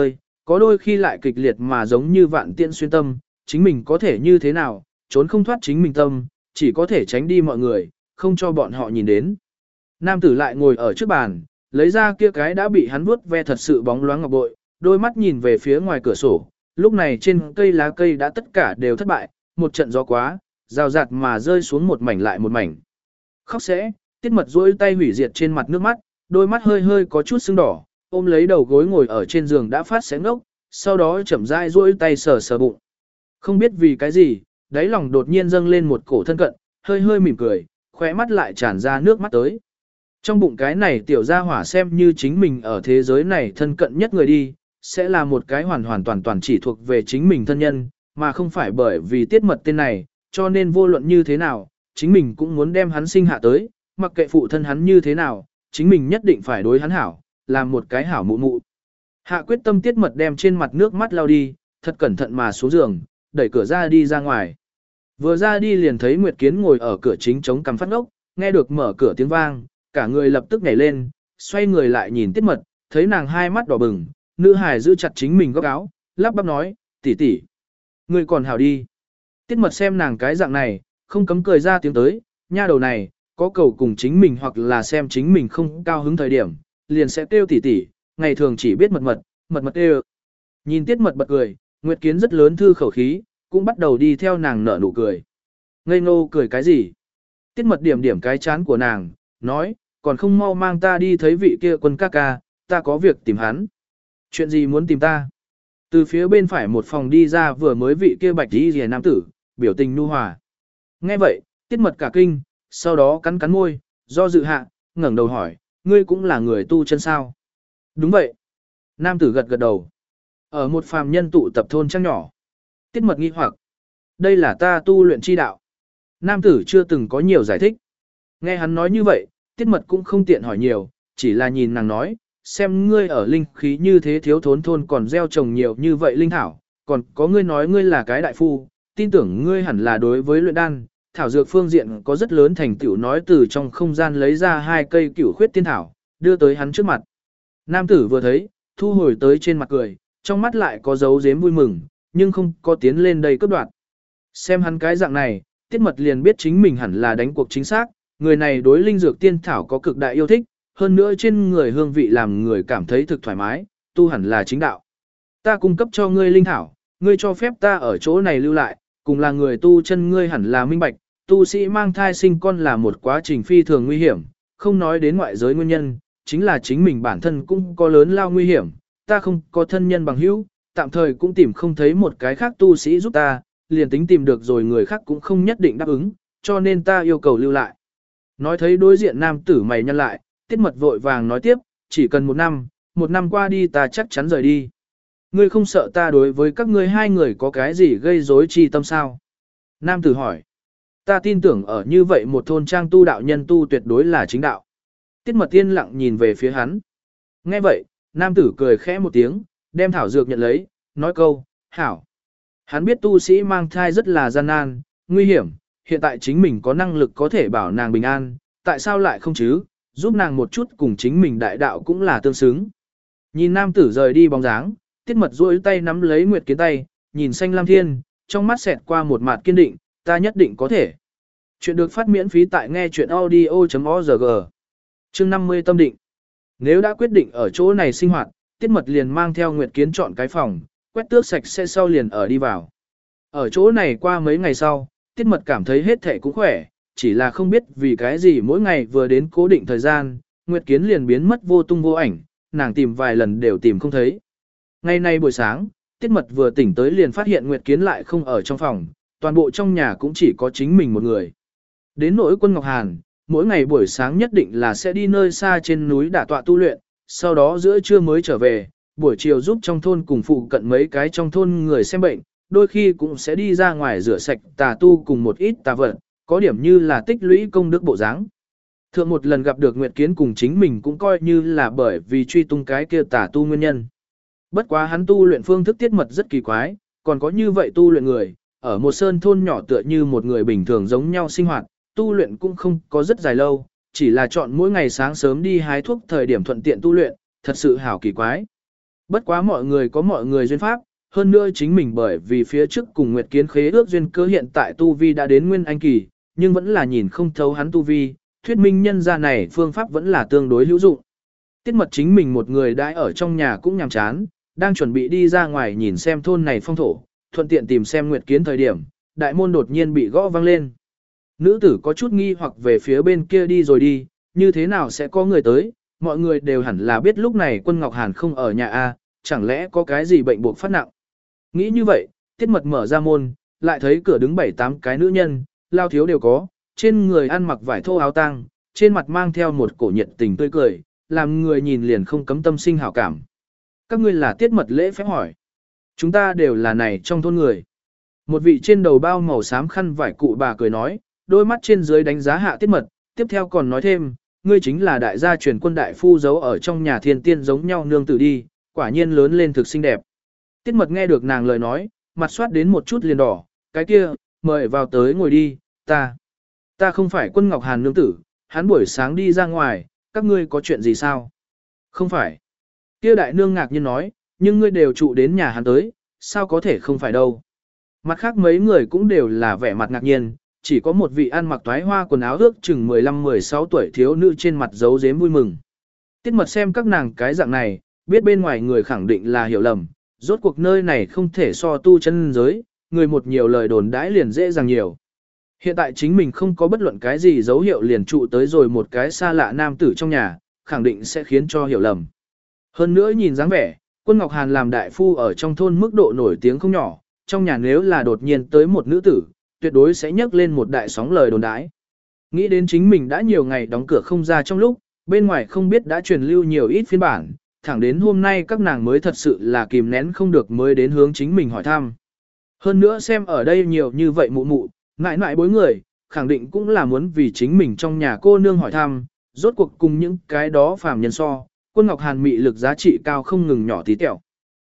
có đôi khi lại kịch liệt mà giống như vạn tiễn xuyên tâm, chính mình có thể như thế nào, trốn không thoát chính mình tâm, chỉ có thể tránh đi mọi người, không cho bọn họ nhìn đến. Nam tử lại ngồi ở trước bàn, lấy ra kia cái đã bị hắn vuốt ve thật sự bóng loáng ngọc bội, đôi mắt nhìn về phía ngoài cửa sổ, lúc này trên cây lá cây đã tất cả đều thất bại, một trận gió quá, rào rạt mà rơi xuống một mảnh lại một mảnh. Khóc sẽ, Tiết Mật duỗi tay hủy diệt trên mặt nước mắt, đôi mắt hơi hơi có chút sưng đỏ, ôm lấy đầu gối ngồi ở trên giường đã phát sáng ngốc, sau đó chậm rãi duỗi tay sờ sờ bụng. Không biết vì cái gì, đáy lòng đột nhiên dâng lên một cổ thân cận, hơi hơi mỉm cười, khóe mắt lại tràn ra nước mắt tới. Trong bụng cái này tiểu gia hỏa xem như chính mình ở thế giới này thân cận nhất người đi, sẽ là một cái hoàn hoàn toàn toàn chỉ thuộc về chính mình thân nhân, mà không phải bởi vì Tiết Mật tên này, cho nên vô luận như thế nào, chính mình cũng muốn đem hắn sinh hạ tới, mặc kệ phụ thân hắn như thế nào, chính mình nhất định phải đối hắn hảo, làm một cái hảo mụ mụ. Hạ quyết tâm Tiết Mật đem trên mặt nước mắt lau đi, thật cẩn thận mà xuống giường, đẩy cửa ra đi ra ngoài. Vừa ra đi liền thấy Nguyệt Kiến ngồi ở cửa chính chống cằm phát ngốc, nghe được mở cửa tiếng vang, cả người lập tức nhảy lên, xoay người lại nhìn Tiết Mật, thấy nàng hai mắt đỏ bừng, nữ hài giữ chặt chính mình góc áo, lắp bắp nói, tỷ tỷ, ngươi còn hảo đi. Tiết Mật xem nàng cái dạng này, không cấm cười ra tiếng tới, nha đầu này, có cầu cùng chính mình hoặc là xem chính mình không cao hứng thời điểm, liền sẽ kêu tỷ tỷ, ngày thường chỉ biết mật mật kêu. Nhìn Tiết Mật bật cười, Nguyệt Kiến rất lớn thư khẩu khí, cũng bắt đầu đi theo nàng nở nụ cười. Ngây ngô cười cái gì? Tiết Mật điểm điểm cái chán của nàng, nói, còn không mau mang ta đi thấy vị kia quân ca ca, ta có việc tìm hắn. Chuyện gì muốn tìm ta? Từ phía bên phải một phòng đi ra vừa mới vị kia bạch y rìa nam tử, biểu tình nhu hòa. Nghe vậy, Tiết Mật cả kinh, sau đó cắn cắn môi, do dự hạ, ngẩng đầu hỏi, ngươi cũng là người tu chân sao? Đúng vậy. Nam tử gật gật đầu. Ở một phàm nhân tụ tập thôn trang nhỏ. Tiết Mật nghi hoặc, đây là ta tu luyện chi đạo. Nam tử chưa từng có nhiều giải thích. Nghe hắn nói như vậy, Tiết Mật cũng không tiện hỏi nhiều, chỉ là nhìn nàng nói, xem ngươi ở linh khí như thế thiếu thốn thôn còn gieo trồng nhiều như vậy linh thảo, còn có ngươi nói ngươi là cái đại phu, tin tưởng ngươi hẳn là đối với luyện đan, thảo dược phương diện có rất lớn thành tựu, nói từ trong không gian lấy ra 2 cây cửu khuyết tiên thảo, đưa tới hắn trước mặt. Nam tử vừa thấy, thu hồi tới trên mặt cười, trong mắt lại có dấu giếm vui mừng, nhưng không có tiến lên đây cướp đoạt. Xem hắn cái dạng này, Tiết Mật liền biết chính mình hẳn là đánh cuộc chính xác, người này đối linh dược tiên thảo có cực đại yêu thích, hơn nữa trên người hương vị làm người cảm thấy thực thoải mái, tu hẳn là chính đạo. Ta cung cấp cho ngươi linh thảo, ngươi cho phép ta ở chỗ này lưu lại, cùng là người tu chân ngươi hẳn là minh bạch, tu sĩ mang thai sinh con là một quá trình phi thường nguy hiểm, không nói đến ngoại giới nguyên nhân, chính là chính mình bản thân cũng có lớn lao nguy hiểm, ta không có thân nhân bằng hữu, tạm thời cũng tìm không thấy một cái khác tu sĩ giúp ta, liền tính tìm được rồi người khác cũng không nhất định đáp ứng, cho nên ta yêu cầu lưu lại. Nói thấy đối diện nam tử mày nhăn lại, Tiết Mật vội vàng nói tiếp, chỉ cần 1 năm qua đi ta chắc chắn rời đi. Ngươi không sợ ta đối với các ngươi hai người có cái gì gây rối chi tâm sao? Nam tử hỏi, ta tin tưởng ở như vậy một thôn trang tu đạo nhân tu tuyệt đối là chính đạo. Tiết Mật yên lặng nhìn về phía hắn. Nghe vậy, nam tử cười khẽ một tiếng, đem thảo dược nhận lấy, nói câu, hảo. Hắn biết tu sĩ mang thai rất là gian nan, nguy hiểm, hiện tại chính mình có năng lực có thể bảo nàng bình an, tại sao lại không chứ, giúp nàng một chút cùng chính mình đại đạo cũng là tương xứng. Nhìn nam tử rời đi bóng dáng, Tiết Mật duỗi tay nắm lấy Nguyệt Kiến tay, nhìn xanh lam thiên, trong mắt xẹt qua một mặt kiên định, ta nhất định có thể. Chuyện được phát miễn phí tại nghe chuyện audio.org. Chương 50 tâm định. Nếu đã quyết định ở chỗ này sinh hoạt, Tiết Mật liền mang theo Nguyệt Kiến chọn cái phòng, quét tước sạch sẽ sau liền ở đi vào. Ở chỗ này qua mấy ngày sau, Tiết Mật cảm thấy hết thể cũng khỏe, chỉ là không biết vì cái gì mỗi ngày vừa đến cố định thời gian, Nguyệt Kiến liền biến mất vô tung vô ảnh, nàng tìm vài lần đều tìm không thấy. Ngày nay buổi sáng, Tiết Mật vừa tỉnh tới liền phát hiện Nguyệt Kiến lại không ở trong phòng, toàn bộ trong nhà cũng chỉ có chính mình một người. Đến nỗi Quân Ngọc Hàn, mỗi ngày buổi sáng nhất định là sẽ đi nơi xa trên núi đả tọa tu luyện, sau đó giữa trưa mới trở về, buổi chiều giúp trong thôn cùng phụ cận mấy cái trong thôn người xem bệnh, đôi khi cũng sẽ đi ra ngoài rửa sạch tà tu cùng một ít tà vật, có điểm như là tích lũy công đức bộ dáng. Thượng một lần gặp được Nguyệt Kiến cùng chính mình cũng coi như là bởi vì truy tung cái kia tà tu nguyên nhân. Bất quá hắn tu luyện phương thức Tiết Mật rất kỳ quái, còn có như vậy tu luyện người, ở một sơn thôn nhỏ tựa như một người bình thường giống nhau sinh hoạt, tu luyện cũng không có rất dài lâu, chỉ là chọn mỗi ngày sáng sớm đi hái thuốc thời điểm thuận tiện tu luyện, thật sự hảo kỳ quái. Bất quá mọi người có mọi người duyên pháp, hơn nữa chính mình bởi vì phía trước cùng Nguyệt Kiến khế ước duyên cơ hiện tại tu vi đã đến nguyên anh kỳ, nhưng vẫn là nhìn không thấu hắn tu vi, thuyết minh nhân ra này phương pháp vẫn là tương đối hữu dụng. Tiết Mật chính mình một người đãi ở trong nhà cũng nhàm chán, đang chuẩn bị đi ra ngoài nhìn xem thôn này phong thổ, thuận tiện tìm xem Nguyệt Kiến thời điểm, đại môn đột nhiên bị gõ vang lên. Nữ tử có chút nghi hoặc về phía bên kia đi rồi đi, như thế nào sẽ có người tới, mọi người đều hẳn là biết lúc này Quân Ngọc Hàn không ở nhà a, chẳng lẽ có cái gì bệnh buộc phát nặng. Nghĩ như vậy, Tiết Mật mở ra môn, lại thấy cửa đứng 7-8 cái nữ nhân, lao thiếu đều có, trên người ăn mặc vải thô áo tang, trên mặt mang theo một cổ nhiệt tình tươi cười, làm người nhìn liền không cấm tâm sinh hảo cảm. Các ngươi là Tiết Mật lễ phép hỏi. Chúng ta đều là này trong thôn người. Một vị trên đầu bao màu xám khăn vải cụ bà cười nói, đôi mắt trên dưới đánh giá hạ Tiết Mật, tiếp theo còn nói thêm, ngươi chính là đại gia truyền quân đại phu giấu ở trong nhà thiên tiên giống nhau nương tử đi, quả nhiên lớn lên thực xinh đẹp. Tiết Mật nghe được nàng lời nói, mặt soát đến một chút liền đỏ, cái kia, mời vào tới ngồi đi, ta không phải Quân Ngọc Hàn nương tử, hắn buổi sáng đi ra ngoài, các ngươi có chuyện gì sao? Không phải. Kia đại nương ngạc nhiên nói, nhưng ngươi đều trụ đến nhà hắn tới, sao có thể không phải đâu. Mặt khác mấy người cũng đều là vẻ mặt ngạc nhiên, chỉ có một vị ăn mặc toái hoa quần áo ước chừng 15-16 tuổi thiếu nữ trên mặt giấu giếm vui mừng. Tiết Mật xem các nàng cái dạng này, biết bên ngoài người khẳng định là hiểu lầm, rốt cuộc nơi này không thể so tu chân giới, người một nhiều lời đồn đãi liền dễ dàng nhiều. Hiện tại chính mình không có bất luận cái gì dấu hiệu liền trụ tới rồi một cái xa lạ nam tử trong nhà, khẳng định sẽ khiến cho hiểu lầm. Hơn nữa nhìn dáng vẻ, Quân Ngọc Hàn làm đại phu ở trong thôn mức độ nổi tiếng không nhỏ, trong nhà nếu là đột nhiên tới một nữ tử, tuyệt đối sẽ nhấc lên một đại sóng lời đồn đãi. Nghĩ đến chính mình đã nhiều ngày đóng cửa không ra trong lúc, bên ngoài không biết đã truyền lưu nhiều ít phiên bản, thẳng đến hôm nay các nàng mới thật sự là kìm nén không được mới đến hướng chính mình hỏi thăm. Hơn nữa xem ở đây nhiều như vậy mụ mụ, ngại ngại bối người, khẳng định cũng là muốn vì chính mình trong nhà cô nương hỏi thăm, rốt cuộc cùng những cái đó phàm nhân so, Quân Ngọc Hàn mị lực giá trị cao không ngừng nhỏ tí tẹo.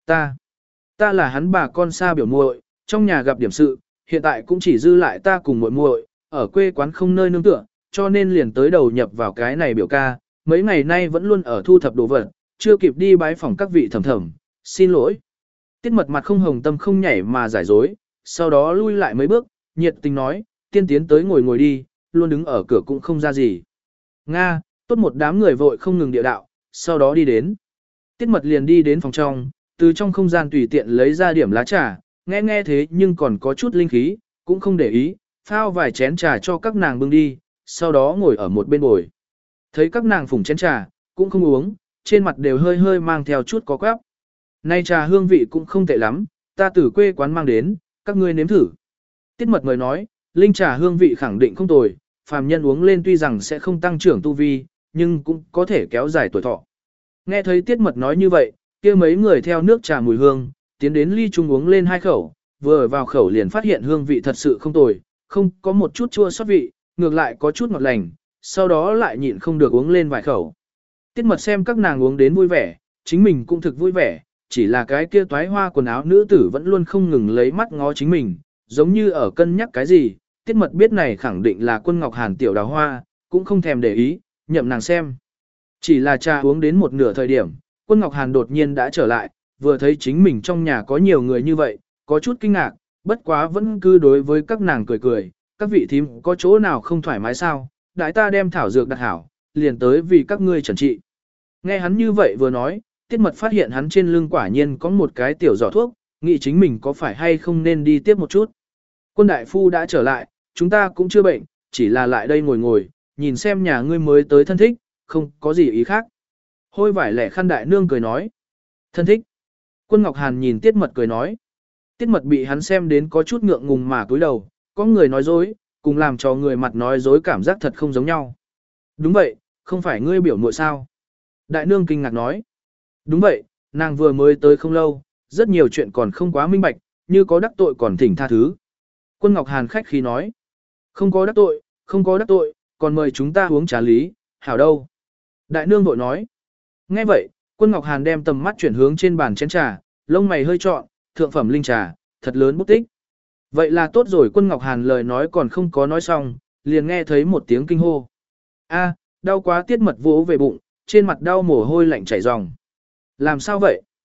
Ta là hắn bà con xa biểu muội, trong nhà gặp điểm sự, hiện tại cũng chỉ dư lại ta cùng muội muội, ở quê quán không nơi nương tựa, cho nên liền tới đầu nhập vào cái này biểu ca, mấy ngày nay vẫn luôn ở thu thập đồ vật, chưa kịp đi bái phòng các vị thẩm thẩm, xin lỗi. Tiết Mật mặt không hồng tâm không nhảy mà giải dối, sau đó lui lại mấy bước, nhiệt tình nói, tiên tiến tới ngồi ngồi đi, luôn đứng ở cửa cũng không ra gì. Nga, tốt một đám người vội không ngừng địa đạo, sau đó đi đến. Tiết Mật liền đi đến phòng trong, từ trong không gian tùy tiện lấy ra điểm lá trà, nghe thế nhưng còn có chút linh khí, cũng không để ý, phao vài chén trà cho các nàng bưng đi, sau đó ngồi ở một bên bồi. Thấy các nàng phủng chén trà, cũng không uống, trên mặt đều hơi hơi mang theo chút có quáp. Nay trà hương vị cũng không tệ lắm, ta từ quê quán mang đến, các ngươi nếm thử. Tiết Mật mời nói, linh trà hương vị khẳng định không tồi, phàm nhân uống lên tuy rằng sẽ không tăng trưởng tu vi, nhưng cũng có thể kéo dài tuổi thọ. Nghe thấy Tiết Mật nói như vậy, kia mấy người theo nước trà mùi hương, tiến đến ly chung uống lên 2 khẩu, vừa vào khẩu liền phát hiện hương vị thật sự không tồi, không có một chút chua xót vị, ngược lại có chút ngọt lành, sau đó lại nhịn không được uống lên vài khẩu. Tiết Mật xem các nàng uống đến vui vẻ, chính mình cũng thực vui vẻ, chỉ là cái kia toái hoa quần áo nữ tử vẫn luôn không ngừng lấy mắt ngó chính mình, giống như ở cân nhắc cái gì. Tiết Mật biết này khẳng định là Quân Ngọc Hàn tiểu đào hoa, cũng không thèm để ý, nhậm nàng xem. Chỉ là trà uống đến một nửa thời điểm, Quân Ngọc Hàn đột nhiên đã trở lại, vừa thấy chính mình trong nhà có nhiều người như vậy, có chút kinh ngạc, bất quá vẫn cứ đối với các nàng cười cười, các vị thím có chỗ nào không thoải mái sao, đại ta đem thảo dược đặt hảo, liền tới vì các ngươi trần trị. Nghe hắn như vậy vừa nói, Tiết Mật phát hiện hắn trên lưng quả nhiên có một cái tiểu giỏ thuốc, nghĩ chính mình có phải hay không nên đi tiếp một chút. Quân đại phu đã trở lại, chúng ta cũng chưa bệnh, chỉ là lại đây ngồi ngồi, nhìn xem nhà ngươi mới tới thân thích, không có gì ý khác. Hôi vải lẻ khăn đại nương cười nói. Thân thích. Quân Ngọc Hàn nhìn Tiết Mật cười nói. Tiết Mật bị hắn xem đến có chút ngượng ngùng mà cúi đầu, có người nói dối, cùng làm cho người mặt nói dối cảm giác thật không giống nhau. Đúng vậy, không phải ngươi biểu muội sao? Đại nương kinh ngạc nói. Đúng vậy, nàng vừa mới tới không lâu, rất nhiều chuyện còn không quá minh bạch, như có đắc tội còn thỉnh tha thứ. Quân Ngọc Hàn khách khí nói. Không có đắc tội, không có đắc tội, còn mời chúng ta uống trà lý, hảo đâu. Đại nương vội nói. Nghe vậy, Quân Ngọc Hàn đem tầm mắt chuyển hướng trên bàn chén trà, lông mày hơi trọn, thượng phẩm linh trà, thật lớn bút tích. Vậy là tốt rồi. Quân Ngọc Hàn lời nói còn không có nói xong, liền nghe thấy một tiếng kinh hô. A, đau quá. Tiết Mật vỗ về bụng, trên mặt đau mồ hôi lạnh chảy ròng. Làm sao vậy?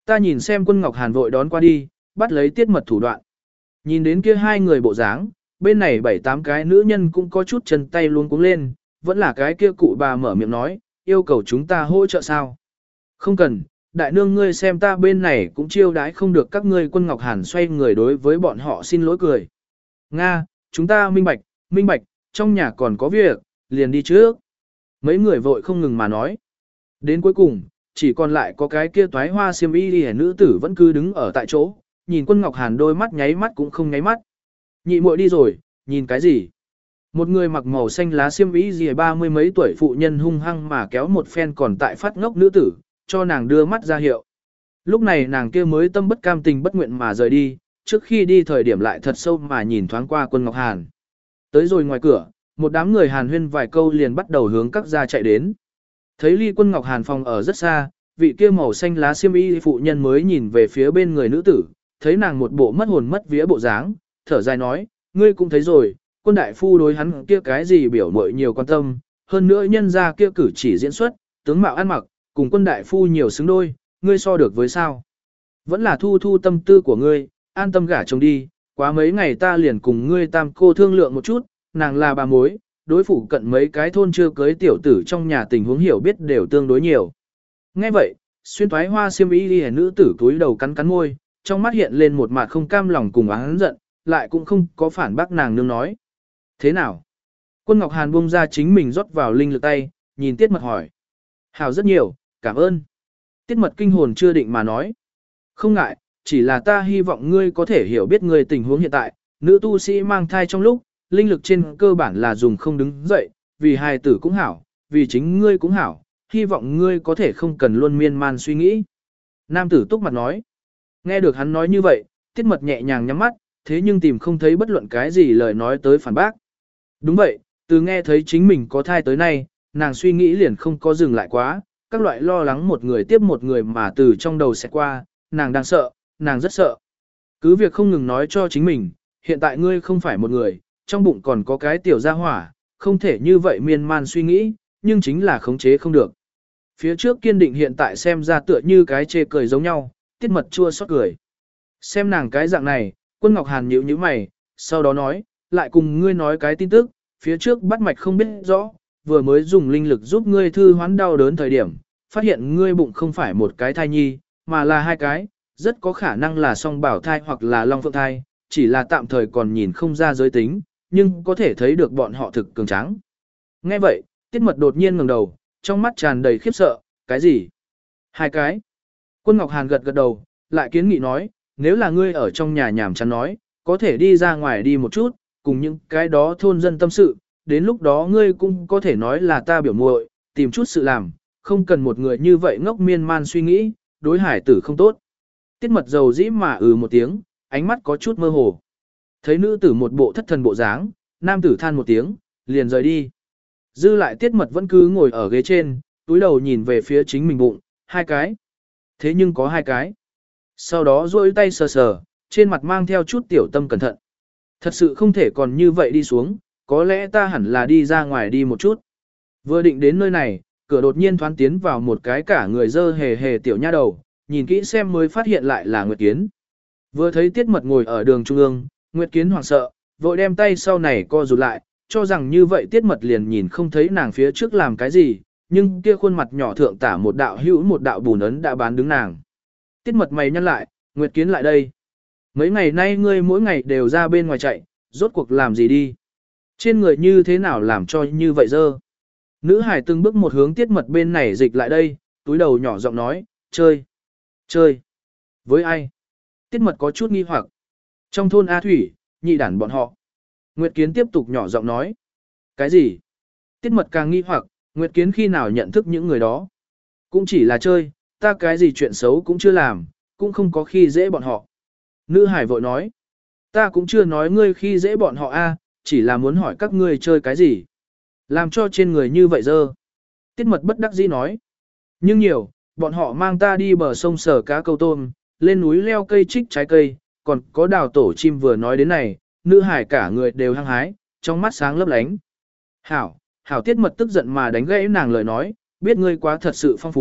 Ta nhìn xem Quân Ngọc Hàn vội đón qua đi, bắt lấy Tiết Mật thủ đoạn. Nhìn đến kia hai người bộ dáng, bên này 7-8 cái nữ nhân cũng có chút chân tay luống cuống lên, vẫn là cái kia cụ bà mở miệng nói, yêu cầu chúng ta hỗ trợ sao. Không cần, đại nương ngươi xem ta bên này cũng chiêu đãi không được các ngươi. Quân Ngọc Hàn xoay người đối với bọn họ xin lỗi cười. Nga, chúng ta minh bạch, trong nhà còn có việc, liền đi trước. Mấy người vội không ngừng mà nói. Đến cuối cùng, chỉ còn lại có cái kia toái hoa xiêm y đi nữ tử vẫn cứ đứng ở tại chỗ, nhìn Quân Ngọc Hàn đôi mắt nháy mắt cũng không nháy mắt. Nhị muội đi rồi, nhìn cái gì? Một người mặc màu xanh lá xiêm y gì 30 mấy tuổi phụ nhân hung hăng mà kéo một phen còn tại phát ngốc nữ tử, cho nàng đưa mắt ra hiệu. Lúc này nàng kia mới tâm bất cam tình bất nguyện mà rời đi, trước khi đi thời điểm lại thật sâu mà nhìn thoáng qua Quân Ngọc Hàn. Tới rồi ngoài cửa, một đám người Hàn huyên vài câu liền bắt đầu hướng các gia chạy đến. Thấy ly Quân Ngọc Hàn phòng ở rất xa, vị kia màu xanh lá xiêm y phụ nhân mới nhìn về phía bên người nữ tử, thấy nàng một bộ mất hồn mất vía bộ dáng, thở dài nói, ngươi cũng thấy rồi, Quân đại phu đối hắn kia cái gì biểu mội nhiều quan tâm, hơn nữa nhân ra kia cử chỉ diễn xuất, tướng mạo ăn mặc, cùng Quân đại phu nhiều xứng đôi, ngươi so được với sao? Vẫn là thu tâm tư của ngươi, an tâm gả chồng đi, quá mấy ngày ta liền cùng ngươi tam cô thương lượng một chút, nàng là bà mối, đối phủ cận mấy cái thôn chưa cưới tiểu tử trong nhà tình huống hiểu biết đều tương đối nhiều. Nghe vậy, xuyên thoái hoa xiêm y đi nữ tử túi đầu cắn cắn môi, trong mắt hiện lên một mặt không cam lòng cùng oán giận, lại cũng không có phản bác nàng nương nói. Thế nào? Quân Ngọc Hàn buông ra chính mình rót vào linh lực tay, nhìn Tiết Mật hỏi. Hảo rất nhiều, cảm ơn. Tiết Mật kinh hồn chưa định mà nói. Không ngại, chỉ là ta hy vọng ngươi có thể hiểu biết ngươi tình huống hiện tại, nữ tu sĩ mang thai trong lúc, linh lực trên cơ bản là dùng không đứng dậy, vì hài tử cũng hảo, vì chính ngươi cũng hảo, hy vọng ngươi có thể không cần luôn miên man suy nghĩ. Nam tử túc mặt nói. Nghe được hắn nói như vậy, Tiết Mật nhẹ nhàng nhắm mắt, thế nhưng tìm không thấy bất luận cái gì lời nói tới phản bác. Đúng vậy, từ nghe thấy chính mình có thai tới nay, nàng suy nghĩ liền không có dừng lại quá, các loại lo lắng một người tiếp một người mà từ trong đầu sẽ qua, nàng đang sợ, nàng rất sợ. Cứ việc không ngừng nói cho chính mình, hiện tại ngươi không phải một người, trong bụng còn có cái tiểu gia hỏa, không thể như vậy miên man suy nghĩ, nhưng chính là khống chế không được. Phía trước kiên định hiện tại xem ra tựa như cái chê cười giống nhau, Tiết Mật chua xót cười. Xem nàng cái dạng này, Quân Ngọc Hàn nhíu nhíu mày, sau đó nói, lại cùng ngươi nói cái tin tức, phía trước bắt mạch không biết rõ, vừa mới dùng linh lực giúp ngươi thư hoán đau đớn thời điểm, phát hiện ngươi bụng không phải một cái thai nhi, mà là hai cái, rất có khả năng là song bảo thai hoặc là long phượng thai, chỉ là tạm thời còn nhìn không ra giới tính, nhưng có thể thấy được bọn họ thực cường tráng. Nghe vậy, Tiết Mật đột nhiên ngẩng đầu, trong mắt tràn đầy khiếp sợ, cái gì? Hai cái. Quân Ngọc Hàn gật gật đầu, lại kiến nghị nói, nếu là ngươi ở trong nhà nhảm chán nói, có thể đi ra ngoài đi một chút, cùng những cái đó thôn dân tâm sự, đến lúc đó ngươi cũng có thể nói là ta biểu muội, tìm chút sự làm, không cần một người như vậy ngốc miên man suy nghĩ, đối hải tử không tốt. Tiết Mật dầu dĩ mà một tiếng, ánh mắt có chút mơ hồ. Thấy nữ tử một bộ thất thần bộ dáng, nam tử than một tiếng, liền rời đi. Dư lại Tiết Mật vẫn cứ ngồi ở ghế trên, túi đầu nhìn về phía chính mình bụng, hai cái. Thế nhưng có hai cái. Sau đó duỗi tay sờ sờ, trên mặt mang theo chút tiểu tâm cẩn thận. Thật sự không thể còn như vậy đi xuống, có lẽ ta hẳn là đi ra ngoài đi một chút. Vừa định đến nơi này, cửa đột nhiên thoáng tiến vào một cái cả người dơ hề hề tiểu nha đầu, nhìn kỹ xem mới phát hiện lại là Nguyệt Kiến. Vừa thấy Tiết Mật ngồi ở đường trung ương, Nguyệt Kiến hoảng sợ, vội đem tay sau này co rụt lại, cho rằng như vậy Tiết Mật liền nhìn không thấy nàng phía trước làm cái gì, nhưng kia khuôn mặt nhỏ thượng tả một đạo hữu một đạo bùn ấn đã bán đứng nàng. Tiết Mật mày nhăn lại, Nguyệt Kiến lại đây. Mấy ngày nay ngươi mỗi ngày đều ra bên ngoài chạy, rốt cuộc làm gì đi? Trên người như thế nào làm cho như vậy dơ? Nữ hải từng bước một hướng Tiết Mật bên này dịch lại đây, túi đầu nhỏ giọng nói, chơi. Chơi. Với ai? Tiết Mật có chút nghi hoặc. Trong thôn A Thủy, nhị đản bọn họ. Nguyệt Kiến tiếp tục nhỏ giọng nói. Cái gì? Tiết Mật càng nghi hoặc, Nguyệt Kiến khi nào nhận thức những người đó? Cũng chỉ là chơi, ta cái gì chuyện xấu cũng chưa làm, cũng không có khi dễ bọn họ. Nữ hải vội nói. Ta cũng chưa nói ngươi khi dễ bọn họ a, chỉ là muốn hỏi các ngươi chơi cái gì. Làm cho trên người như vậy dơ. Tiết Mật bất đắc dĩ nói. Nhưng nhiều, bọn họ mang ta đi bờ sông sờ cá câu tôm, lên núi leo cây trích trái cây, còn có đào tổ chim. Vừa nói đến này, nữ hải cả người đều hăng hái, trong mắt sáng lấp lánh. Hảo, Tiết Mật tức giận mà đánh gãy nàng lời nói, biết ngươi quá thật sự phong phú,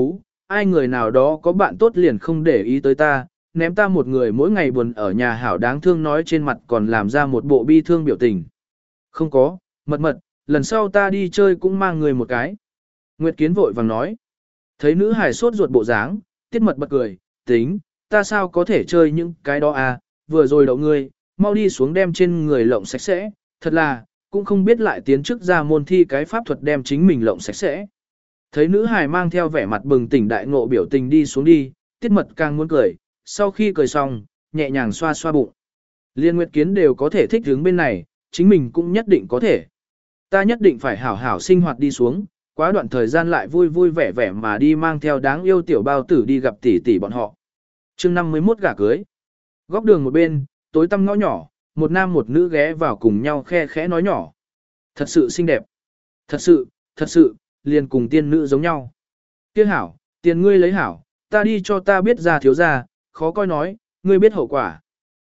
ai người nào đó có bạn tốt liền không để ý tới ta, ném ta một người mỗi ngày buồn ở nhà hảo đáng thương nói trên mặt còn làm ra một bộ bi thương biểu tình. Không có, mật mật, lần sau ta đi chơi cũng mang người một cái. Nguyệt Kiến vội vàng nói. Thấy nữ hài sốt ruột bộ dáng, Tiết Mật bật cười, tính, ta sao có thể chơi những cái đó à, vừa rồi đậu ngươi, mau đi xuống đem trên người lộng sạch sẽ, thật là, cũng không biết lại tiến chức ra môn thi cái pháp thuật đem chính mình lộng sạch sẽ. Thấy nữ hài mang theo vẻ mặt bừng tỉnh đại ngộ biểu tình đi xuống đi, Tiết Mật càng muốn cười, sau khi cười xong, nhẹ nhàng xoa xoa bụng. Liên Nguyệt Kiến đều có thể thích hướng bên này, chính mình cũng nhất định có thể. Ta nhất định phải hảo hảo sinh hoạt đi xuống, quá đoạn thời gian lại vui vui vẻ vẻ mà đi mang theo đáng yêu tiểu bao tử đi gặp tỷ tỷ bọn họ. Chương 51 gả cưới. Góc đường một bên, tối tăm ngõ nhỏ, một nam một nữ ghé vào cùng nhau khe khẽ nói nhỏ. Thật sự xinh đẹp. Thật sự, liền cùng tiên nữ giống nhau. Kia hảo, tiền ngươi lấy hảo, ta đi cho ta biết ra thiếu ra, khó coi nói, ngươi biết hậu quả.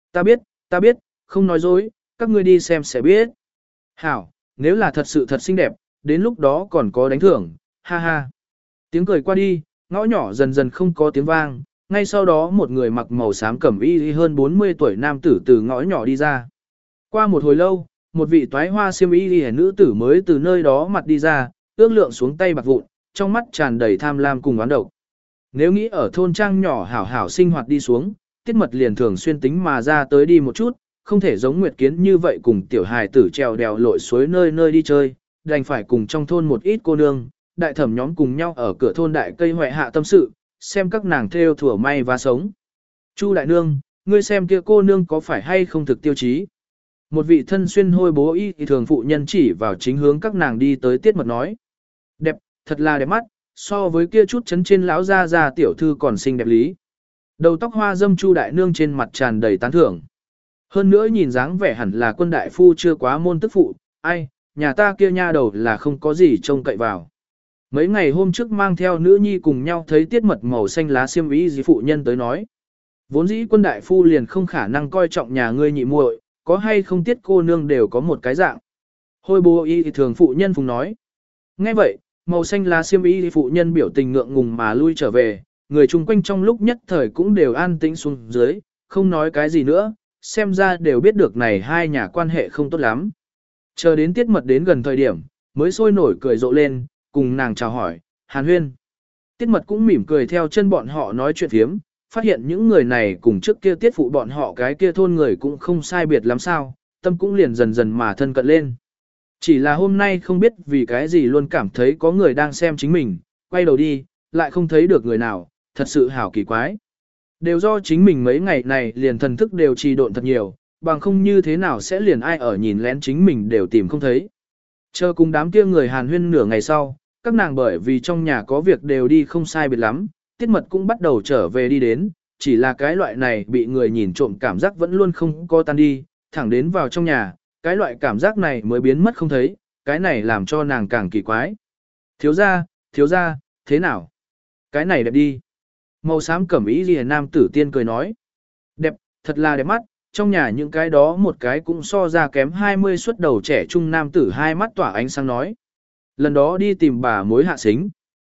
Ta biết, không nói dối, các ngươi đi xem sẽ biết. Hảo, nếu là thật sự thật xinh đẹp, đến lúc đó còn có đánh thưởng, ha ha. Tiếng cười qua đi, ngõ nhỏ dần dần không có tiếng vang, ngay sau đó một người mặc màu xám cẩm y hơn 40 tuổi nam tử từ ngõ nhỏ đi ra. Qua một hồi lâu, một vị toái hoa xiêm y nữ tử mới từ nơi đó mặt đi ra, ước lượng xuống tay bạc vụn, trong mắt tràn đầy tham lam cùng oán độc. Nếu nghĩ ở thôn trang nhỏ hảo hảo sinh hoạt đi xuống, Tiết Mật liền thường xuyên tính mà ra tới đi một chút, không thể giống Nguyệt Kiến như vậy cùng tiểu hài tử trèo đèo lội suối nơi nơi đi chơi, đành phải cùng trong thôn một ít cô nương, đại thẩm nhóm cùng nhau ở cửa thôn đại cây hoại hạ tâm sự, xem các nàng theo thủa may và sống. Chu đại nương, ngươi xem kia cô nương có phải hay không thực tiêu chí? Một vị thân xuyên hôi bố y thì thường phụ nhân chỉ vào chính hướng các nàng đi tới Tiết Mật nói. Đẹp, thật là đẹp mắt, so với kia chút chấn trên lão gia gia tiểu thư còn xinh đẹp lý. Đầu tóc hoa dâm Chu đại nương trên mặt tràn đầy tán thưởng. Hơn nữa nhìn dáng vẻ hẳn là quân đại phu chưa quá môn tức phụ, ai, nhà ta kia nha đầu là không có gì trông cậy vào. Mấy ngày hôm trước mang theo nữ nhi cùng nhau thấy Tiết Mật màu xanh lá xiêm y gì phụ nhân tới nói. Vốn dĩ quân đại phu liền không khả năng coi trọng nhà ngươi nhị muội, có hay không Tiết cô nương đều có một cái dạng. Hôi bố y thì thường phụ nhân phùng nói. Nghe vậy, màu xanh lá xiêm y thì phụ nhân biểu tình ngượng ngùng mà lui trở về, người chung quanh trong lúc nhất thời cũng đều an tĩnh xuống dưới, không nói cái gì nữa, xem ra đều biết được này hai nhà quan hệ không tốt lắm. Chờ đến Tiết Mật đến gần thời điểm, mới sôi nổi cười rộ lên, cùng nàng chào hỏi, hàn huyên. Tiết Mật cũng mỉm cười theo chân bọn họ nói chuyện phiếm, phát hiện những người này cùng trước kia tiết phụ bọn họ cái kia thôn người cũng không sai biệt lắm sao, tâm cũng liền dần dần mà thân cận lên. Chỉ là hôm nay không biết vì cái gì luôn cảm thấy có người đang xem chính mình, quay đầu đi, lại không thấy được người nào, thật sự hảo kỳ quái. Đều do chính mình mấy ngày này liền thần thức đều trì độn thật nhiều, bằng không như thế nào sẽ liền ai ở nhìn lén chính mình đều tìm không thấy. Chờ cùng đám kia người hàn huyên nửa ngày sau, các nàng bởi vì trong nhà có việc đều đi không sai biệt lắm, Tiết Mật cũng bắt đầu trở về đi đến, chỉ là cái loại này bị người nhìn trộm cảm giác vẫn luôn không có tan đi, thẳng đến vào trong nhà, cái loại cảm giác này mới biến mất không thấy, cái này làm cho nàng càng kỳ quái. Thiếu gia, thế nào? Cái này đẹp đi. Màu xám cẩm ý gì nam tử tiên cười nói. Đẹp, thật là đẹp mắt, trong nhà những cái đó một cái cũng so ra kém 20 xuất đầu trẻ trung nam tử hai mắt tỏa ánh sáng nói. Lần đó đi tìm bà mối hạ xính.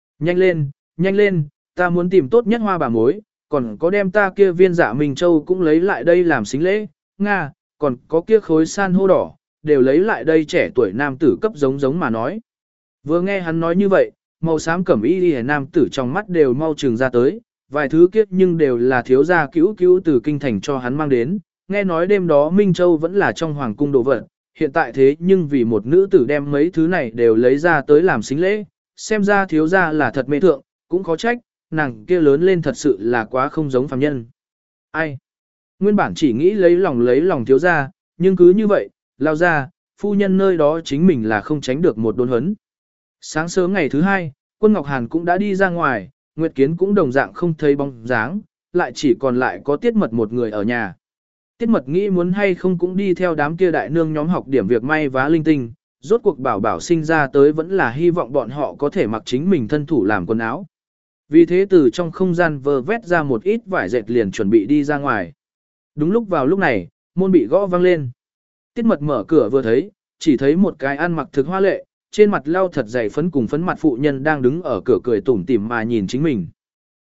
Nhanh lên, ta muốn tìm tốt nhất hoa bà mối, còn có đem ta kia viên dạ Minh Châu cũng lấy lại đây làm xính lễ, Nga, còn có kia khối san hô đỏ, đều lấy lại đây trẻ tuổi nam tử cấp giống mà nói. Vừa nghe hắn nói như vậy, màu xám cẩm y đi nam tử trong mắt đều mau trừng ra tới, vài thứ kiếp nhưng đều là thiếu gia cứu từ kinh thành cho hắn mang đến, nghe nói đêm đó Minh Châu vẫn là trong hoàng cung đồ vật, hiện tại thế nhưng vì một nữ tử đem mấy thứ này đều lấy ra tới làm xính lễ, xem ra thiếu gia là thật mê thượng, cũng khó trách, nàng kia lớn lên thật sự là quá không giống phàm nhân. Ai? Nguyên bản chỉ nghĩ lấy lòng thiếu gia, nhưng cứ như vậy, lao ra, phu nhân nơi đó chính mình là không tránh được một đốn huấn. Sáng sớm ngày thứ hai, Quân Ngọc Hàn cũng đã đi ra ngoài, Nguyệt Kiến cũng đồng dạng không thấy bóng dáng, lại chỉ còn lại có Tiết Mật một người ở nhà. Tiết Mật nghĩ muốn hay không cũng đi theo đám kia đại nương nhóm học điểm việc may vá linh tinh, rốt cuộc bảo sinh ra tới vẫn là hy vọng bọn họ có thể mặc chính mình thân thủ làm quần áo. Vì thế từ trong không gian vơ vét ra một ít vải dệt liền chuẩn bị đi ra ngoài. Đúng lúc vào lúc này, môn bị gõ vang lên. Tiết Mật mở cửa vừa thấy, chỉ thấy một cái ăn mặc thực hoa lệ, trên mặt lau thật dày phấn cùng phấn mặt phụ nhân đang đứng ở cửa cười tủm tỉm mà nhìn chính mình.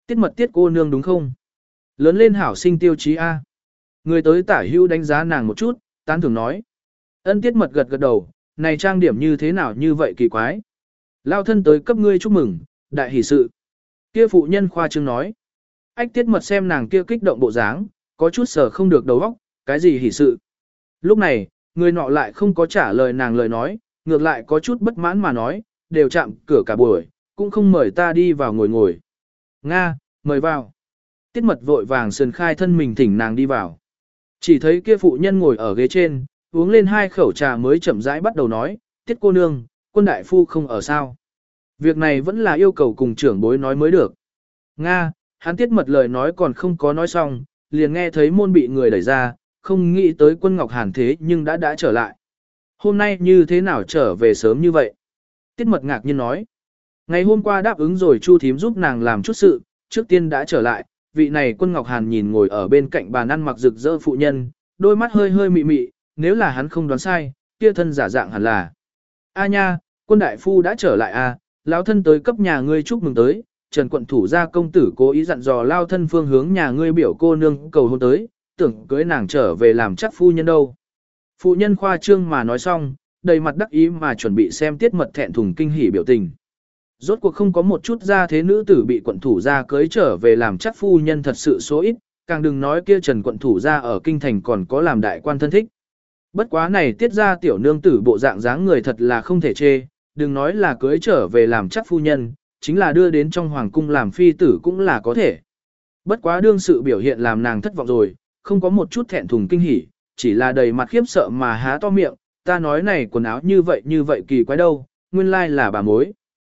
Tiết mật tiết cô nương đúng không? Lớn lên hảo sinh tiêu chí A. Người tới tả hữu đánh giá nàng một chút, tán thưởng nói. Ân tiết mật gật gật đầu, này trang điểm như thế nào như vậy kỳ quái. Lao thân tới cấp ngươi chúc mừng, đại hỷ sự. Kia phụ nhân khoa trương nói. Ách tiết mật xem nàng kia kích động bộ dáng, có chút sở không được đầu óc, cái gì hỷ sự. Lúc này, người nọ lại không có trả lời nàng lời nói, ngược lại có chút bất mãn mà nói, đều chạm cửa cả buổi, cũng không mời ta đi vào ngồi ngồi. Nga, mời vào. Tiết mật vội vàng sườn khai thân mình thỉnh nàng đi vào. Chỉ thấy kia phụ nhân ngồi ở ghế trên, uống lên 2 khẩu trà mới chậm rãi bắt đầu nói, Tiết cô nương, quân đại phu không ở sao. Việc này vẫn là yêu cầu cùng trưởng bối nói mới được. Nga, hắn Tiết mật lời nói còn không có nói xong, liền nghe thấy môn bị người đẩy ra, không nghĩ tới quân Ngọc Hàn thế nhưng đã trở lại. Hôm nay như thế nào trở về sớm như vậy? Tiết mật ngạc nhiên nói. Ngày hôm qua đáp ứng rồi Chu thím giúp nàng làm chút sự, trước tiên đã trở lại, vị này quân Ngọc Hàn nhìn ngồi ở bên cạnh bàn ăn mặc rực rỡ phụ nhân, đôi mắt hơi hơi mị mị, nếu là hắn không đoán sai, kia thân giả dạng hẳn là. A nha, quân đại phu đã trở lại a, lão thân tới cấp nhà ngươi chúc mừng tới, Trần quận thủ gia công tử cố ý dặn dò lao thân phương hướng nhà ngươi biểu cô nương cầu hôn tới, tưởng cưới nàng trở về làm chắc phu nhân đâu. Phụ nhân khoa trương mà nói xong, đầy mặt đắc ý mà chuẩn bị xem tiết mật thẹn thùng kinh hỉ biểu tình. Rốt cuộc không có một chút ra thế nữ tử bị quận thủ gia cưới trở về làm chắc phu nhân thật sự số ít, càng đừng nói kia Trần quận thủ gia ở kinh thành còn có làm đại quan thân thích. Bất quá này tiết ra tiểu nương tử bộ dạng dáng người thật là không thể chê, đừng nói là cưới trở về làm chắc phu nhân, chính là đưa đến trong hoàng cung làm phi tử cũng là có thể. Bất quá đương sự biểu hiện làm nàng thất vọng rồi, không có một chút thẹn thùng kinh hỉ, chỉ là đầy mặt khiếp sợ mà há to miệng, ta nói này quần áo như vậy kỳ quái đâu, nguyên lai là bà mối.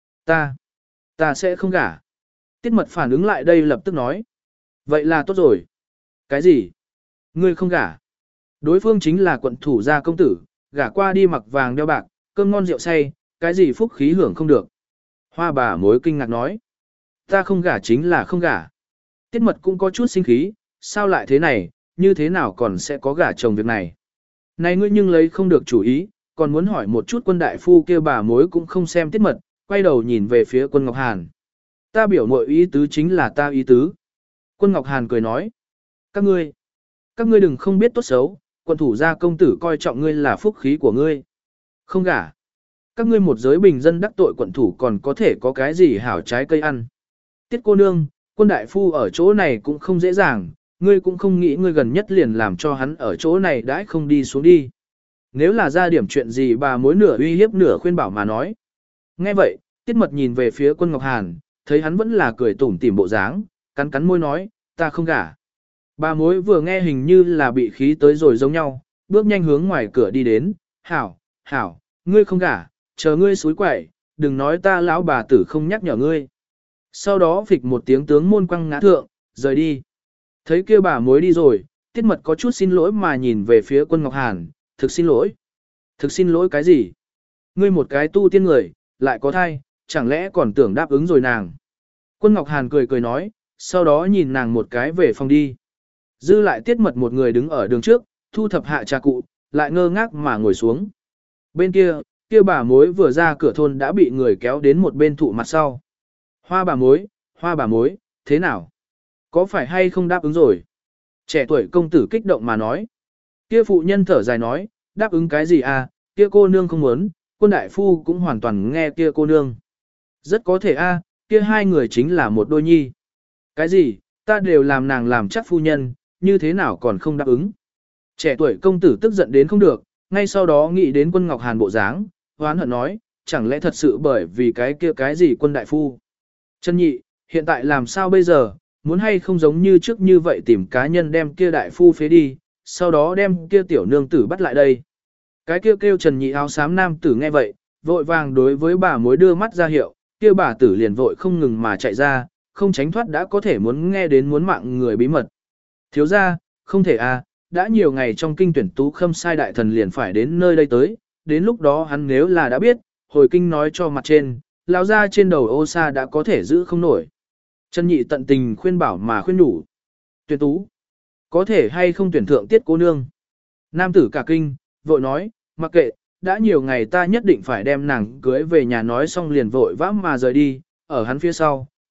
Ta sẽ không gả. Tiết mật phản ứng lại đây lập tức nói. Vậy là tốt rồi. Cái gì? Ngươi không gả. Đối phương chính là quận thủ gia công tử, gả qua đi mặc vàng đeo bạc, cơm ngon rượu say, cái gì phúc khí hưởng không được. Hoa bà mối kinh ngạc nói. Ta không gả chính là không gả. Tiết mật cũng có chút sinh khí, sao lại thế này, như thế nào còn sẽ có gả chồng việc này. Này ngươi nhưng lấy không được chủ ý, còn muốn hỏi một chút quân đại phu kia bà mối cũng không xem tiết mật, quay đầu nhìn về phía quân Ngọc Hàn. Ta biểu mọi ý tứ chính là ta ý tứ. Quân Ngọc Hàn cười nói. Các ngươi đừng không biết tốt xấu, quân thủ gia công tử coi trọng ngươi là phúc khí của ngươi. Không gả. Các ngươi một giới bình dân đắc tội quận thủ còn có thể có cái gì hảo trái cây ăn. Tiết cô nương, quân đại phu ở chỗ này cũng không dễ dàng, ngươi cũng không nghĩ ngươi gần nhất liền làm cho hắn ở chỗ này đãi không đi xuống đi. Nếu là ra điểm chuyện gì bà mối nửa uy hiếp nửa khuyên bảo mà nói. Nghe vậy, tiết mật nhìn về phía quân Ngọc Hàn, thấy hắn vẫn là cười tủm tỉm bộ dáng, cắn cắn môi nói, ta không gả. Bà mối vừa nghe hình như là bị khí tới rồi giống nhau, bước nhanh hướng ngoài cửa đi đến, hảo, ngươi không gả, chờ ngươi xúi quậy, đừng nói ta lão bà tử không nhắc nhở ngươi. Sau đó phịch một tiếng tướng môn quăng ngã thượng, rời đi. Thấy kia bà mối đi rồi, tiết mật có chút xin lỗi mà nhìn về phía quân Ngọc Hàn, thực xin lỗi. Thực xin lỗi cái gì? Ngươi một cái tu tiên người, lại có thai, chẳng lẽ còn tưởng đáp ứng rồi nàng. Quân Ngọc Hàn cười nói, sau đó nhìn nàng một cái về phòng đi. Dư lại tiết mật một người đứng ở đường trước, thu thập hạ trà cụ, lại ngơ ngác mà ngồi xuống. Bên kia bà mối vừa ra cửa thôn đã bị người kéo đến một bên thụ mặt sau. Hoa bà mối, thế nào? Có phải hay không đáp ứng rồi? Trẻ tuổi công tử kích động mà nói. Kia phụ nhân thở dài nói, đáp ứng cái gì à, kia cô nương không muốn, quân đại phu cũng hoàn toàn nghe kia cô nương. Rất có thể a, kia hai người chính là một đôi nhi. Cái gì, ta đều làm nàng làm chắc phu nhân, như thế nào còn không đáp ứng. Trẻ tuổi công tử tức giận đến không được, ngay sau đó nghĩ đến quân Ngọc Hàn bộ dáng, hoán hận nói, chẳng lẽ thật sự bởi vì cái gì quân đại phu. Chân nhị, hiện tại làm sao bây giờ, muốn hay không giống như trước như vậy tìm cá nhân đem kia đại phu phế đi, sau đó đem kia tiểu nương tử bắt lại đây. Cái kêu Trần nhị áo xám nam tử nghe vậy, vội vàng đối với bà mối đưa mắt ra hiệu, kia bà tử liền vội không ngừng mà chạy ra, không tránh thoát đã có thể muốn nghe đến muốn mạng người bí mật. Thiếu ra, không thể à, đã nhiều ngày trong kinh tuyển tú khâm sai đại thần liền phải đến nơi đây tới, đến lúc đó hắn nếu là đã biết, hồi kinh nói cho mặt trên, lão ra trên đầu ô sa đã có thể giữ không nổi. Trần nhị tận tình khuyên bảo mà khuyên nhủ. Tuyển tú, có thể hay không tuyển thượng tiết cô nương. Nam tử cả kinh, vội nói, mặc kệ, đã nhiều ngày ta nhất định phải đem nàng cưới về nhà nói xong liền vội vã mà rời đi, ở hắn phía sau,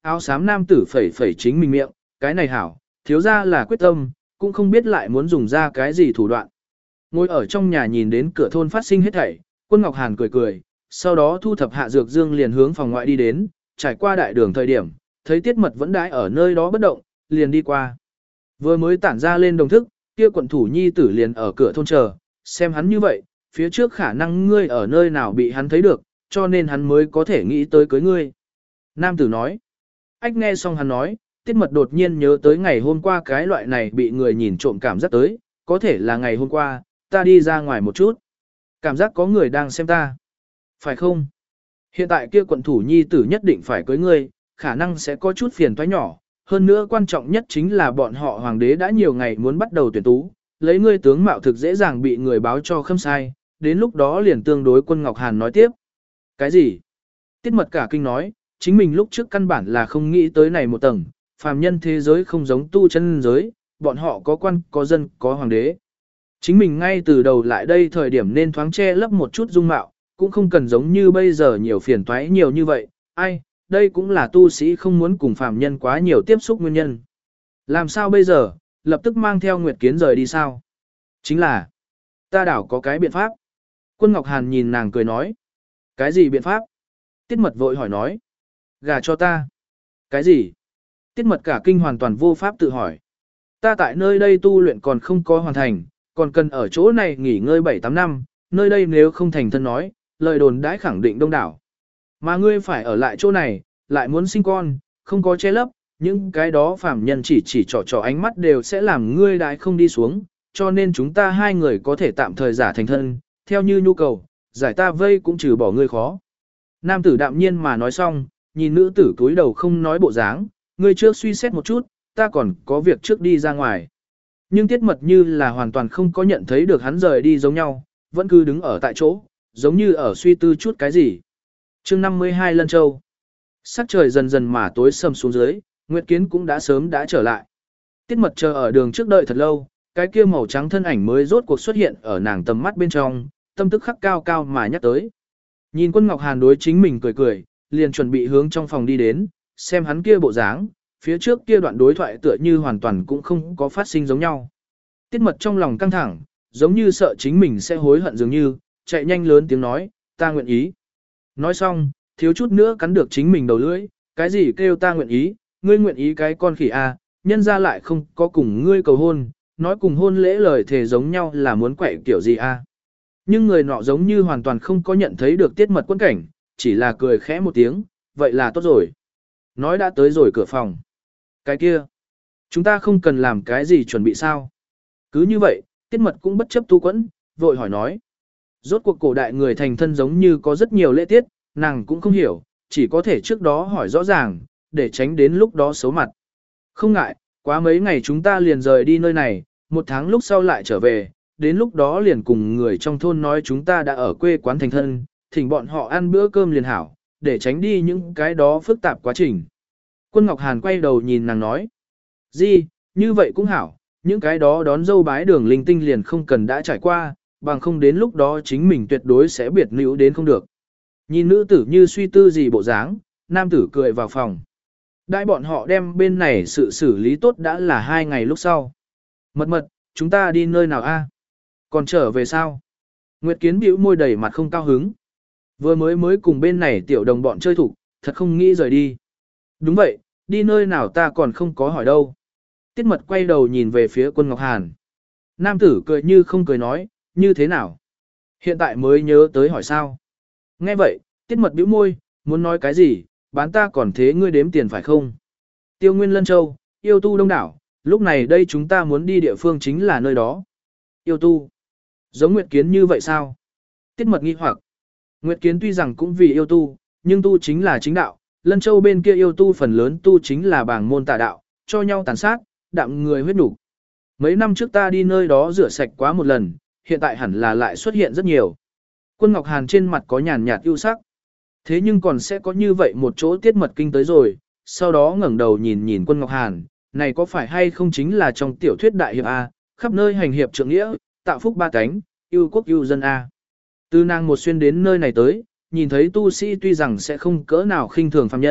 áo xám nam tử phẩy phẩy chính mình miệng, cái này hảo, thiếu ra là quyết tâm, cũng không biết lại muốn dùng ra cái gì thủ đoạn. Ngồi ở trong nhà nhìn đến cửa thôn phát sinh hết thảy, Quân Ngọc Hàn cười cười, sau đó thu thập hạ dược dương liền hướng phòng ngoại đi đến, trải qua đại đường thời điểm, thấy Tiết Mật vẫn đãi ở nơi đó bất động, liền đi qua. Vừa mới tản ra lên đồng thức, kia quận thủ nhi tử liền ở cửa thôn chờ, xem hắn như vậy, phía trước khả năng ngươi ở nơi nào bị hắn thấy được, cho nên hắn mới có thể nghĩ tới cưới ngươi. Nam tử nói, ách nghe xong hắn nói, Tiết Mật đột nhiên nhớ tới ngày hôm qua cái loại này bị người nhìn trộm cảm giác tới, có thể là ngày hôm qua, ta đi ra ngoài một chút. Cảm giác có người đang xem ta. Phải không? Hiện tại kia quận thủ nhi tử nhất định phải cưới ngươi, khả năng sẽ có chút phiền toái nhỏ. Hơn nữa quan trọng nhất chính là bọn họ hoàng đế đã nhiều ngày muốn bắt đầu tuyển tú, lấy ngươi tướng mạo thực dễ dàng bị người báo cho khâm sai, đến lúc đó liền tương đối Quân Ngọc Hàn nói tiếp. Cái gì? Tiết Mật cả kinh nói, chính mình lúc trước căn bản là không nghĩ tới này một tầng, phàm nhân thế giới không giống tu chân giới, bọn họ có quan, có dân, có hoàng đế. Chính mình ngay từ đầu lại đây thời điểm nên thoáng che lấp một chút dung mạo, cũng không cần giống như bây giờ nhiều phiền toái nhiều như vậy, ai, đây cũng là tu sĩ không muốn cùng phàm nhân quá nhiều tiếp xúc nguyên nhân. Làm sao bây giờ, lập tức mang theo Nguyệt Kiến rời đi sao? Chính là, ta đảo có cái biện pháp. Quân Ngọc Hàn nhìn nàng cười nói, cái gì biện pháp? Tiết Mật vội hỏi nói, gả cho ta. Cái gì? Tiết Mật cả kinh hoàn toàn vô pháp tự hỏi. Ta tại nơi đây tu luyện còn không có hoàn thành, còn cần ở chỗ này nghỉ ngơi 7-8 năm, nơi đây nếu không thành thân nói, lời đồn đãi khẳng định đông đảo. Mà ngươi phải ở lại chỗ này, lại muốn sinh con, không có che lấp, những cái đó phàm nhân chỉ trò ánh mắt đều sẽ làm ngươi đãi không đi xuống, cho nên chúng ta hai người có thể tạm thời giả thành thân, theo như nhu cầu, giải ta vây cũng trừ bỏ ngươi khó. Nam tử đạm nhiên mà nói xong, nhìn nữ tử cúi đầu không nói bộ dáng, ngươi trước suy xét một chút, ta còn có việc trước đi ra ngoài. Nhưng Tiết Mật như là hoàn toàn không có nhận thấy được hắn rời đi giống nhau, vẫn cứ đứng ở tại chỗ, giống như ở suy tư chút cái gì. Chương 52 Lân Châu. Sắc trời dần dần mà tối sầm xuống dưới, Nguyệt Kiến cũng đã sớm đã trở lại. Tiết Mật chờ ở đường trước đợi thật lâu, cái kia màu trắng thân ảnh mới rốt cuộc xuất hiện ở nàng tầm mắt bên trong, tâm tức khắc cao cao mà nhắc tới. Nhìn Quân Ngọc Hàn đối chính mình cười cười, liền chuẩn bị hướng trong phòng đi đến, xem hắn kia bộ dáng, phía trước kia đoạn đối thoại tựa như hoàn toàn cũng không có phát sinh giống nhau. Tiết Mật trong lòng căng thẳng, giống như sợ chính mình sẽ hối hận dường như, chạy nhanh lớn tiếng nói, ta nguyện ý. Nói xong, thiếu chút nữa cắn được chính mình đầu lưỡi, cái gì kêu ta nguyện ý, ngươi nguyện ý cái con khỉ a, nhân ra lại không có cùng ngươi cầu hôn, nói cùng hôn lễ lời thề giống nhau là muốn quậy kiểu gì a. Nhưng người nọ giống như hoàn toàn không có nhận thấy được Tiết Mật quân cảnh, chỉ là cười khẽ một tiếng, vậy là tốt rồi. Nói đã tới rồi cửa phòng. Cái kia, chúng ta không cần làm cái gì chuẩn bị sao. Cứ như vậy, Tiết Mật cũng bất chấp tu quẫn, vội hỏi nói. Rốt cuộc cổ đại người thành thân giống như có rất nhiều lễ tiết, nàng cũng không hiểu, chỉ có thể trước đó hỏi rõ ràng, để tránh đến lúc đó xấu mặt. Không ngại, quá mấy ngày chúng ta liền rời đi nơi này, 1 tháng lúc sau lại trở về, đến lúc đó liền cùng người trong thôn nói chúng ta đã ở quê quán thành thân, thỉnh bọn họ ăn bữa cơm liền hảo, để tránh đi những cái đó phức tạp quá trình. Quân Ngọc Hàn quay đầu nhìn nàng nói. Gì, như vậy cũng hảo, những cái đó đón dâu bái đường linh tinh liền không cần đã trải qua, bằng không đến lúc đó chính mình tuyệt đối sẽ biệt nữ đến không được. Nhìn nữ tử như suy tư gì bộ dáng, nam tử cười vào phòng. Đại bọn họ đem bên này sự xử lý tốt đã là 2 ngày lúc sau. Mật mật, chúng ta đi nơi nào a? Còn trở về sao? Nguyệt Kiến bĩu môi đầy mặt không cao hứng. Vừa mới cùng bên này tiểu đồng bọn chơi thủ, thật không nghĩ rời đi. Đúng vậy, đi nơi nào ta còn không có hỏi đâu. Tiết Mật quay đầu nhìn về phía Quân Ngọc Hàn. Nam tử cười như không cười nói, như thế nào? Hiện tại mới nhớ tới hỏi sao? Nghe vậy, Tiết Mật bĩu môi, muốn nói cái gì, bán ta còn thế ngươi đếm tiền phải không? Tiêu Nguyên Lân Châu, yêu tu đông đảo, lúc này đây chúng ta muốn đi địa phương chính là nơi đó. Yêu tu. Giống Nguyệt Kiến như vậy sao? Tiết Mật nghi hoặc. Nguyệt Kiến tuy rằng cũng vì yêu tu, nhưng tu chính là chính đạo, Lân Châu bên kia yêu tu phần lớn tu chính là bảng môn tà đạo, cho nhau tàn sát, đạm người huyết đủ. Mấy năm trước ta đi nơi đó rửa sạch quá một lần, hiện tại hẳn là lại xuất hiện rất nhiều. Quân Ngọc Hàn trên mặt có nhàn nhạt ưu sắc. Thế nhưng còn sẽ có như vậy một chỗ Tiết Mật kinh tới rồi, sau đó ngẩng đầu nhìn nhìn Quân Ngọc Hàn, này có phải hay không chính là trong tiểu thuyết đại hiệp A, khắp nơi hành hiệp trượng nghĩa, tạo phúc ba cánh, yêu quốc yêu dân A. Từ nàng một xuyên đến nơi này tới, nhìn thấy tu sĩ tuy rằng sẽ không cỡ nào khinh thường phàm nhân,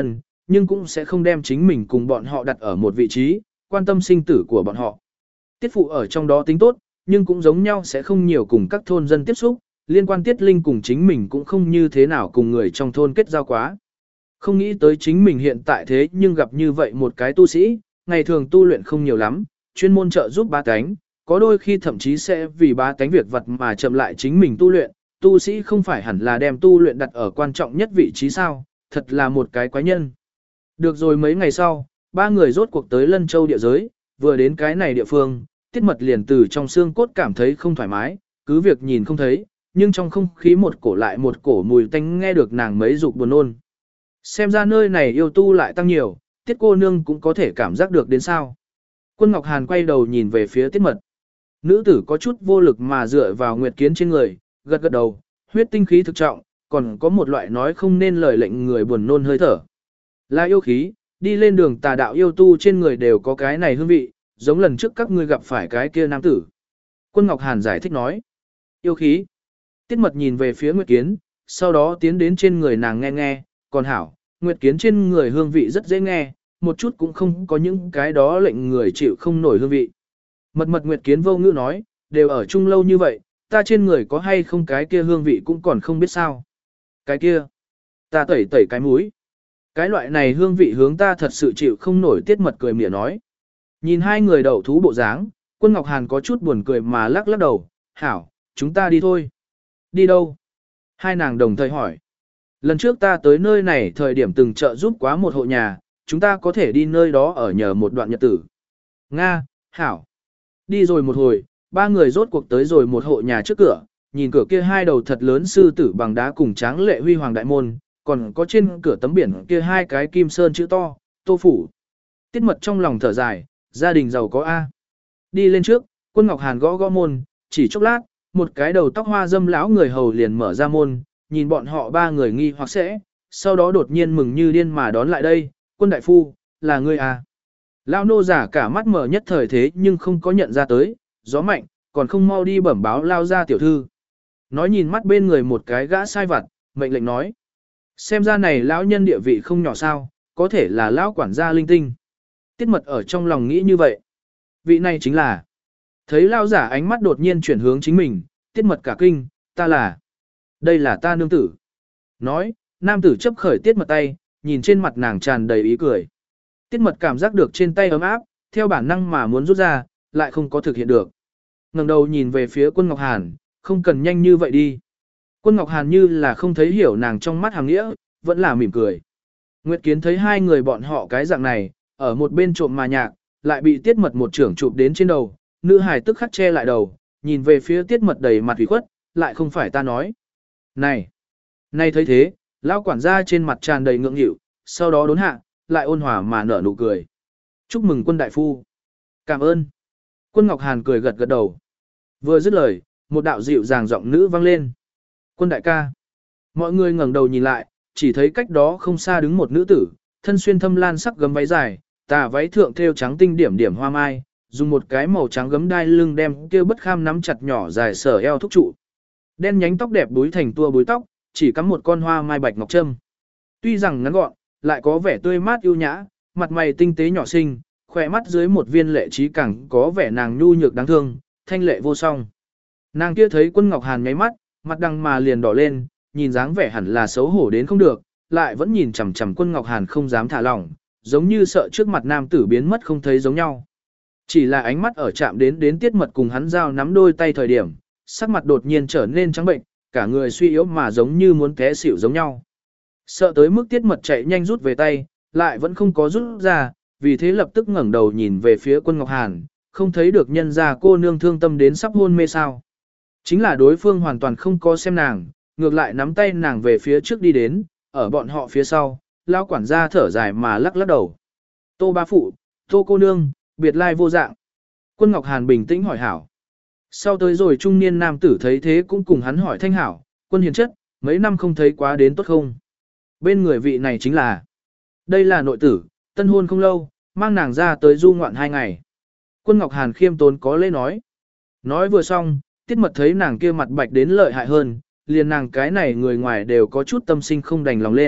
nhưng cũng sẽ không đem chính mình cùng bọn họ đặt ở một vị trí, quan tâm sinh tử của bọn họ. Tiết phụ ở trong đó tính tốt, nhưng cũng giống nhau sẽ không nhiều cùng các thôn dân tiếp xúc, liên quan Tiết Linh cùng chính mình cũng không như thế nào cùng người trong thôn kết giao quá. Không nghĩ tới chính mình hiện tại thế nhưng gặp như vậy một cái tu sĩ, ngày thường tu luyện không nhiều lắm, chuyên môn trợ giúp bá tánh, có đôi khi thậm chí sẽ vì bá tánh việc vật mà chậm lại chính mình tu luyện, tu sĩ không phải hẳn là đem tu luyện đặt ở quan trọng nhất vị trí sao, thật là một cái quái nhân. Được rồi mấy ngày sau, ba người rốt cuộc tới Lân Châu địa giới, vừa đến cái này địa phương, Tiết Mật liền từ trong xương cốt cảm thấy không thoải mái, cứ việc nhìn không thấy, nhưng trong không khí một cổ lại một cổ mùi tanh nghe được nàng mấy dục buồn nôn. Xem ra nơi này yêu tu lại tăng nhiều, Tiết cô nương cũng có thể cảm giác được đến sao. Quân Ngọc Hàn quay đầu nhìn về phía Tiết Mật. Nữ tử có chút vô lực mà dựa vào Nguyệt Kiến trên người, gật gật đầu, huyết tinh khí thực trọng, còn có một loại nói không nên lời lệnh người buồn nôn hơi thở. Là yêu khí, đi lên đường tà đạo yêu tu trên người đều có cái này hương vị, giống lần trước các ngươi gặp phải cái kia nam tử. Quân Ngọc Hàn giải thích nói. Yêu khí. Tiết Mật nhìn về phía Nguyệt Kiến, sau đó tiến đến trên người nàng nghe nghe, còn hảo, Nguyệt Kiến trên người hương vị rất dễ nghe, một chút cũng không có những cái đó lệnh người chịu không nổi hương vị. Mật Nguyệt Kiến vô ngữ nói, đều ở chung lâu như vậy, ta trên người có hay không cái kia hương vị cũng còn không biết sao. Cái kia, ta tẩy tẩy cái mũi. Cái loại này hương vị hướng ta thật sự chịu không nổi. Tiết Mật cười mỉa nói. Nhìn hai người đậu thú bộ dáng, Quân Ngọc Hàn có chút buồn cười mà lắc lắc đầu, hảo, chúng ta đi thôi. Đi đâu? Hai nàng đồng thời hỏi. Lần trước ta tới nơi này thời điểm từng trợ giúp quá một hộ nhà, chúng ta có thể đi nơi đó ở nhờ một đoạn nhật tử. Nga, hảo. Đi rồi một hồi, ba người rốt cuộc tới rồi một hộ nhà trước cửa, nhìn cửa kia hai đầu thật lớn sư tử bằng đá cùng tráng lệ huy hoàng đại môn, còn có trên cửa tấm biển kia hai cái kim sơn chữ to, Tô phủ. Tiết Mật trong lòng thở dài, gia đình giàu có A. Đi lên trước, Quân Ngọc Hàn gõ gõ môn, chỉ chốc lát, một cái đầu tóc hoa dâm lão người hầu liền mở ra môn, nhìn bọn họ ba người nghi hoặc sẽ, sau đó đột nhiên mừng như điên mà đón lại đây, Quân đại phu, là ngươi à. Lão nô giả cả mắt mở nhất thời thế nhưng không có nhận ra tới, gió mạnh, còn không mau đi bẩm báo lao ra tiểu thư. Nói nhìn mắt bên người một cái gã sai vặt, mệnh lệnh nói. Xem ra này lão nhân địa vị không nhỏ sao, có thể là lão quản gia linh tinh. Tiết Mật ở trong lòng nghĩ như vậy. Vị này chính là. Thấy lao giả ánh mắt đột nhiên chuyển hướng chính mình, Tiết Mật cả kinh, ta là. Đây là ta nương tử. Nói, nam tử chấp khởi Tiết Mật tay, nhìn trên mặt nàng tràn đầy ý cười. Tiết Mật cảm giác được trên tay ấm áp, theo bản năng mà muốn rút ra, lại không có thực hiện được. Ngẩng đầu nhìn về phía Quân Ngọc Hàn, không cần nhanh như vậy đi. Quân Ngọc Hàn như là không thấy hiểu nàng trong mắt hàng nghĩa, vẫn là mỉm cười. Nguyệt Kiến thấy hai người bọn họ cái dạng này, ở một bên trộm mà nhạc, lại bị Tiết Mật một trưởng chụp đến trên đầu, nữ hài tức khắc che lại đầu, nhìn về phía Tiết Mật đầy mặt ủy khuất, lại không phải ta nói. Này thấy thế, lão quản gia trên mặt tràn đầy ngượng nghịu, sau đó đốn hạ, lại ôn hòa mà nở nụ cười. Chúc mừng Quân đại phu. Cảm ơn. Quân Ngọc Hàn cười gật gật đầu. Vừa dứt lời, một đạo dịu dàng giọng nữ vang lên. Quân đại ca. Mọi người ngẩng đầu nhìn lại, chỉ thấy cách đó không xa đứng một nữ tử, thân xuyên thâm lan sắc gấm váy dài, tà váy thượng thêu trắng tinh điểm điểm hoa mai, dùng một cái màu trắng gấm đai lưng đem kia bất kham nắm chặt nhỏ dài sở eo thúc trụ. Đen nhánh tóc đẹp búi thành tua búi tóc, chỉ cắm một con hoa mai bạch ngọc trâm. Tuy rằng ngắn gọn, lại có vẻ tươi mát yêu nhã, mặt mày tinh tế nhỏ xinh, khỏe mắt dưới một viên lệ trí càng có vẻ nàng nhu nhược đáng thương, thanh lệ vô song. Nàng kia thấy Quân Ngọc Hàn nháy mắt, mặt đằng mà liền đỏ lên, nhìn dáng vẻ hẳn là xấu hổ đến không được, lại vẫn nhìn chằm chằm Quân Ngọc Hàn không dám thả lỏng, giống như sợ trước mặt nam tử biến mất không thấy giống nhau. Chỉ là ánh mắt ở chạm đến Tiết Mật cùng hắn giao nắm đôi tay thời điểm, sắc mặt đột nhiên trở nên trắng bệnh, cả người suy yếu mà giống như muốn té xỉu giống nhau. Sợ tới mức Tiết Mật chạy nhanh rút về tay, lại vẫn không có rút ra, vì thế lập tức ngẩng đầu nhìn về phía Quân Ngọc Hàn, không thấy được nhân ra cô nương thương tâm đến sắp hôn mê sao. Chính là đối phương hoàn toàn không có xem nàng, ngược lại nắm tay nàng về phía trước đi đến, ở bọn họ phía sau, lão quản gia thở dài mà lắc lắc đầu. Tô bá phụ, Tô cô nương, biệt lai vô dạng. Quân Ngọc Hàn bình tĩnh hỏi hảo. Sau tới rồi trung niên nam tử thấy thế cũng cùng hắn hỏi thanh hảo, Quân hiền chất, mấy năm không thấy quá đến tốt không? Bên người vị này chính là, đây là nội tử, tân hôn không lâu, mang nàng ra tới du ngoạn 2 ngày. Quân Ngọc Hàn khiêm tốn có lễ nói. Nói vừa xong, Tiết Mật thấy nàng kia mặt bạch đến lợi hại hơn, liền nàng cái này người ngoài đều có chút tâm sinh không đành lòng lên,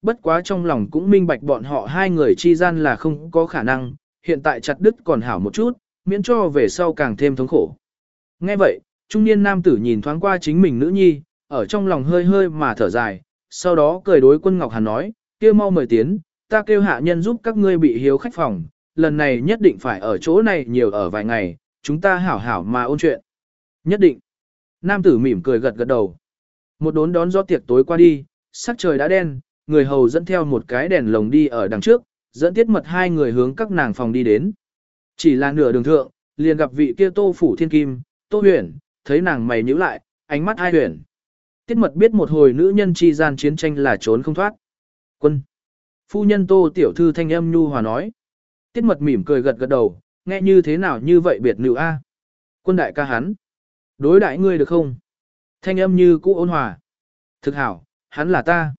bất quá trong lòng cũng minh bạch bọn họ hai người chi gian là không có khả năng, hiện tại chặt đứt còn hảo một chút, miễn cho về sau càng thêm thống khổ. Nghe vậy, trung niên nam tử nhìn thoáng qua chính mình nữ nhi, ở trong lòng hơi hơi mà thở dài, sau đó cười đối Quân Ngọc Hàn nói, kia mau mời tiến, ta kêu hạ nhân giúp các ngươi bị hiếu khách phòng, lần này nhất định phải ở chỗ này nhiều ở vài ngày, chúng ta hảo hảo mà ôn chuyện. Nhất định. Nam tử mỉm cười gật gật đầu. Một đốn đón gió tiệc tối qua đi, sắc trời đã đen, người hầu dẫn theo một cái đèn lồng đi ở đằng trước, dẫn Tiết Mật hai người hướng các nàng phòng đi đến. Chỉ là nửa đường thượng, liền gặp vị kia Tô Phủ Thiên Kim, Tô Huyền, thấy nàng mày nhíu lại, ánh mắt hai huyền. Tiết Mật biết một hồi nữ nhân chi gian chiến tranh là trốn không thoát. Quân. Phu nhân Tô tiểu thư thanh âm nhu hòa nói. Tiết Mật mỉm cười gật gật đầu, nghe như thế nào như vậy biệt nữ a. Quân đại ca hắn. Đối đại ngươi được không? Thanh âm như cũ ôn hòa. Thực hảo, hắn là ta.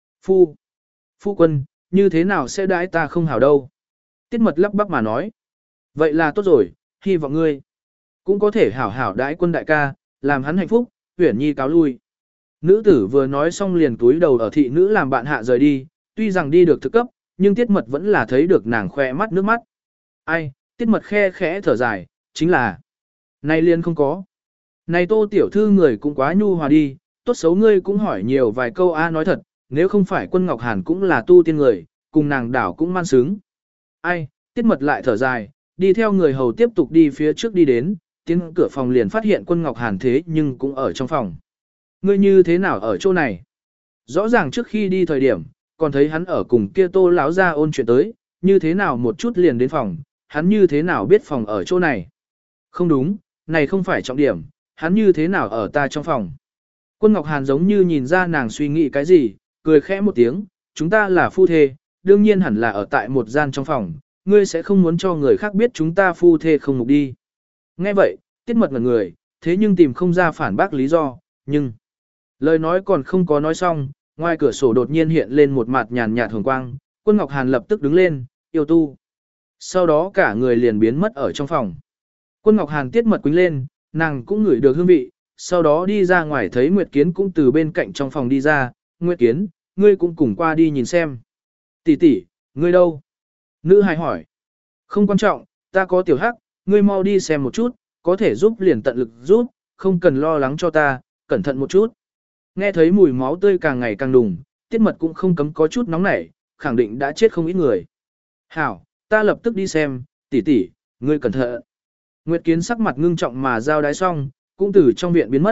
Phu quân, như thế nào sẽ đãi ta không hảo đâu. Tiết Mật lắp bắp mà nói. Vậy là tốt rồi, hy vọng ngươi cũng có thể hảo hảo đãi Quân đại ca, làm hắn hạnh phúc, Uyển Nhi cáo lui. Nữ tử vừa nói xong liền túi đầu ở thị nữ làm bạn hạ rời đi, tuy rằng đi được thực cấp, nhưng Tiết Mật vẫn là thấy được nàng khoe mắt nước mắt. Ai, Tiết Mật khe khẽ thở dài, chính là nay liền không có. Này Tô tiểu thư người cũng quá nhu hòa đi, tốt xấu ngươi cũng hỏi nhiều vài câu a nói thật, nếu không phải Quân Ngọc Hàn cũng là tu tiên người, cùng nàng đảo cũng man sướng. Ai, Tiết Mật lại thở dài, đi theo người hầu tiếp tục đi phía trước đi đến, tiến cửa phòng liền phát hiện Quân Ngọc Hàn thế nhưng cũng ở trong phòng. Ngươi như thế nào ở chỗ này? Rõ ràng trước khi đi thời điểm, còn thấy hắn ở cùng kia Tô lão ra ôn chuyện tới, như thế nào một chút liền đến phòng, hắn như thế nào biết phòng ở chỗ này? Không đúng, này không phải trọng điểm, hắn như thế nào ở ta trong phòng? Quân Ngọc Hàn giống như nhìn ra nàng suy nghĩ cái gì, cười khẽ một tiếng, chúng ta là phu thê, đương nhiên hẳn là ở tại một gian trong phòng, ngươi sẽ không muốn cho người khác biết chúng ta phu thê không mục đi. Nghe vậy, Tiết Mật ngẩn người, thế nhưng tìm không ra phản bác lý do, nhưng lời nói còn không có nói xong, ngoài cửa sổ đột nhiên hiện lên một mặt nhàn nhạt hồng quang, Quân Ngọc Hàn lập tức đứng lên, yêu tu. Sau đó cả người liền biến mất ở trong phòng. Quân Ngọc Hàn Tiết Mật quính lên, nàng cũng ngửi được hương vị, sau đó đi ra ngoài thấy Nguyệt Kiến cũng từ bên cạnh trong phòng đi ra, Nguyệt Kiến, ngươi cũng cùng qua đi nhìn xem. Tỷ tỷ, ngươi đâu? Nữ hài hỏi. Không quan trọng, ta có tiểu hắc, ngươi mau đi xem một chút, có thể giúp liền tận lực giúp, không cần lo lắng cho ta, cẩn thận một chút. Nghe thấy mùi máu tươi càng ngày càng đùng, Tiết Mật cũng không cấm có chút nóng nảy, khẳng định đã chết không ít người. Hảo, ta lập tức đi xem, tỷ tỷ, ngươi cẩn thận. Nguyệt Kiến sắc mặt ngưng trọng mà giao đái xong, cũng từ trong viện biến mất.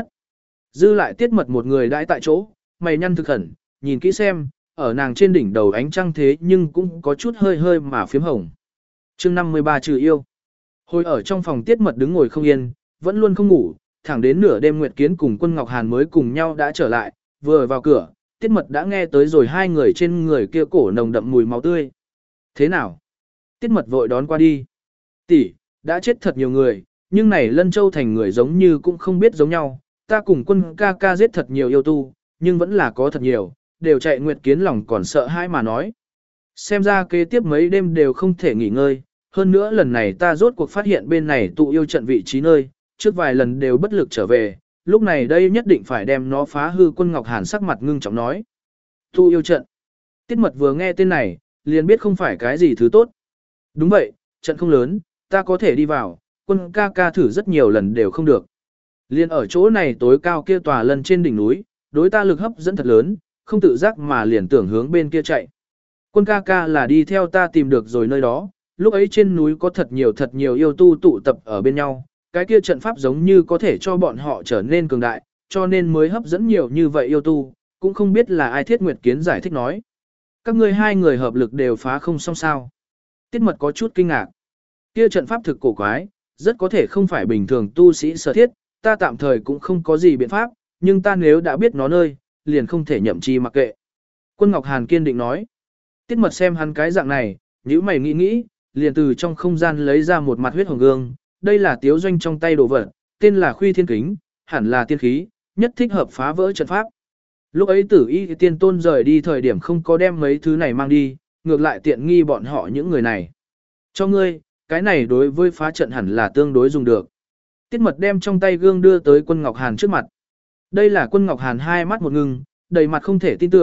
Dư lại Tiết Mật một người đãi tại chỗ, mày nhăn thực khẩn, nhìn kỹ xem, ở nàng trên đỉnh đầu ánh trăng thế nhưng cũng có chút hơi hơi mà phiếm hồng. Chương 53 trừ yêu. Hồi ở trong phòng Tiết Mật đứng ngồi không yên, vẫn luôn không ngủ, thẳng đến nửa đêm Nguyệt Kiến cùng Quân Ngọc Hàn mới cùng nhau đã trở lại, vừa vào cửa, Tiết Mật đã nghe tới rồi hai người trên người kia cổ nồng đậm mùi máu tươi. Thế nào? Tiết Mật vội đón qua đi. Tỷ, đã chết thật nhiều người, nhưng này Lân Châu thành người giống như cũng không biết giống nhau, ta cùng Quân ca ca giết thật nhiều yêu tu, nhưng vẫn là có thật nhiều, đều chạy. Nguyệt Kiến lòng còn sợ hãi mà nói. Xem ra kế tiếp mấy đêm đều không thể nghỉ ngơi, hơn nữa lần này ta rốt cuộc phát hiện bên này tụ yêu trận vị trí nơi, trước vài lần đều bất lực trở về, lúc này đây nhất định phải đem nó phá hư. Quân Ngọc Hàn sắc mặt ngưng trọng nói. Tụ yêu trận. Tiết Mật vừa nghe tên này, liền biết không phải cái gì thứ tốt. Đúng vậy, trận không lớn, ta có thể đi vào, Quân ca ca thử rất nhiều lần đều không được. Liên ở chỗ này tối cao kia tòa lần trên đỉnh núi, đối ta lực hấp dẫn thật lớn, không tự giác mà liền tưởng hướng bên kia chạy. Quân ca ca là đi theo ta tìm được rồi nơi đó, lúc ấy trên núi có thật nhiều yêu tu tụ tập ở bên nhau, cái kia trận pháp giống như có thể cho bọn họ trở nên cường đại, cho nên mới hấp dẫn nhiều như vậy yêu tu, cũng không biết là ai. Thiết Nguyệt Kiến giải thích nói. Các ngươi hai người hợp lực đều phá không xong sao. Tiết Mật có chút kinh ngạc. Kia trận pháp thực cổ quái, rất có thể không phải bình thường tu sĩ sở thiết, ta tạm thời cũng không có gì biện pháp, nhưng ta nếu đã biết nó nơi, liền không thể nhậm chi mặc kệ. Quân Ngọc Hàn kiên định nói. Tiết Mật xem hắn cái dạng này, nhíu mày nghĩ, liền từ trong không gian lấy ra một mặt huyết hồng gương, đây là Tiếu Doanh trong tay đồ vật, tên là Khuy Thiên Kính, hẳn là tiên khí, nhất thích hợp phá vỡ trận pháp. Lúc ấy Tử Y Tiên Tôn rời đi thời điểm không có đem mấy thứ này mang đi, ngược lại tiện nghi bọn họ những người này. Cho ngươi, cái này đối với phá trận hẳn là tương đối dùng được. Tiết Mật đem trong tay gương đưa tới Quân Ngọc Hàn trước mặt. Đây là Quân Ngọc Hàn hai mắt một ngưng, đầy mặt không thể tin tưởng,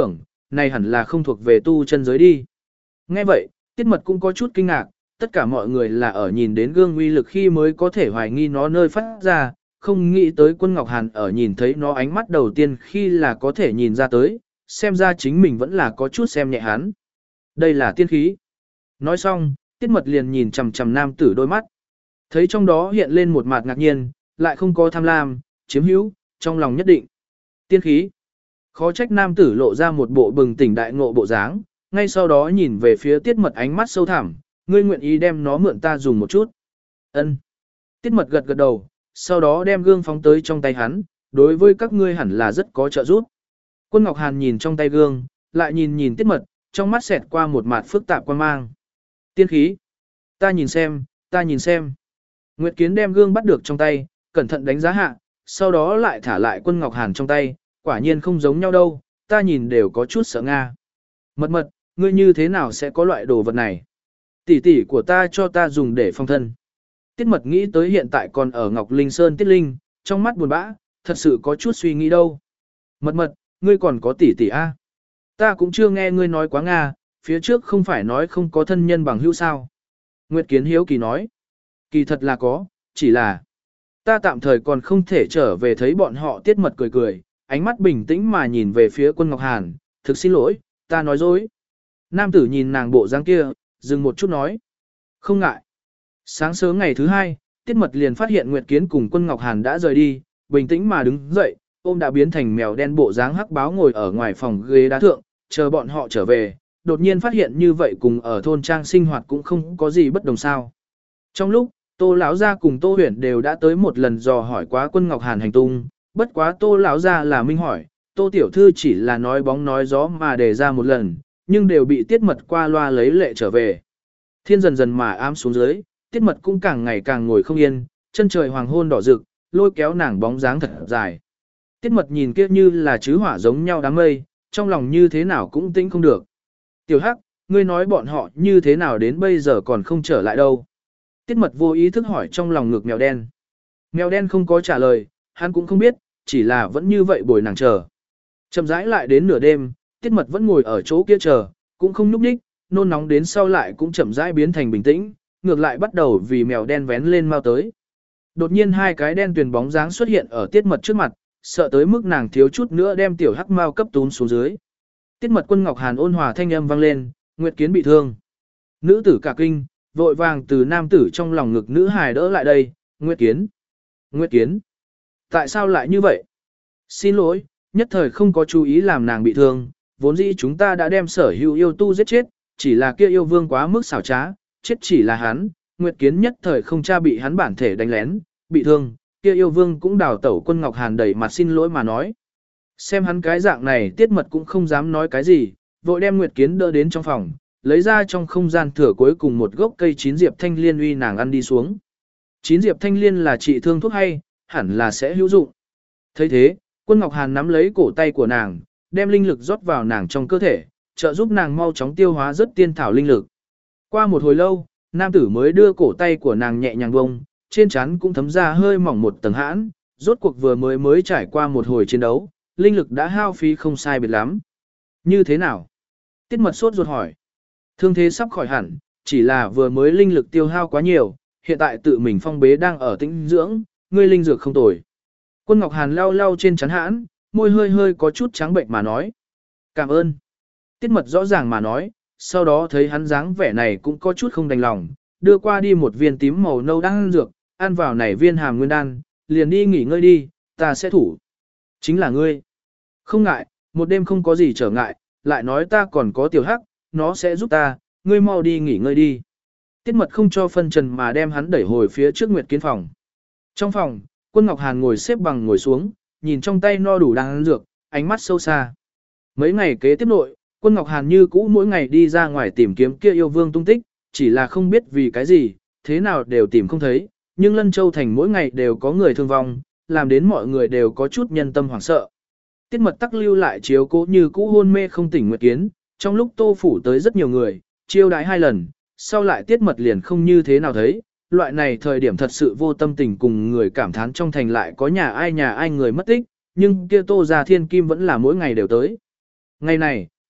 này hẳn là không thuộc về tu chân giới đi. Nghe vậy, Tiết Mật cũng có chút kinh ngạc, tất cả mọi người là ở nhìn đến gương uy lực khi mới có thể hoài nghi nó nơi phát ra, không nghĩ tới Quân Ngọc Hàn ở nhìn thấy nó ánh mắt đầu tiên khi là có thể nhìn ra tới, xem ra chính mình vẫn là có chút xem nhẹ hắn. Đây là tiên khí. Nói xong, Tiết Mật liền nhìn chằm chằm nam tử đôi mắt. Thấy trong đó hiện lên một mặt ngạc nhiên, lại không có tham lam, chiếm hữu, trong lòng nhất định. Tiên khí. Khó trách nam tử lộ ra một bộ bừng tỉnh đại ngộ bộ dáng, ngay sau đó nhìn về phía Tiết Mật ánh mắt sâu thẳm, ngươi nguyện ý đem nó mượn ta dùng một chút. Ân. Tiết Mật gật gật đầu, sau đó đem gương phóng tới trong tay hắn, đối với các ngươi hẳn là rất có trợ giúp. Quân Ngọc Hàn nhìn trong tay gương, lại nhìn nhìn Tiết Mật, trong mắt xẹt qua một mặt phức tạp quan mang. Tiên khí. Ta nhìn xem, ta nhìn xem. Nguyệt Kiến đem gương bắt được trong tay, cẩn thận đánh giá hạ, sau đó lại thả lại Quân Ngọc Hàn trong tay, quả nhiên không giống nhau đâu, ta nhìn đều có chút sợ Nga. Mật mật, ngươi như thế nào sẽ có loại đồ vật này? Tỷ tỷ của ta cho ta dùng để phong thân. Tiết Mật nghĩ tới hiện tại còn ở Ngọc Linh Sơn Tiết Linh, trong mắt buồn bã, thật sự có chút suy nghĩ đâu. Mật mật, ngươi còn có tỷ tỷ a? Ta cũng chưa nghe ngươi nói quá Nga, phía trước không phải nói không có thân nhân bằng hữu sao. Nguyệt Kiến hiếu kỳ nói. Kỳ thật là có, chỉ là ta tạm thời còn không thể trở về thấy bọn họ. Tiết Mật cười cười, ánh mắt bình tĩnh mà nhìn về phía Quân Ngọc Hàn, thực xin lỗi, ta nói dối. Nam tử nhìn nàng bộ dáng kia, dừng một chút nói. Không ngại. Sáng sớm ngày thứ hai, Tiết Mật liền phát hiện Nguyệt Kiến cùng Quân Ngọc Hàn đã rời đi, bình tĩnh mà đứng dậy, ôm đã biến thành mèo đen bộ dáng hắc báo ngồi ở ngoài phòng ghế đá thượng, chờ bọn họ trở về, đột nhiên phát hiện như vậy cùng ở thôn trang sinh hoạt cũng không có gì bất đồng sao. Trong lúc, Tô lão gia cùng Tô Huyền đều đã tới một lần dò hỏi quá Quân Ngọc Hàn hành tung, bất quá Tô lão gia là minh hỏi, Tô tiểu thư chỉ là nói bóng nói gió mà đề ra một lần, nhưng đều bị Tiết Mật qua loa lấy lệ trở về. Thiên dần dần mà ám xuống dưới, Tiết Mật cũng càng ngày càng ngồi không yên, chân trời hoàng hôn đỏ rực, lôi kéo nàng bóng dáng thật dài. Tiết Mật nhìn kia như là chứ hỏa giống nhau đám mây, trong lòng như thế nào cũng tĩnh không được. Tiểu Hắc, ngươi nói bọn họ như thế nào đến bây giờ còn không trở lại đâu. Tiết Mật vô ý thức hỏi trong lòng ngực mèo đen. Mèo đen không có trả lời, hắn cũng không biết, chỉ là vẫn như vậy bồi nàng chờ. Chậm rãi lại đến nửa đêm, Tiết Mật vẫn ngồi ở chỗ kia chờ, cũng không nhúc nhích, nôn nóng đến sau lại cũng chậm rãi biến thành bình tĩnh, ngược lại bắt đầu vì mèo đen vén lên mau tới. Đột nhiên hai cái đen tuyền bóng dáng xuất hiện ở Tiết Mật trước mặt, sợ tới mức nàng thiếu chút nữa đem tiểu hắc mau cấp tún xuống dưới. Tiết Mật Quân Ngọc Hàn ôn hòa thanh âm vang lên, Nguyệt Kiến bị thương. Nữ tử cả kinh, vội vàng từ nam tử trong lòng ngực nữ hài đỡ lại đây, Nguyệt Kiến. Nguyệt Kiến. Tại sao lại như vậy? Xin lỗi, nhất thời không có chú ý làm nàng bị thương, vốn dĩ chúng ta đã đem sở hữu yêu tu giết chết, chỉ là kia yêu vương quá mức xảo trá, chết chỉ là hắn, Nguyệt Kiến nhất thời không cha bị hắn bản thể đánh lén, bị thương, kia yêu vương cũng đào tẩu. Quân Ngọc Hàn đẩy mặt xin lỗi mà nói. Xem hắn cái dạng này Tiết Mật cũng không dám nói cái gì, vội đem Nguyệt Kiến đỡ đến trong phòng, lấy ra trong không gian thừa cuối cùng một gốc cây chín diệp thanh liên uy nàng ăn đi xuống. Chín diệp thanh liên là trị thương thuốc hay, hẳn là sẽ hữu dụng. Thấy thế, Quân Ngọc Hàn nắm lấy cổ tay của nàng, đem linh lực rót vào nàng trong cơ thể, trợ giúp nàng mau chóng tiêu hóa rất tiên thảo linh lực. Qua một hồi lâu, nam tử mới đưa cổ tay của nàng nhẹ nhàng bông, trên trán cũng thấm ra hơi mỏng một tầng hãn, rốt cuộc vừa mới trải qua một hồi chiến đấu, linh lực đã hao phí không sai biệt lắm. Như thế nào? Tiết Mật sốt ruột hỏi. Thương thế sắp khỏi hẳn, chỉ là vừa mới linh lực tiêu hao quá nhiều, hiện tại tự mình phong bế đang ở tĩnh dưỡng, ngươi linh dược không tồi. Quân Ngọc Hàn lau lau trên trán hãn, môi hơi hơi có chút trắng bệnh mà nói. Cảm ơn. Tiết Mật rõ ràng mà nói, sau đó thấy hắn dáng vẻ này cũng có chút không đành lòng, đưa qua đi một viên tím màu nâu đan dược, ăn vào này viên hàm nguyên đan, liền đi nghỉ ngơi đi, ta sẽ thủ. Chính là ngươi. Không ngại, một đêm không có gì trở ngại, lại nói ta còn có tiểu hắc, nó sẽ giúp ta, ngươi mau đi nghỉ ngơi đi. Tiết Mật không cho phân trần mà đem hắn đẩy hồi phía trước Nguyệt Kiến phòng. Trong phòng, Quân Ngọc Hàn ngồi xếp bằng ngồi xuống, nhìn trong tay no đủ đan dược, ánh mắt sâu xa. Mấy ngày kế tiếp nội, Quân Ngọc Hàn như cũ mỗi ngày đi ra ngoài tìm kiếm kia yêu vương tung tích, chỉ là không biết vì cái gì, thế nào đều tìm không thấy, nhưng Lân Châu Thành mỗi ngày đều có người thương vong, làm đến mọi người đều có chút nhân tâm hoảng sợ. Tiết Mật tắc lưu lại chiếu cố như cũ hôn mê không tỉnh Nguyệt Kiến, trong lúc Tô phủ tới rất nhiều người, chiêu đãi 2 lần, sau lại Tiết Mật liền không như thế nào thấy, loại này thời điểm thật sự vô tâm tình cùng người cảm thán trong thành lại có nhà ai người mất tích, nhưng kia Tô gia thiên kim vẫn là mỗi ngày đều tới. Ngày này,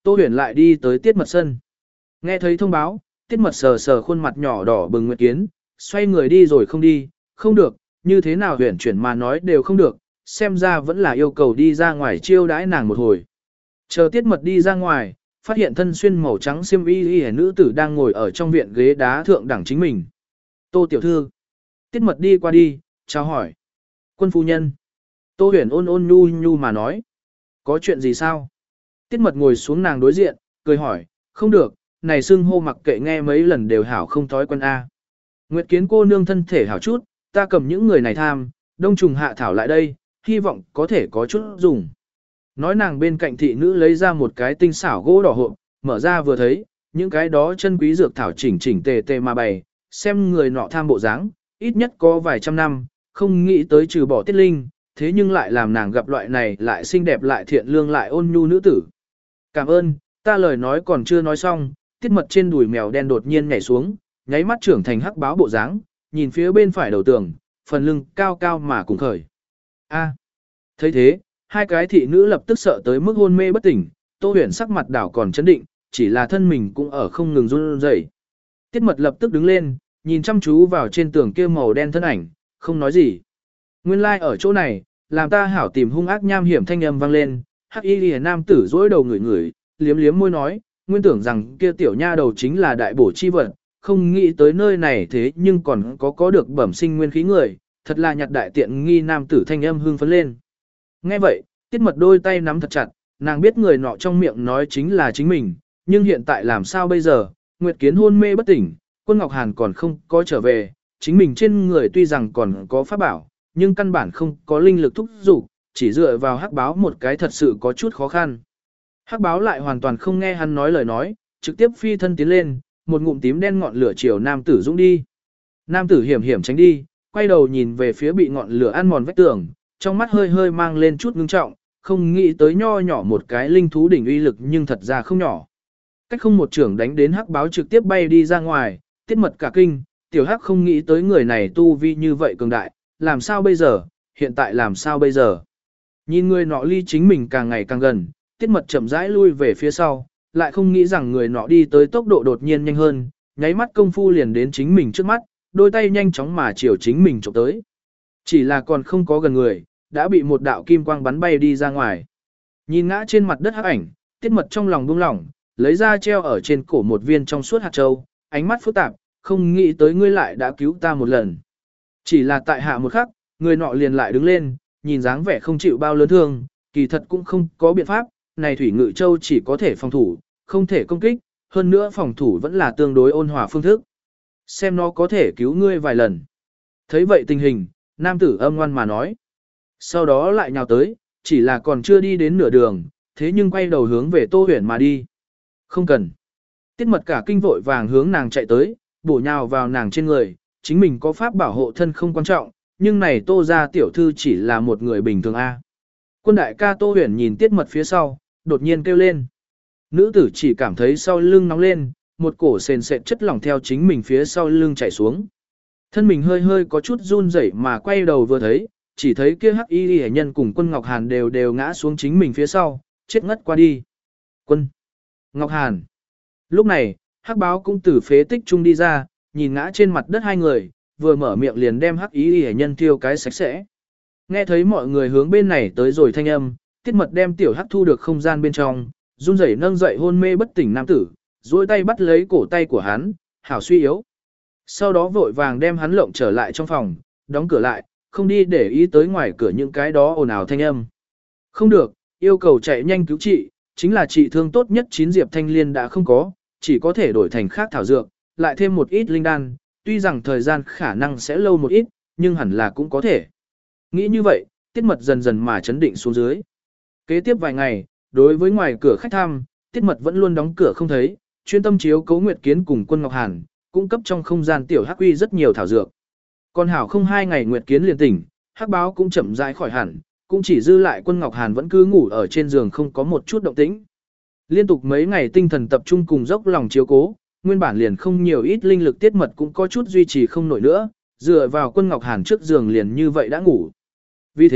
Tô Huyền lại đi tới Tiết Mật sân. Nghe thấy thông báo, Tiết Mật sờ sờ khuôn mặt nhỏ đỏ bừng Nguyệt Kiến, xoay người đi rồi không đi, không được, như thế nào Huyền chuyển mà nói đều không được, xem ra vẫn là yêu cầu đi ra ngoài chiêu đãi nàng một hồi. Chờ Tiết Mật đi ra ngoài, phát hiện thân xuyên màu trắng xiêm y nữ tử đang ngồi ở trong viện ghế đá thượng đẳng chính mình. Tô tiểu thư. Tiết Mật đi qua đi, chào hỏi. Quân phu nhân. Tô Huyền ôn ôn nhu nhu mà nói. Có chuyện gì sao? Tiết Mật ngồi xuống nàng đối diện, cười hỏi, không được, này xưng hô mặc kệ nghe mấy lần đều hảo không thói quen A. Nguyệt Kiến cô nương thân thể hảo chút, ta cầm những người này tham, đông trùng hạ thảo lại đây, hy vọng có thể có chút dùng. Nói nàng bên cạnh thị nữ lấy ra một cái tinh xảo gỗ đỏ hộp, mở ra vừa thấy, những cái đó chân quý dược thảo chỉnh chỉnh tề tề mà bày, xem người nọ tham bộ dáng, ít nhất có vài trăm năm, không nghĩ tới trừ bỏ Tiết Linh, thế nhưng lại làm nàng gặp loại này lại xinh đẹp lại thiện lương lại ôn nhu nữ tử. Cảm ơn, ta lời nói còn chưa nói xong, Tiết Mật trên đùi mèo đen đột nhiên nhảy xuống, nháy mắt trưởng thành hắc báo bộ dáng, nhìn phía bên phải đầu tường, phần lưng cao cao mà cùng khởi. A. Thấy thế, hai cái thị nữ lập tức sợ tới mức hôn mê bất tỉnh, Tô Huyền sắc mặt đảo còn chấn định, chỉ là thân mình cũng ở không ngừng run rẩy. Tiết Mật lập tức đứng lên, nhìn chăm chú vào trên tường kia màu đen thân ảnh, không nói gì. Nguyên lai like ở chỗ này, làm ta hảo tìm hung ác nham hiểm thanh âm vang lên, hắc y liễu nam tử dỗi đầu ngửi ngửi, liếm liếm môi nói, nguyên tưởng rằng kia tiểu nha đầu chính là đại bổ chi vật, không nghĩ tới nơi này thế nhưng còn có được bẩm sinh nguyên khí người, thật là nhặt đại tiện nghi nam tử thanh âm hưng phấn lên. Nghe vậy, Tiết Mật đôi tay nắm thật chặt, nàng biết người nọ trong miệng nói chính là chính mình, nhưng hiện tại làm sao bây giờ, Nguyệt Kiến hôn mê bất tỉnh, Quân Ngọc Hàn còn không có trở về, chính mình trên người tuy rằng còn có pháp bảo, nhưng căn bản không có linh lực thúc dục, chỉ dựa vào hắc báo một cái thật sự có chút khó khăn. Hắc báo lại hoàn toàn không nghe hắn nói lời nói, trực tiếp phi thân tiến lên, một ngụm tím đen ngọn lửa chiều nam tử dũng đi. Nam tử hiểm hiểm tránh đi, quay đầu nhìn về phía bị ngọn lửa ăn mòn vách tường, trong mắt hơi hơi mang lên chút ngưng trọng, không nghĩ tới nho nhỏ một cái linh thú đỉnh uy lực nhưng thật ra không nhỏ. Cách không một trưởng đánh đến hắc báo trực tiếp bay đi ra ngoài, Tiết Mật cả kinh, tiểu hắc không nghĩ tới người này tu vi như vậy cường đại, làm sao bây giờ, hiện tại làm sao bây giờ. Nhìn người nọ ly chính mình càng ngày càng gần, Tiết Mật chậm rãi lui về phía sau, lại không nghĩ rằng người nọ đi tới tốc độ đột nhiên nhanh hơn, nháy mắt công phu liền đến chính mình trước mắt, đôi tay nhanh chóng mà chiều chính mình chụp tới. Chỉ là còn không có gần người, đã bị một đạo kim quang bắn bay đi ra ngoài. Nhìn ngã trên mặt đất hắc ảnh, Tiết Mật trong lòng buông lỏng, lấy ra treo ở trên cổ một viên trong suốt hạt châu, ánh mắt phức tạp, không nghĩ tới ngươi lại đã cứu ta một lần. Chỉ là tại hạ một khắc, người nọ liền lại đứng lên, nhìn dáng vẻ không chịu bao lớn thương, kỳ thật cũng không có biện pháp, này thủy ngự châu chỉ có thể phòng thủ, không thể công kích, hơn nữa phòng thủ vẫn là tương đối ôn hòa phương thức. Xem nó có thể cứu ngươi vài lần. Thấy vậy tình hình, nam tử âm ngoan mà nói. Sau đó lại nhào tới, chỉ là còn chưa đi đến nửa đường, thế nhưng quay đầu hướng về Tô Huyền mà đi. Không cần. Tiết Mật cả kinh vội vàng hướng nàng chạy tới, bổ nhào vào nàng trên người, chính mình có pháp bảo hộ thân không quan trọng, nhưng này Tô gia tiểu thư chỉ là một người bình thường a. Quân đại ca Tô Huyền nhìn Tiết Mật phía sau, đột nhiên kêu lên. Nữ tử chỉ cảm thấy sau lưng nóng lên, một cổ sền sệt chất lỏng theo chính mình phía sau lưng chảy xuống. Thân mình hơi hơi có chút run rẩy mà quay đầu vừa thấy, chỉ thấy kia hắc y hệ nhân cùng Quân Ngọc Hàn đều ngã xuống chính mình phía sau, chết ngất qua đi. Quân Ngọc Hàn. Lúc này, hắc báo cũng từ phế tích trung đi ra, nhìn ngã trên mặt đất hai người, vừa mở miệng liền đem hắc y hệ nhân tiêu cái sạch sẽ. Nghe thấy mọi người hướng bên này tới rồi thanh âm, Tiết Mật đem tiểu hắc thu được không gian bên trong, run rẩy nâng dậy hôn mê bất tỉnh nam tử, duỗi tay bắt lấy cổ tay của hắn, hảo suy yếu. Sau đó vội vàng đem hắn lộng trở lại trong phòng, đóng cửa lại, không đi để ý tới ngoài cửa những cái đó ồn ào thanh âm. Không được, yêu cầu chạy nhanh cứu trị, chính là trị thương tốt nhất 9 diệp thanh liên đã không có, chỉ có thể đổi thành khác thảo dược, lại thêm một ít linh đan, tuy rằng thời gian khả năng sẽ lâu một ít, nhưng hẳn là cũng có thể. Nghĩ như vậy, Tiết Mật dần dần mà chấn định xuống dưới. Kế tiếp vài ngày, đối với ngoài cửa khách thăm, Tiết Mật vẫn luôn đóng cửa không thấy, chuyên tâm chiếu Cố Nguyệt Kiến cùng Quân Ngọc Hàn, cung cấp trong không gian tiểu hắc uy rất nhiều thảo dược. Còn hảo không 2 ngày Nguyệt Kiến liền tỉnh, hắc báo cũng chậm rãi khỏi hẳn, cũng chỉ dư lại Quân Ngọc Hàn vẫn cứ ngủ ở trên giường không có một chút động tĩnh. Liên tục mấy ngày tinh thần tập trung cùng dốc lòng chiếu cố, nguyên bản liền không nhiều ít linh lực Tiết Mật cũng có chút duy trì không nổi nữa, dựa vào Quân Ngọc Hàn trước giường liền như vậy đã ngủ. Vì thế,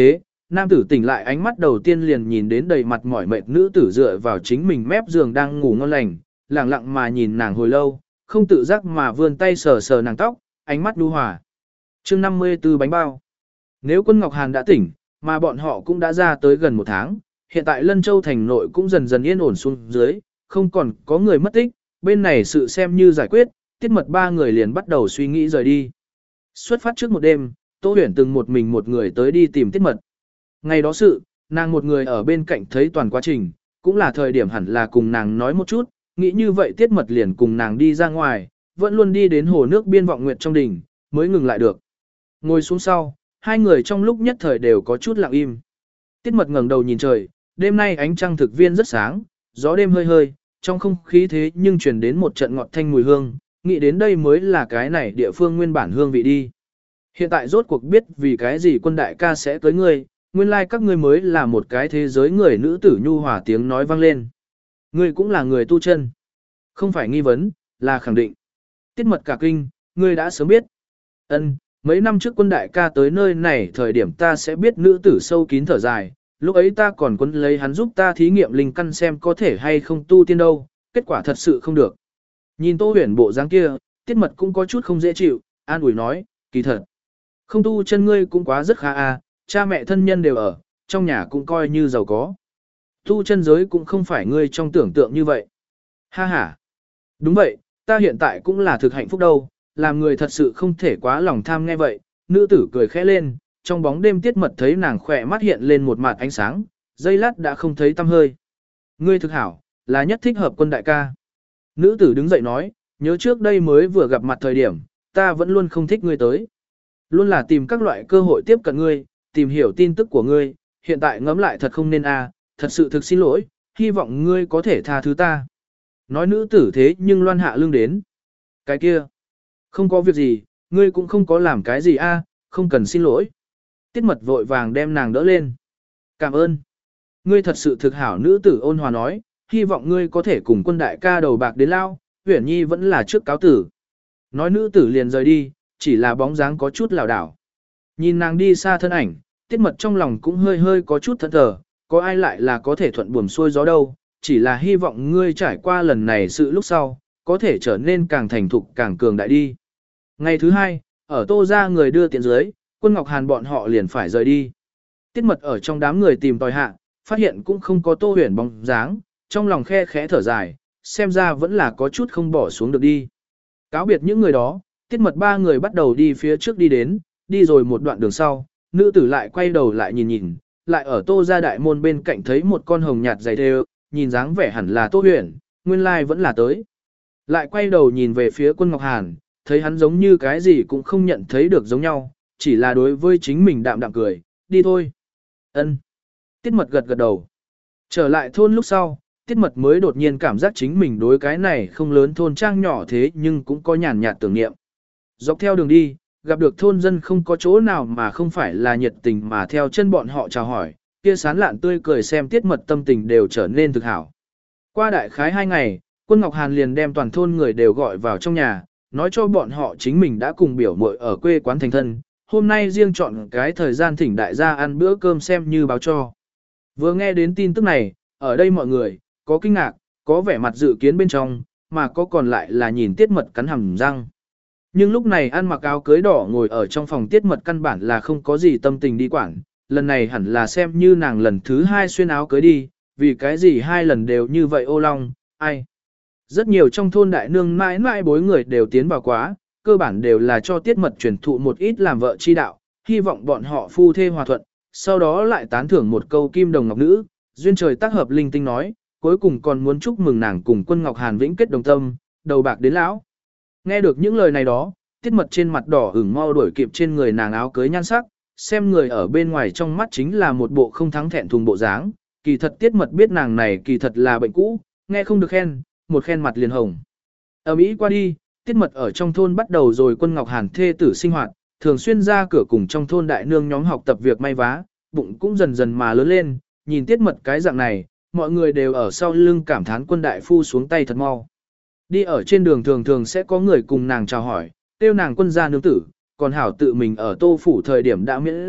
nam tử tỉnh lại ánh mắt đầu tiên liền nhìn đến đầy mặt mỏi mệt nữ tử dựa vào chính mình mép giường đang ngủ ngon lành, lặng lặng mà nhìn nàng hồi lâu, không tự giác mà vươn tay sờ sờ nàng tóc, ánh mắt nhu hòa. Chương 54 bánh bao. Nếu Quân Ngọc Hàn đã tỉnh, mà bọn họ cũng đã ra tới gần 1 tháng, hiện tại Lân Châu thành nội cũng dần dần yên ổn xuống dưới, không còn có người mất tích, bên này sự xem như giải quyết, Tiết Mật 3 người liền bắt đầu suy nghĩ rời đi. Xuất phát trước một đêm, Tô Huyền từng một người tới đi tìm Tiết Mật. Ngày đó sự, nàng một người ở bên cạnh thấy toàn quá trình, cũng là thời điểm hẳn là cùng nàng nói một chút, nghĩ như vậy Tiết Mật liền cùng nàng đi ra ngoài, vẫn luôn đi đến hồ nước biên vọng nguyệt trong đỉnh, mới ngừng lại được. Ngồi xuống sau, hai người trong lúc nhất thời đều có chút lặng im. Tiết Mật ngẩng đầu nhìn trời, đêm nay ánh trăng thực viên rất sáng, gió đêm hơi hơi, trong không khí thế nhưng truyền đến một trận ngọt thanh mùi hương, nghĩ đến đây mới là cái này địa phương nguyên bản hương vị đi. Hiện tại rốt cuộc biết vì cái gì Quân đại ca sẽ tới ngươi, nguyên lai các ngươi mới là một cái thế giới người nữ tử nhu hòa tiếng nói vang lên. Ngươi cũng là người tu chân. Không phải nghi vấn, là khẳng định. Tiết Mật cả kinh, ngươi đã sớm biết. Ân, mấy năm trước Quân đại ca tới nơi này thời điểm ta sẽ biết nữ tử sâu kín thở dài, lúc ấy ta còn quân lấy hắn giúp ta thí nghiệm linh căn xem có thể hay không tu tiên đâu, kết quả thật sự không được. Nhìn Tô Huyền bộ dáng kia, Tiết Mật cũng có chút không dễ chịu, an ủi nói, kỳ thật. Không tu chân ngươi cũng quá rất khá à, cha mẹ thân nhân đều ở, trong nhà cũng coi như giàu có. Tu chân giới cũng không phải ngươi trong tưởng tượng như vậy. Ha ha. Đúng vậy, ta hiện tại cũng là thực hạnh phúc đâu, làm người thật sự không thể quá lòng tham nghe vậy. Nữ tử cười khẽ lên, trong bóng đêm Tiết Mật thấy nàng khỏe mắt hiện lên một mặt ánh sáng, giây lát đã không thấy tăm hơi. Ngươi thực hảo, là nhất thích hợp Quân đại ca. Nữ tử đứng dậy nói, nhớ trước đây mới vừa gặp mặt thời điểm, ta vẫn luôn không thích ngươi tới. Luôn là tìm các loại cơ hội tiếp cận ngươi, tìm hiểu tin tức của ngươi, hiện tại ngẫm lại thật không nên thật sự thực xin lỗi, hy vọng ngươi có thể tha thứ ta. Nói nữ tử thế nhưng loan hạ lưng đến. Cái kia, không có việc gì, ngươi cũng không có làm cái gì không cần xin lỗi. Tiết Mật vội vàng đem nàng đỡ lên. Cảm ơn. Ngươi thật sự thực hảo, nữ tử ôn hòa nói, hy vọng ngươi có thể cùng Quân đại ca đầu bạc đến lao, Uyển Nhi vẫn là trước cáo tử. Nói nữ tử liền rời đi, chỉ là bóng dáng có chút lảo đảo. Nhìn nàng đi xa thân ảnh, Tiết Mật trong lòng cũng hơi hơi có chút thẫn thờ, có ai lại là có thể thuận buồm xuôi gió đâu, chỉ là hy vọng ngươi trải qua lần này sự lúc sau, có thể trở nên càng thành thục càng cường đại đi. Ngày thứ hai, ở Tô gia người đưa tiện dưới, Quân Ngọc Hàn bọn họ liền phải rời đi. Tiết Mật ở trong đám người tìm tòi hạ, phát hiện cũng không có Tô Huyền bóng dáng, trong lòng khe khẽ thở dài, xem ra vẫn là có chút không bỏ xuống được đi. Cáo biệt những người đó, Tiết Mật 3 người bắt đầu đi phía trước đi đến, đi rồi một đoạn đường sau, nữ tử lại quay đầu lại nhìn, lại ở Tô gia đại môn bên cạnh thấy một con hồng nhạt dày đều, nhìn dáng vẻ hẳn là Tô Huyền, nguyên lai vẫn là tới. Lại quay đầu nhìn về phía Quân Ngọc Hàn, thấy hắn giống như cái gì cũng không nhận thấy được giống nhau, chỉ là đối với chính mình đạm đạm cười, đi thôi. Ân. Tiết Mật gật gật đầu. Trở lại thôn lúc sau, Tiết Mật mới đột nhiên cảm giác chính mình đối cái này không lớn thôn trang nhỏ thế nhưng cũng có nhàn nhạt tưởng niệm. Dọc theo đường đi, gặp được thôn dân không có chỗ nào mà không phải là nhiệt tình mà theo chân bọn họ chào hỏi, kia sán lạn tươi cười xem Tiết Mật tâm tình đều trở nên thực hảo. Qua đại khái 2 ngày, Quân Ngọc Hàn liền đem toàn thôn người đều gọi vào trong nhà, nói cho bọn họ chính mình đã cùng biểu muội ở quê quán thành thân, hôm nay riêng chọn cái thời gian thỉnh đại gia ăn bữa cơm xem như báo cho. Vừa nghe đến tin tức này, ở đây mọi người, có kinh ngạc, có vẻ mặt dự kiến bên trong, mà có còn lại là nhìn Tiết Mật cắn hàm răng. Nhưng lúc này ăn mặc áo cưới đỏ ngồi ở trong phòng Tiết Mật căn bản là không có gì tâm tình đi quản, lần này hẳn là xem như nàng lần thứ 2 xuyên áo cưới đi, vì cái gì 2 lần đều như vậy ô long, ai. Rất nhiều trong thôn đại nương mãi mãi bối người đều tiến vào quá, cơ bản đều là cho Tiết Mật truyền thụ một ít làm vợ chi đạo, hy vọng bọn họ phu thê hòa thuận, sau đó lại tán thưởng một câu kim đồng ngọc nữ, duyên trời tác hợp linh tinh nói, cuối cùng còn muốn chúc mừng nàng cùng Quân Ngọc Hàn vĩnh kết đồng tâm, đầu bạc đến lão. Nghe được những lời này đó, Tiết Mật trên mặt đỏ ửng mau đuổi kịp trên người nàng áo cưới nhan sắc, xem người ở bên ngoài trong mắt chính là một bộ không thắng thẹn thùng bộ dáng, kỳ thật Tiết Mật biết nàng này kỳ thật là bệnh cũ, nghe không được khen, một khen mặt liền hồng. Ở Mỹ qua đi, Tiết Mật ở trong thôn bắt đầu rồi Quân Ngọc Hàn thê tử sinh hoạt, thường xuyên ra cửa cùng trong thôn đại nương nhóm học tập việc may vá, bụng cũng dần dần mà lớn lên, nhìn Tiết Mật cái dạng này, mọi người đều ở sau lưng cảm thán Quân đại phu xuống tay thật mau. Đi ở trên đường thường thường sẽ có người cùng nàng chào hỏi, tiêu nàng Quân gia nương tử, còn hảo tự mình ở Tô phủ thời điểm đã miễn dịch,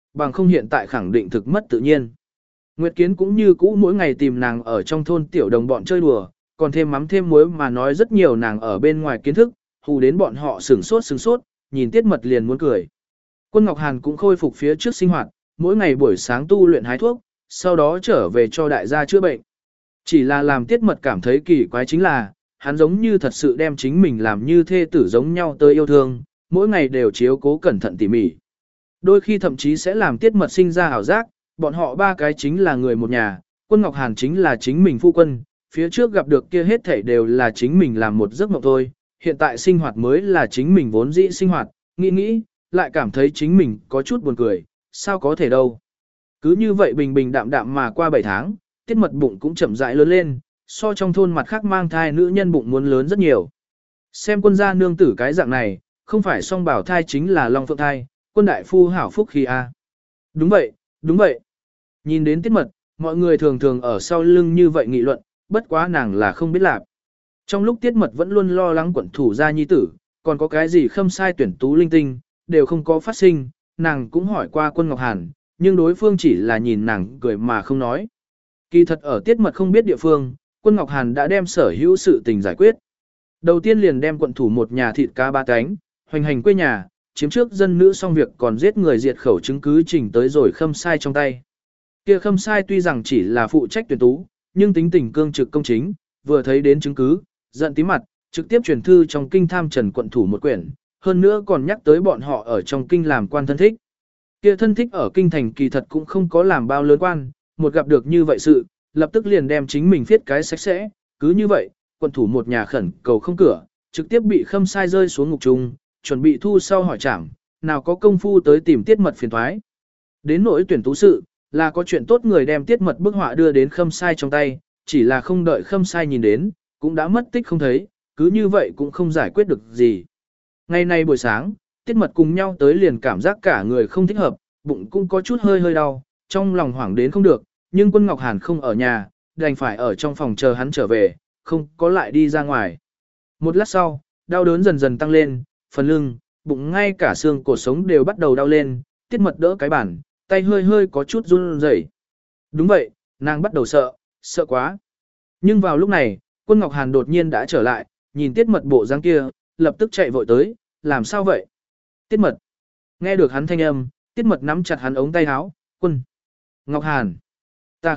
bằng không hiện tại khẳng định thực mất tự nhiên. Nguyệt Kiến cũng như cũ mỗi ngày tìm nàng ở trong thôn tiểu đồng bọn chơi đùa, còn thêm mắm thêm muối mà nói rất nhiều nàng ở bên ngoài kiến thức, hù đến bọn họ sửng sốt, nhìn Tiết Mật liền muốn cười. Quân Ngọc Hàn cũng khôi phục phía trước sinh hoạt, mỗi ngày buổi sáng tu luyện hái thuốc, sau đó trở về cho đại gia chữa bệnh. Chỉ là làm Tiết Mật cảm thấy kỳ quái chính là, hắn giống như thật sự đem chính mình làm như thê tử giống nhau tới yêu thương, mỗi ngày đều chiếu cố cẩn thận tỉ mỉ. Đôi khi thậm chí sẽ làm Tiết Mật sinh ra ảo giác, bọn họ ba cái chính là người một nhà, Quân Ngọc Hàn chính là chính mình phu quân, phía trước gặp được kia hết thảy đều là chính mình làm một giấc mộng thôi, hiện tại sinh hoạt mới là chính mình vốn dĩ sinh hoạt, nghĩ, lại cảm thấy chính mình có chút buồn cười, sao có thể đâu. Cứ như vậy bình bình đạm đạm mà qua 7 tháng, Tiết Mật bụng cũng chậm rãi lớn lên, so trong thôn mặt khác mang thai nữ nhân bụng muốn lớn rất nhiều. Xem quân gia nương tử cái dạng này, không phải song bảo thai chính là long phượng thai, quân đại phu hảo phúc khi a. Đúng vậy. Nhìn đến Tiết Mật, mọi người thường thường ở sau lưng như vậy nghị luận, bất quá nàng là không biết làm. Trong lúc Tiết Mật vẫn luôn lo lắng quận thủ gia nhi tử, còn có cái gì khâm sai tuyển tú linh tinh, đều không có phát sinh, nàng cũng hỏi qua Quân Ngọc Hàn, nhưng đối phương chỉ là nhìn nàng cười mà không nói. Kỳ thật ở Tiết Mật không biết địa phương, Quân Ngọc Hàn đã đem sở hữu sự tình giải quyết. Đầu tiên liền đem quận thủ một nhà thịt cá ba cánh, hoành hành quê nhà, chiếm trước dân nữ xong việc còn giết người diệt khẩu chứng cứ trình tới rồi khâm sai trong tay. Kia khâm sai tuy rằng chỉ là phụ trách tuyển tú, nhưng tính tình cương trực công chính, vừa thấy đến chứng cứ, giận tím mặt, trực tiếp truyền thư trong kinh tham trần quận thủ một quyển, hơn nữa còn nhắc tới bọn họ ở trong kinh làm quan thân thích. Kia thân thích ở kinh thành kỳ thật cũng không có làm bao lớn quan, một gặp được như vậy sự, lập tức liền đem chính mình viết cái sạch sẽ, cứ như vậy, quận thủ một nhà khẩn cầu không cửa, trực tiếp bị khâm sai rơi xuống ngục trung, chuẩn bị thu sau hỏi trảm, nào có công phu tới tìm Tiết Mật phiền thoái. Đến nỗi tuyển tú sự, là có chuyện tốt người đem Tiết Mật bức họa đưa đến khâm sai trong tay, chỉ là không đợi khâm sai nhìn đến, cũng đã mất tích không thấy, cứ như vậy cũng không giải quyết được gì. Ngày nay buổi sáng, Tiết Mật cùng nhau tới liền cảm giác cả người không thích hợp, bụng cũng có chút hơi đau, trong lòng hoảng đến không được, nhưng Quân Ngọc Hàn không ở nhà, đành phải ở trong phòng chờ hắn trở về, không có lại đi ra ngoài. Một lát sau, đau đớn dần dần tăng lên, phần lưng, bụng ngay cả xương cổ sống đều bắt đầu đau lên, Tiết Mật đỡ cái bàn, tay hơi có chút run rẩy. Đúng vậy, nàng bắt đầu sợ quá. Nhưng vào lúc này, Quân Ngọc Hàn đột nhiên đã trở lại, nhìn Tiết Mật bộ dáng kia, lập tức chạy vội tới, làm sao vậy? Tiết Mật. Nghe được hắn thanh âm, Tiết Mật nắm chặt hắn ống tay áo, Quân. Ngọc Hàn. Ta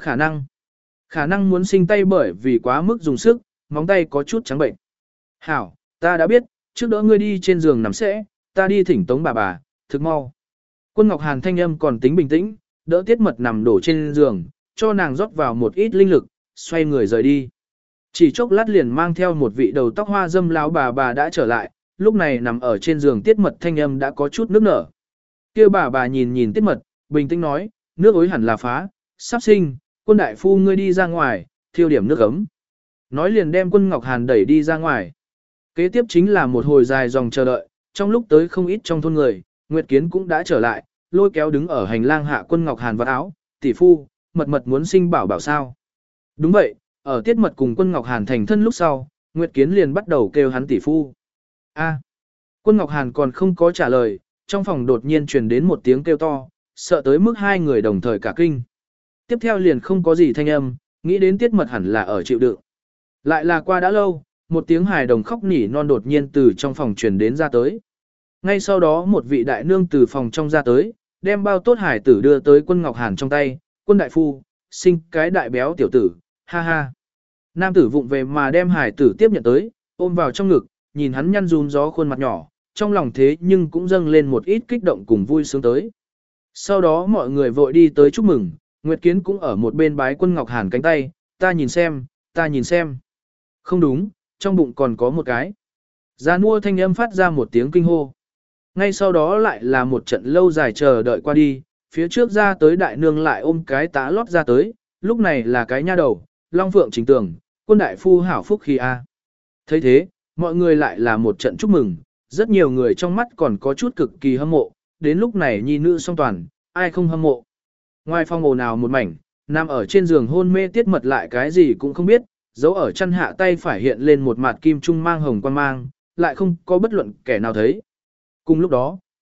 khả năng muốn sinh tay bởi vì quá mức dùng sức, móng tay có chút trắng bệnh. Hảo, ta đã biết, trước đỡ ngươi đi trên giường nằm sẽ, ta đi thỉnh tống bà, thực mau. Quân Ngọc Hàn thanh âm còn tính bình tĩnh, đỡ Tiết Mật nằm đổ trên giường, cho nàng rót vào một ít linh lực, xoay người rời đi. Chỉ chốc lát liền mang theo một vị đầu tóc hoa dâm lão bà đã trở lại, lúc này nằm ở trên giường Tiết Mật thanh âm đã có chút nước nở. Kia bà nhìn Tiết Mật, bình tĩnh nói, nước ối hẳn là phá, sắp sinh, Quân đại phu ngươi đi ra ngoài, thiêu điểm nước ấm. Nói liền đem Quân Ngọc Hàn đẩy đi ra ngoài. Kế tiếp chính là một hồi dài dòng chờ đợi, trong lúc tới không ít trong thôn người, Nguyệt Kiến cũng đã trở lại, lôi kéo đứng ở hành lang hạ Quân Ngọc Hàn vào áo, tỷ phu, mật muốn sinh bảo sao. Đúng vậy, ở Tiết Mật cùng Quân Ngọc Hàn thành thân lúc sau, Nguyệt Kiến liền bắt đầu kêu hắn tỷ phu. A. Quân Ngọc Hàn còn không có trả lời, trong phòng đột nhiên truyền đến một tiếng kêu to, sợ tới mức hai người đồng thời cả kinh. Tiếp theo liền không có gì thanh âm, nghĩ đến Tiết Mật hẳn là ở chịu đựng. Lại là qua đã lâu, một tiếng hài đồng khóc nỉ non đột nhiên từ trong phòng truyền đến ra tới. Ngay sau đó một vị đại nương từ phòng trong ra tới, đem bao tốt hải tử đưa tới Quân Ngọc Hàn trong tay, Quân đại phu, sinh cái đại béo tiểu tử, ha ha. Nam tử vụng về mà đem hải tử tiếp nhận tới, ôm vào trong ngực, nhìn hắn nhăn run gió khuôn mặt nhỏ, trong lòng thế nhưng cũng dâng lên một ít kích động cùng vui sướng tới. Sau đó mọi người vội đi tới chúc mừng, Nguyệt Kiến cũng ở một bên bái Quân Ngọc Hàn cánh tay, ta nhìn xem. Không đúng, trong bụng còn có một cái. Gia nua thanh âm phát ra một tiếng kinh hô. Ngay sau đó lại là một trận lâu dài chờ đợi qua đi, phía trước ra tới đại nương lại ôm cái tá lót ra tới, lúc này là cái nha đầu, Long Phượng Trình Tường, Quân đại phu hảo phúc khi a. Thấy thế, mọi người lại là một trận chúc mừng, rất nhiều người trong mắt còn có chút cực kỳ hâm mộ, đến lúc này nhi nữ song toàn, ai không hâm mộ. Ngoài phòng ồn ào một mảnh, nằm ở trên giường hôn mê Tiết Mật lại cái gì cũng không biết, giấu ở chân hạ tay phải hiện lên một mặt kim trung mang hồng quan mang, lại không có bất luận kẻ nào thấy. Cùng lúc đó,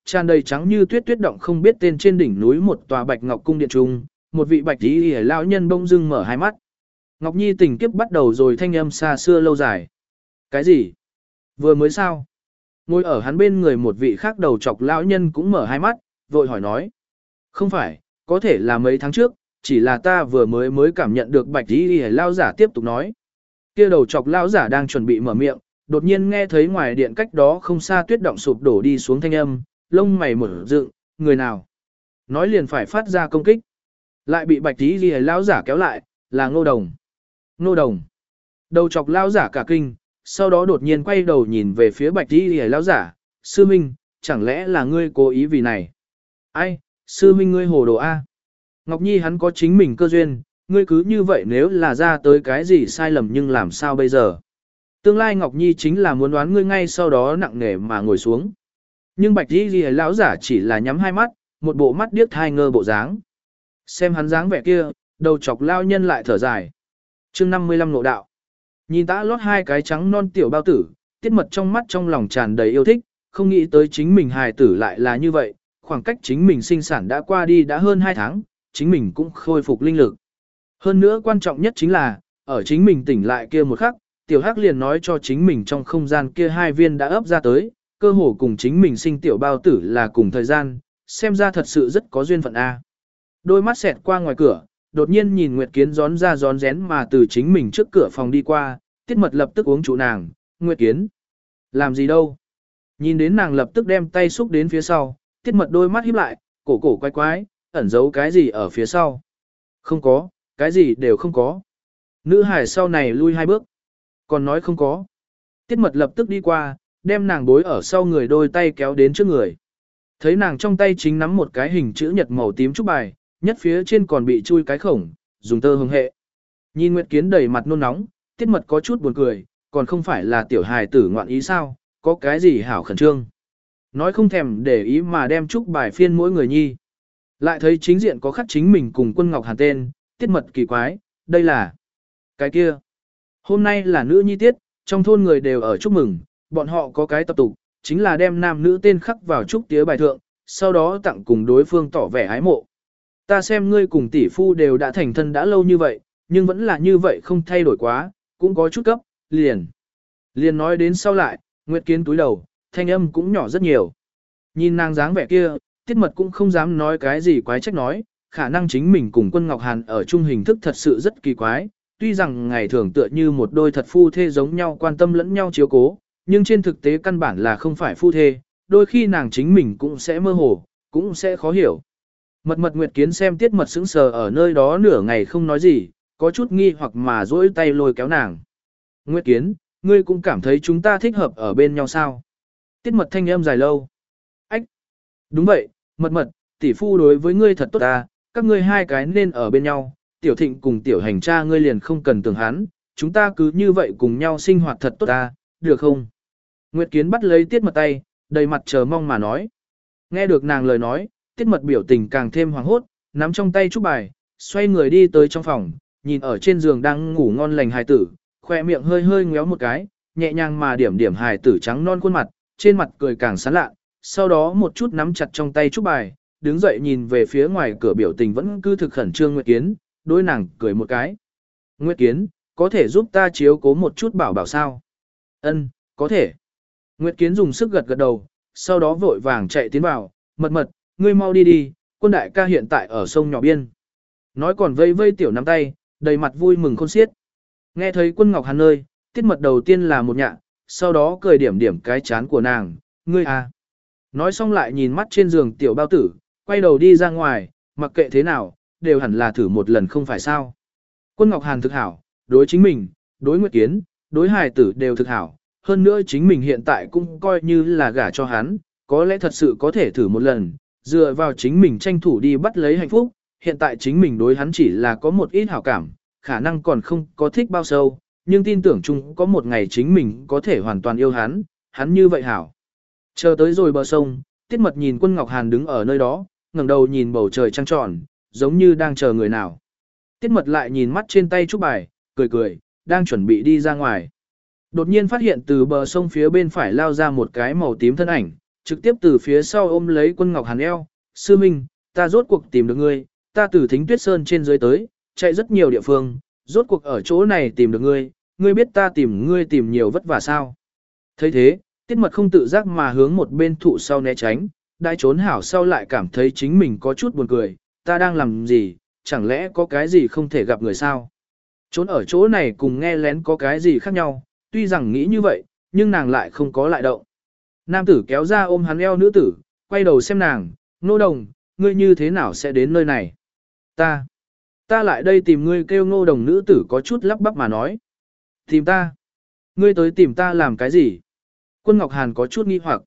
tràn đầy trắng như tuyết tuyết động không biết tên trên đỉnh núi một tòa bạch ngọc cung điện trung, một vị bạch y lão nhân bỗng dưng mở hai mắt. Ngọc Nhi tình kiếp bắt đầu rồi thanh âm xa xưa lâu dài. Cái gì? Vừa mới sao? Ngồi ở hắn bên người một vị khác đầu chọc lão nhân cũng mở hai mắt, vội hỏi nói. Không phải, có thể là mấy tháng trước, chỉ là ta vừa mới cảm nhận được bạch y lão giả tiếp tục nói. Kia đầu chọc lão giả đang chuẩn bị mở miệng, đột nhiên nghe thấy ngoài điện cách đó không xa tuyết động sụp đổ đi xuống thanh âm, lông mày mở dựng, người nào? Nói liền phải phát ra công kích. Lại bị bạch y lão giả kéo lại, là Ngô Đồng. Ngô Đồng. Đầu chọc lão giả cả kinh, sau đó đột nhiên quay đầu nhìn về phía bạch y lão giả, sư minh, chẳng lẽ là ngươi cố ý vì này? Ai, sư minh ngươi hồ đồ A. Ngọc Nhi hắn có chính mình cơ duyên, ngươi cứ như vậy nếu là ra tới cái gì sai lầm nhưng làm sao bây giờ? Tương lai Ngọc Nhi chính là muốn đoán ngươi ngay sau đó nặng nề mà ngồi xuống. Nhưng bạch y lão giả chỉ là nhắm hai mắt, một bộ mắt điếc thai ngơ bộ dáng. Xem hắn dáng vẻ kia, đầu chọc lao nhân lại thở dài. Chương 55 Ngộ đạo. Nhìn tã lót hai cái trắng non tiểu bao tử, Tiết Mật trong mắt trong lòng tràn đầy yêu thích, không nghĩ tới chính mình hài tử lại là như vậy, khoảng cách chính mình sinh sản đã qua đi đã hơn 2 tháng, chính mình cũng khôi phục linh lực. Hơn nữa quan trọng nhất chính là, ở chính mình tỉnh lại kia một khắc, tiểu hắc liền nói cho chính mình trong không gian kia hai viên đã ấp ra tới, cơ hồ cùng chính mình sinh tiểu bao tử là cùng thời gian, xem ra thật sự rất có duyên phận A. Đôi mắt xẹt qua ngoài cửa, đột nhiên nhìn Nguyệt Kiến gión ra gión rén mà từ chính mình trước cửa phòng đi qua, Tiết Mật lập tức uống trụ nàng, Nguyệt Kiến. Làm gì đâu? Nhìn đến nàng lập tức đem tay xúc đến phía sau, Tiết Mật đôi mắt híp lại, cổ cổ quái quái, ẩn giấu cái gì ở phía sau. Không có, cái gì đều không có. Nữ hải sau này lui 2 bước. Còn nói không có. Tiết Mật lập tức đi qua, đem nàng bối ở sau người đôi tay kéo đến trước người. Thấy nàng trong tay chính nắm một cái hình chữ nhật màu tím trúc bài, nhất phía trên còn bị chui cái khổng, dùng tơ hồng hệ. Nhìn Nguyệt Kiến đầy mặt nôn nóng, Tiết Mật có chút buồn cười, còn không phải là tiểu hài tử ngoạn ý sao, có cái gì hảo khẩn trương. Nói không thèm để ý mà đem trúc bài phiên mỗi người nhi. Lại thấy chính diện có khắc chính mình cùng Quân Ngọc Hàn tên, Tiết Mật kỳ quái, đây là cái kia. Hôm nay là nữ nhi tiết, trong thôn người đều ở chúc mừng, bọn họ có cái tập tục, chính là đem nam nữ tên khắc vào trúc tía bài thượng, sau đó tặng cùng đối phương tỏ vẻ ái mộ. Ta xem ngươi cùng tỷ phu đều đã thành thân đã lâu như vậy, nhưng vẫn là như vậy không thay đổi quá, cũng có chút cấp, liền. Liền nói đến sau lại, Nguyệt Kiến túi đầu, thanh âm cũng nhỏ rất nhiều. Nhìn nàng dáng vẻ kia, Tiết Mật cũng không dám nói cái gì quái trách nói, khả năng chính mình cùng Quân Ngọc Hàn ở chung hình thức thật sự rất kỳ quái, tuy rằng ngày thường tựa như một đôi thật phu thê giống nhau quan tâm lẫn nhau chiếu cố, nhưng trên thực tế căn bản là không phải phu thê, đôi khi nàng chính mình cũng sẽ mơ hồ, cũng sẽ khó hiểu. Mật Nguyệt Kiến xem Tiết Mật sững sờ ở nơi đó nửa ngày không nói gì, có chút nghi hoặc mà duỗi tay lôi kéo nàng. Nguyệt Kiến, ngươi cũng cảm thấy chúng ta thích hợp ở bên nhau sao? Tiết Mật thanh âm dài lâu. Ách! Đúng vậy, Mật, tỷ phu đối với ngươi thật tốt ta, các ngươi hai cái nên ở bên nhau, tiểu thịnh cùng tiểu hành cha ngươi liền không cần tưởng hắn, chúng ta cứ như vậy cùng nhau sinh hoạt thật tốt ta, được không? Nguyệt Kiến bắt lấy Tiết Mật tay, đầy mặt chờ mong mà nói. Nghe được nàng lời nói, Tiết Mật biểu tình càng thêm hoàng hốt, nắm trong tay trúc bài, xoay người đi tới trong phòng, nhìn ở trên giường đang ngủ ngon lành hài tử, khoe miệng hơi hơi ngéo một cái, nhẹ nhàng mà điểm điểm hài tử trắng non khuôn mặt, trên mặt cười càng sán lạ, sau đó một chút nắm chặt trong tay trúc bài, đứng dậy nhìn về phía ngoài cửa biểu tình vẫn cứ thực khẩn trương Nguyệt Kiến, đối nàng cười một cái. Nguyệt Kiến, có thể giúp ta chiếu cố một chút bảo bảo sao? Ân, có thể. Nguyệt Kiến dùng sức gật gật đầu, sau đó vội vàng chạy tiến vào, Mật, ngươi mau đi đi, Quân đại ca hiện tại ở sông nhỏ biên. Nói còn vây vây tiểu nắm tay, đầy mặt vui mừng khôn xiết. Nghe thấy Quân Ngọc Hàn nơi, Tiết Mật đầu tiên là một nhạ, sau đó cười điểm điểm cái chán của nàng, ngươi à. Nói xong lại nhìn mắt trên giường tiểu bao tử, quay đầu đi ra ngoài, mặc kệ thế nào, đều hẳn là thử một lần không phải sao. Quân Ngọc Hàn thực hảo, đối chính mình, đối Nguyệt Kiến, đối hài tử đều thực hảo, hơn nữa chính mình hiện tại cũng coi như là gả cho hắn, có lẽ thật sự có thể thử một lần, dựa vào chính mình tranh thủ đi bắt lấy hạnh phúc, hiện tại chính mình đối hắn chỉ là có một ít hảo cảm, khả năng còn không có thích bao sâu, nhưng tin tưởng chung có một ngày chính mình có thể hoàn toàn yêu hắn, hắn như vậy hảo. Chờ tới rồi bờ sông, Tiết Mật nhìn Quân Ngọc Hàn đứng ở nơi đó, ngẩng đầu nhìn bầu trời trăng tròn, giống như đang chờ người nào. Tiết Mật lại nhìn mắt trên tay trúc bài, cười, đang chuẩn bị đi ra ngoài. Đột nhiên phát hiện từ bờ sông phía bên phải lao ra một cái màu tím thân ảnh, trực tiếp từ phía sau ôm lấy Quân Ngọc Hàn eo, sư minh, ta rốt cuộc tìm được ngươi, ta từ Thính Tuyết Sơn trên dưới tới, chạy rất nhiều địa phương, rốt cuộc ở chỗ này tìm được ngươi, ngươi biết ta tìm ngươi tìm nhiều vất vả sao. Thấy thế, Tiết Mật không tự giác mà hướng một bên thụ sau né tránh, đại trốn hảo sau lại cảm thấy chính mình có chút buồn cười, ta đang làm gì, chẳng lẽ có cái gì không thể gặp người sao. Trốn ở chỗ này cùng nghe lén có cái gì khác nhau, tuy rằng nghĩ như vậy, nhưng nàng lại không có lại động. Nam tử kéo ra ôm hắn eo nữ tử, quay đầu xem nàng, Ngô Đồng, ngươi như thế nào sẽ đến nơi này? Ta lại đây tìm ngươi, kêu Ngô Đồng nữ tử có chút lắp bắp mà nói. Tìm ta? Ngươi tới tìm ta làm cái gì? Quân Ngọc Hàn có chút nghi hoặc.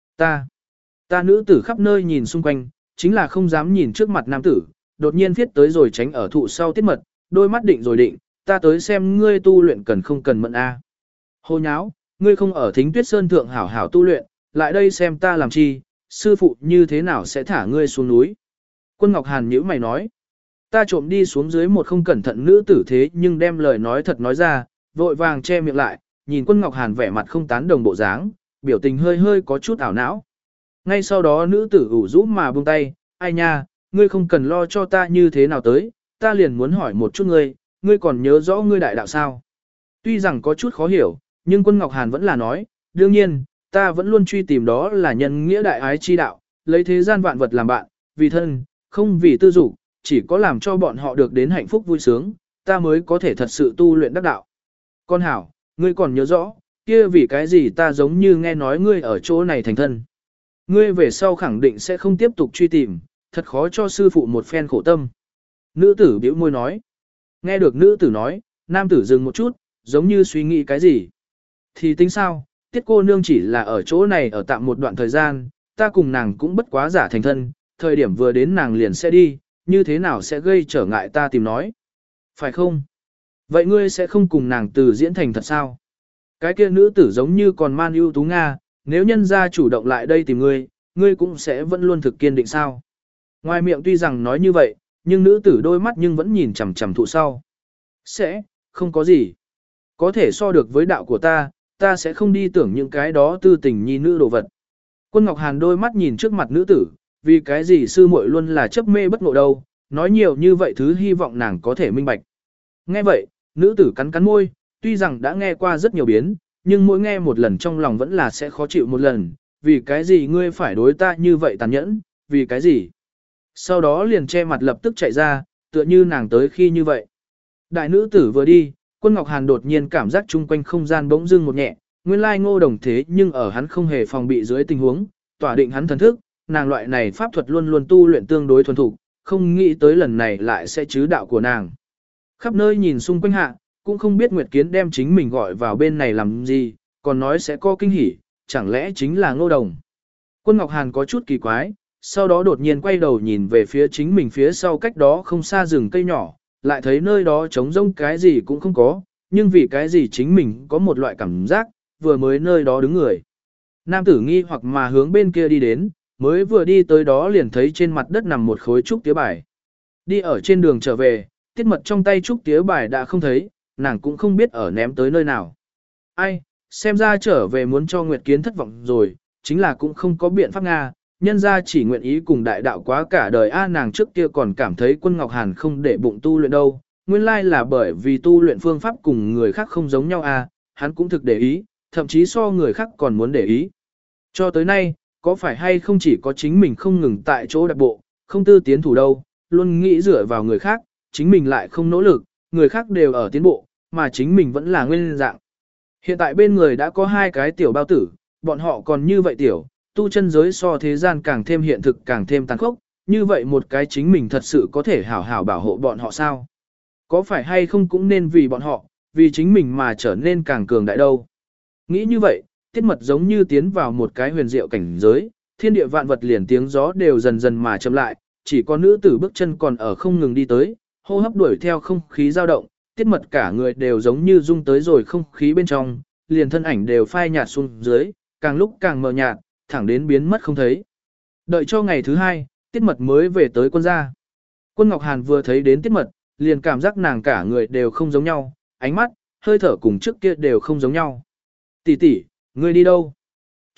Ta nữ tử khắp nơi nhìn xung quanh, chính là không dám nhìn trước mặt nam tử, đột nhiên viết tới rồi tránh ở thụ sau Tiết Mật, đôi mắt định rồi định, ta tới xem ngươi tu luyện cần không cần mận a. Hồ nháo, ngươi không ở Thính Tuyết Sơn thượng hảo hảo tu luyện, lại đây xem ta làm chi, sư phụ như thế nào sẽ thả ngươi xuống núi. Quân Ngọc Hàn nhíu mày nói, ta trộm đi xuống dưới một không cẩn thận nữ tử thế nhưng đem lời nói thật nói ra, vội vàng che miệng lại, nhìn Quân Ngọc Hàn vẻ mặt không tán đồng bộ dáng, biểu tình hơi hơi có chút ảo não. Ngay sau đó nữ tử ủ rũ mà buông tay, ai nha, ngươi không cần lo cho ta như thế nào tới, ta liền muốn hỏi một chút ngươi còn nhớ rõ ngươi đại đạo sao? Tuy rằng có chút khó hiểu, nhưng Quân Ngọc Hàn vẫn là nói, đương nhiên, ta vẫn luôn truy tìm đó là nhân nghĩa đại ái chi đạo, lấy thế gian vạn vật làm bạn, vì thân, không vì tư dục, chỉ có làm cho bọn họ được đến hạnh phúc vui sướng, ta mới có thể thật sự tu luyện đắc đạo. Con hảo, ngươi còn nhớ rõ, kia vì cái gì ta giống như nghe nói ngươi ở chỗ này thành thân. Ngươi về sau khẳng định sẽ không tiếp tục truy tìm, thật khó cho sư phụ một phen khổ tâm. Nữ tử bĩu môi nói. Nghe được nữ tử nói, nam tử dừng một chút, giống như suy nghĩ cái gì. Thì tính sao, Tiết cô nương chỉ là ở chỗ này ở tạm một đoạn thời gian, ta cùng nàng cũng bất quá giả thành thân, thời điểm vừa đến nàng liền sẽ đi, như thế nào sẽ gây trở ngại ta tìm nói. Phải không? Vậy ngươi sẽ không cùng nàng từ diễn thành thật sao? Cái kia nữ tử giống như còn man ưu tú Nga, nếu nhân gia chủ động lại đây tìm ngươi cũng sẽ vẫn luôn thực kiên định sao? Ngoài miệng tuy rằng nói như vậy, nhưng nữ tử đôi mắt nhưng vẫn nhìn chằm chằm thụ sau. Sẽ, không có gì. Có thể so được với đạo của ta sẽ không đi tưởng những cái đó tư tình nhi nữ đồ vật. Quân Ngọc Hàn đôi mắt nhìn trước mặt nữ tử, vì cái gì sư muội luôn là chấp mê bất ngộ đâu, nói nhiều như vậy thứ hy vọng nàng có thể minh bạch. Nghe vậy, nữ tử cắn cắn môi, tuy rằng đã nghe qua rất nhiều biến, nhưng mỗi nghe một lần trong lòng vẫn là sẽ khó chịu một lần, vì cái gì ngươi phải đối ta như vậy tàn nhẫn, vì cái gì. Sau đó liền che mặt lập tức chạy ra, tựa như nàng tới khi như vậy. Đại nữ tử vừa đi, Quân Ngọc Hàn đột nhiên cảm giác chung quanh không gian bỗng dưng một nhẹ, nguyên lai Ngô Đồng thế nhưng ở hắn không hề phòng bị dưới tình huống, tỏa định hắn thần thức, nàng loại này pháp thuật luôn luôn tu luyện tương đối thuần thục, không nghĩ tới lần này lại sẽ chứ đạo của nàng. Khắp nơi nhìn xung quanh hạ, cũng không biết Nguyệt Kiến đem chính mình gọi vào bên này làm gì, còn nói sẽ có kinh hỉ, chẳng lẽ chính là Ngô Đồng. Quân Ngọc Hàn có chút kỳ quái, sau đó đột nhiên quay đầu nhìn về phía chính mình phía sau cách đó không xa rừng cây nhỏ, lại thấy nơi đó trống rỗng cái gì cũng không có, nhưng vì cái gì chính mình có một loại cảm giác, vừa mới nơi đó đứng người. Nam tử nghi hoặc mà hướng bên kia đi đến, mới vừa đi tới đó liền thấy trên mặt đất nằm một khối trúc tía bài. Đi ở trên đường trở về, Tiết Mật trong tay trúc tía bài đã không thấy, nàng cũng không biết ở ném tới nơi nào. Ai, xem ra trở về muốn cho Nguyệt Kiến thất vọng rồi, chính là cũng không có biện pháp Nga, nhân ra chỉ nguyện ý cùng đại đạo quá cả đời nàng trước kia còn cảm thấy Quân Ngọc Hàn không để bụng tu luyện đâu, nguyên lai là bởi vì tu luyện phương pháp cùng người khác không giống nhau hắn cũng thực để ý, thậm chí so người khác còn muốn để ý. Cho tới nay, có phải hay không chỉ có chính mình không ngừng tại chỗ đặc bộ, không tư tiến thủ đâu, luôn nghĩ dựa vào người khác, chính mình lại không nỗ lực, người khác đều ở tiến bộ, mà chính mình vẫn là nguyên dạng. Hiện tại bên người đã có hai cái tiểu bao tử, bọn họ còn như vậy tiểu, tu chân giới so thế gian càng thêm hiện thực càng thêm tàn khốc, như vậy một cái chính mình thật sự có thể hảo hảo bảo hộ bọn họ sao? Có phải hay không cũng nên vì bọn họ, vì chính mình mà trở nên càng cường đại đâu? Nghĩ như vậy, Tiết Mật giống như tiến vào một cái huyền diệu cảnh giới, thiên địa vạn vật liền tiếng gió đều dần dần mà chậm lại, chỉ có nữ tử bước chân còn ở không ngừng đi tới, hô hấp đuổi theo không khí dao động, Tiết Mật cả người đều giống như rung tới rồi không khí bên trong, liền thân ảnh đều phai nhạt xuống dưới, càng lúc càng mờ nhạt, thẳng đến biến mất không thấy. Đợi cho ngày thứ hai, Tiết Mật mới về tới quân gia. Quân Ngọc Hàn vừa thấy đến Tiết Mật, liền cảm giác nàng cả người đều không giống nhau, ánh mắt, hơi thở cùng trước kia đều không giống nhau. Tỷ tỷ, ngươi đi đâu?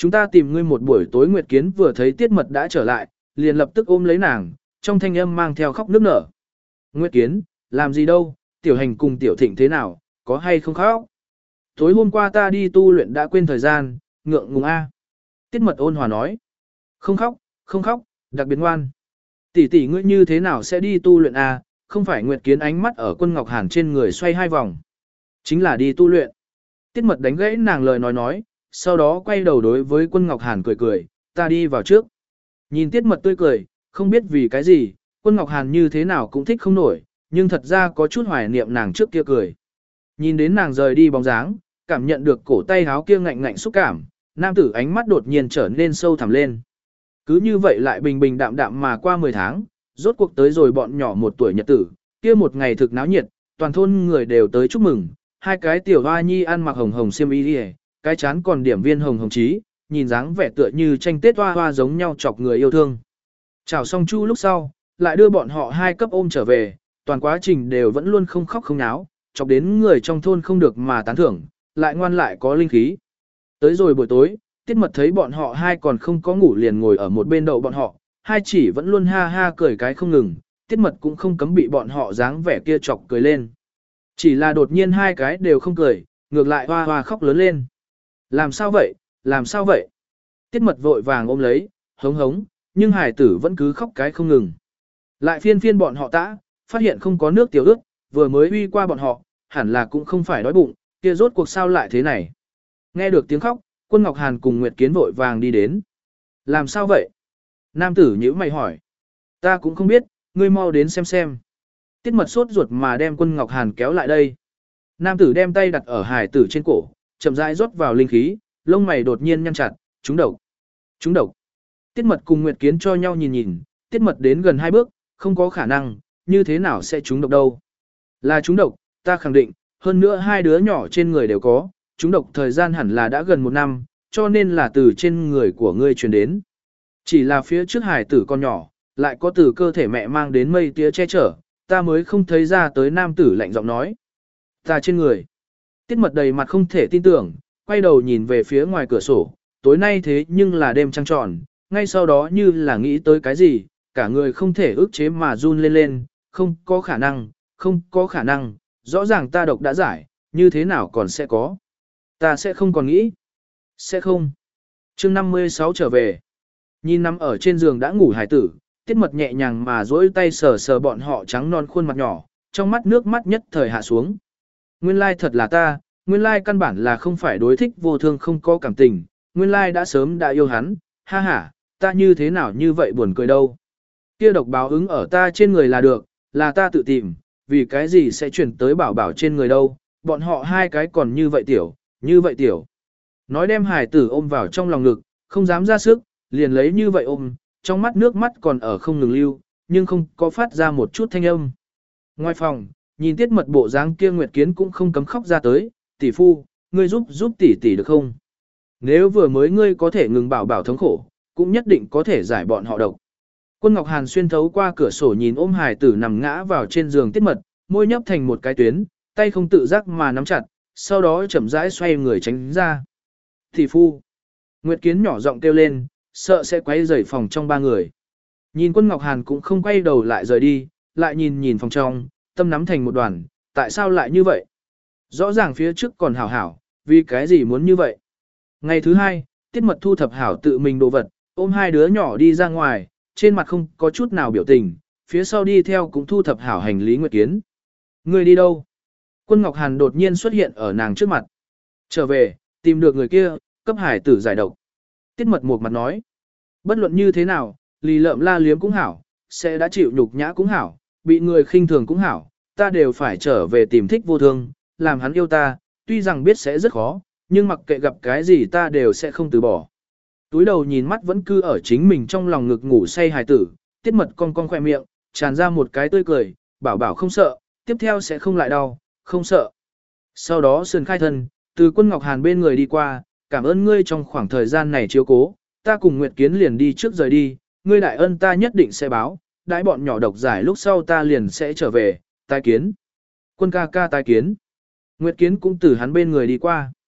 Chúng ta tìm ngươi một buổi tối. Nguyệt Kiến vừa thấy Tiết Mật đã trở lại, liền lập tức ôm lấy nàng, trong thanh âm mang theo khóc nức nở. Nguyệt Kiến, làm gì đâu, Tiểu Hành cùng Tiểu Thịnh thế nào, có hay không khóc? Tối hôm qua ta đi tu luyện đã quên thời gian, ngượng ngùng a. Tiết Mật ôn hòa nói. Không khóc, không khóc, đặc biệt ngoan. Tỷ tỷ ngươi như thế nào sẽ đi tu luyện a? Không phải. Nguyệt Kiến ánh mắt ở Quân Ngọc Hàn trên người xoay 2 vòng. Chính là đi tu luyện. Tiết Mật đánh gãy nàng lời nói, sau đó quay đầu đối với Quân Ngọc Hàn cười cười, ta đi vào trước. Nhìn Tiết Mật tươi cười, không biết vì cái gì, Quân Ngọc Hàn như thế nào cũng thích không nổi, nhưng thật ra có chút hoài niệm nàng trước kia cười. Nhìn đến nàng rời đi bóng dáng, cảm nhận được cổ tay háo kia ngạnh ngạnh xúc cảm, nam tử ánh mắt đột nhiên trở nên sâu thẳm lên. Cứ như vậy lại bình bình đạm đạm mà qua 10 tháng, rốt cuộc tới rồi bọn nhỏ 1 tuổi nhật tử, kia một ngày thực náo nhiệt, toàn thôn người đều tới chúc mừng, 2 cái tiểu hoa nhi ăn mặc hồng hồng xiêm y đi, cái chán còn điểm viên hồng hồng chí, nhìn dáng vẻ tựa như tranh tết hoa hoa giống nhau chọc người yêu thương. Chào xong chu lúc sau, lại đưa bọn họ 2 cấp ôm trở về, toàn quá trình đều vẫn luôn không khóc không náo, chọc đến người trong thôn không được mà tán thưởng, lại ngoan lại có linh khí. Tới rồi buổi tối, Tiết Mật thấy bọn họ 2 còn không có ngủ liền ngồi ở một bên đậu bọn họ, 2 chỉ vẫn luôn ha ha cười cái không ngừng, Tiết Mật cũng không cấm bị bọn họ dáng vẻ kia chọc cười lên. Chỉ là đột nhiên 2 cái đều không cười, ngược lại hoa hoa khóc lớn lên. Làm sao vậy, làm sao vậy? Tiết Mật vội vàng ôm lấy, hống hống, nhưng hải tử vẫn cứ khóc cái không ngừng. Lại phiên phiên bọn họ tã, phát hiện không có nước tiểu ướt, vừa mới uy qua bọn họ, hẳn là cũng không phải đói bụng, kia rốt cuộc sao lại thế này. Nghe được tiếng khóc, Quân Ngọc Hàn cùng Nguyệt Kiến vội vàng đi đến. Làm sao vậy? Nam tử nhíu mày hỏi. Ta cũng không biết, ngươi mau đến xem. Tiết Mật sốt ruột mà đem Quân Ngọc Hàn kéo lại đây. Nam tử đem tay đặt ở hải tử trên cổ, chậm rãi rót vào linh khí, lông mày đột nhiên nhăn chặt, trúng độc. Trúng độc. Tiết Mật cùng Nguyệt Kiến cho nhau nhìn, Tiết Mật đến gần 2 bước, không có khả năng, như thế nào sẽ trúng độc đâu. Là trúng độc, ta khẳng định, hơn nữa 2 đứa nhỏ trên người đều có, trúng độc thời gian hẳn là đã gần 1 năm, cho nên là từ trên người của ngươi truyền đến. Chỉ là phía trước hải tử con nhỏ, lại có từ cơ thể mẹ mang đến mây tía che chở, ta mới không thấy ra tới. Nam tử lạnh giọng nói. Ta trên người. Tiết Mật đầy mặt không thể tin tưởng, quay đầu nhìn về phía ngoài cửa sổ, tối nay thế nhưng là đêm trăng tròn, ngay sau đó như là nghĩ tới cái gì, cả người không thể ức chế mà run lên, không có khả năng, không có khả năng, rõ ràng ta độc đã giải, như thế nào còn sẽ có. Ta sẽ không còn nghĩ. Sẽ không. Chương 56 trở về. Nhìn nằm ở trên giường đã ngủ hải tử, Tiết Mật nhẹ nhàng mà duỗi tay sờ sờ bọn họ trắng non khuôn mặt nhỏ, trong mắt nước mắt nhất thời hạ xuống. Nguyên lai thật là ta, nguyên lai căn bản là không phải đối thích vô thương không có cảm tình, nguyên lai đã sớm đã yêu hắn, ha ha, ta như thế nào như vậy buồn cười đâu. Kia độc báo ứng ở ta trên người là được, là ta tự tìm, vì cái gì sẽ chuyển tới bảo bảo trên người đâu, bọn họ 2 cái còn như vậy tiểu, như vậy tiểu. Nói đem hải tử ôm vào trong lòng ngực, không dám ra sức, liền lấy như vậy ôm, trong mắt nước mắt còn ở không ngừng lưu, nhưng không có phát ra một chút thanh âm. Ngoài phòng, nhìn Tiết Mật bộ dáng kia, Nguyệt Kiến cũng không cấm khóc ra tới, tỷ phu, ngươi giúp tỷ tỷ được không? Nếu vừa mới ngươi có thể ngừng bảo bảo thống khổ, cũng nhất định có thể giải bọn họ độc. Quân Ngọc Hàn xuyên thấu qua cửa sổ nhìn ôm hài tử nằm ngã vào trên giường Tiết Mật, môi nhấp thành một cái tuyến, tay không tự giác mà nắm chặt, sau đó chậm rãi xoay người tránh ra. Tỷ phu. Nguyệt Kiến nhỏ giọng kêu lên, sợ sẽ quấy rầy phòng trong 3 người. Nhìn Quân Ngọc Hàn cũng không quay đầu lại rời đi, lại nhìn phòng trong, tâm nắm thành một đoàn, tại sao lại như vậy? Rõ ràng phía trước còn hảo hảo, vì cái gì muốn như vậy? Ngày thứ 2, Tiết Mật thu thập hảo tự mình đồ vật, ôm 2 đứa nhỏ đi ra ngoài, trên mặt không có chút nào biểu tình, phía sau đi theo cũng thu thập hảo hành lý Nguyệt Kiến. Người đi đâu? Quân Ngọc Hàn đột nhiên xuất hiện ở nàng trước mặt. Trở về, tìm được người kia, cấp hải tử giải độc. Tiết Mật một mặt nói. Bất luận như thế nào, lì lợm la liếm cũng hảo, sẽ đã chịu nhục nhã cũng hảo, bị người khinh thường cũng hảo, ta đều phải trở về tìm thích vô thương, làm hắn yêu ta, tuy rằng biết sẽ rất khó, nhưng mặc kệ gặp cái gì ta đều sẽ không từ bỏ. Túi đầu nhìn mắt vẫn cứ ở chính mình trong lòng ngực ngủ say hài tử, Tiết Mật cong cong khỏe miệng, tràn ra một cái tươi cười, bảo bảo không sợ, tiếp theo sẽ không lại đau, không sợ. Sau đó sườn khai thân, từ Quân Ngọc Hàn bên người đi qua, cảm ơn ngươi trong khoảng thời gian này chiếu cố, ta cùng Nguyệt Kiến liền đi trước rời đi, ngươi đại ân ta nhất định sẽ báo, đãi bọn nhỏ độc giải lúc sau ta liền sẽ trở về, tái kiến. Quân ca ca tái kiến. Nguyệt Kiến cũng từ hắn bên người đi qua.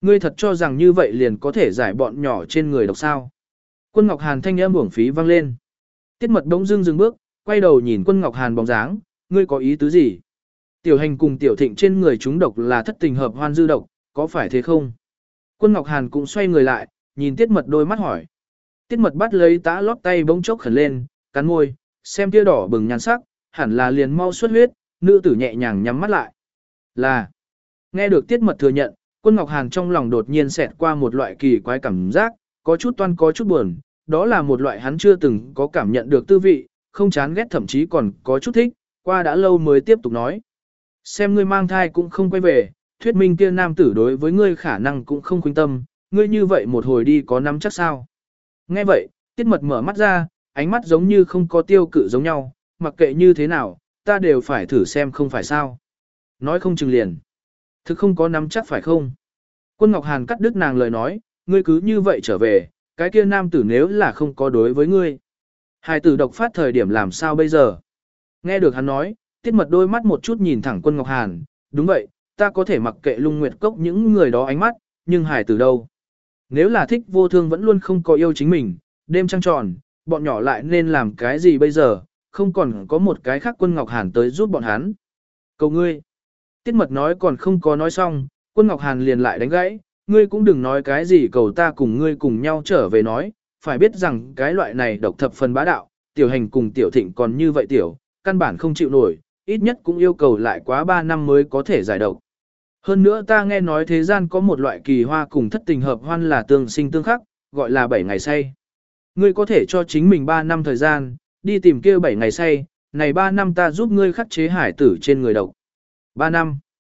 Ngươi thật cho rằng như vậy liền có thể giải bọn nhỏ trên người độc sao. Quân Ngọc Hàn thanh âm uổng phí vang lên. Tiết mật đống dưng dừng bước, quay đầu nhìn Quân Ngọc Hàn bóng dáng, ngươi có ý tứ gì? Tiểu hành cùng tiểu thịnh trên người chúng độc là thất tình hợp hoan dư độc, có phải thế không? Quân Ngọc Hàn cũng xoay người lại, nhìn Tiết mật đôi mắt hỏi. Tiết mật bắt lấy tã lót tay bỗng chốc khẩn lên, cắn môi, xem kia đỏ bừng nhàn sắc, hẳn là liền mau xuất huyết, nữ tử nhẹ nhàng nhắm mắt lại. Là, nghe được Tiết mật thừa nhận, Quân Ngọc Hàn trong lòng đột nhiên xẹt qua một loại kỳ quái cảm giác, có chút toan có chút buồn, đó là một loại hắn chưa từng có cảm nhận được tư vị, không chán ghét thậm chí còn có chút thích, qua đã lâu mới tiếp tục nói. Xem ngươi mang thai cũng không quay về, thuyết minh kia nam tử đối với ngươi khả năng cũng không khuynh tâm, ngươi như vậy một hồi đi có nắm chắc sao. Nghe vậy, Tiết mật mở mắt ra, ánh mắt giống như không có tiêu cự giống nhau, mặc kệ như thế nào, ta đều phải thử xem không phải sao. Nói không chừng liền. Thực không có nắm chắc phải không? Quân Ngọc Hàn cắt đứt nàng lời nói, ngươi cứ như vậy trở về, cái kia nam tử nếu là không có đối với ngươi. Hài tử độc phát thời điểm làm sao bây giờ? Nghe được hắn nói, Tiết mật đôi mắt một chút nhìn thẳng Quân Ngọc Hàn, đúng vậy, ta có thể mặc kệ Lung Nguyệt Cốc những người đó ánh mắt, nhưng hài tử đâu? Nếu là thích vô thương vẫn luôn không có yêu chính mình, đêm trăng tròn, bọn nhỏ lại nên làm cái gì bây giờ, không còn có một cái khác Quân Ngọc Hàn tới giúp bọn hắn. Cầu ngươi. Tiết mật nói còn không có nói xong, Quân Ngọc Hàn liền lại đánh gãy, ngươi cũng đừng nói cái gì cầu ta cùng ngươi cùng nhau trở về nói, phải biết rằng cái loại này độc thập phần bá đạo, tiểu hành cùng tiểu thịnh còn như vậy tiểu, căn bản không chịu nổi, ít nhất cũng yêu cầu lại quá 3 năm mới có thể giải độc. Hơn nữa ta nghe nói thế gian có một loại kỳ hoa cùng thất tình hợp hoan là tương sinh tương khắc, gọi là 7 ngày say. Ngươi có thể cho chính mình 3 năm thời gian, đi tìm kia 7 ngày say, này 3 năm ta giúp ngươi khắc chế hải tử trên người độc. 3 năm.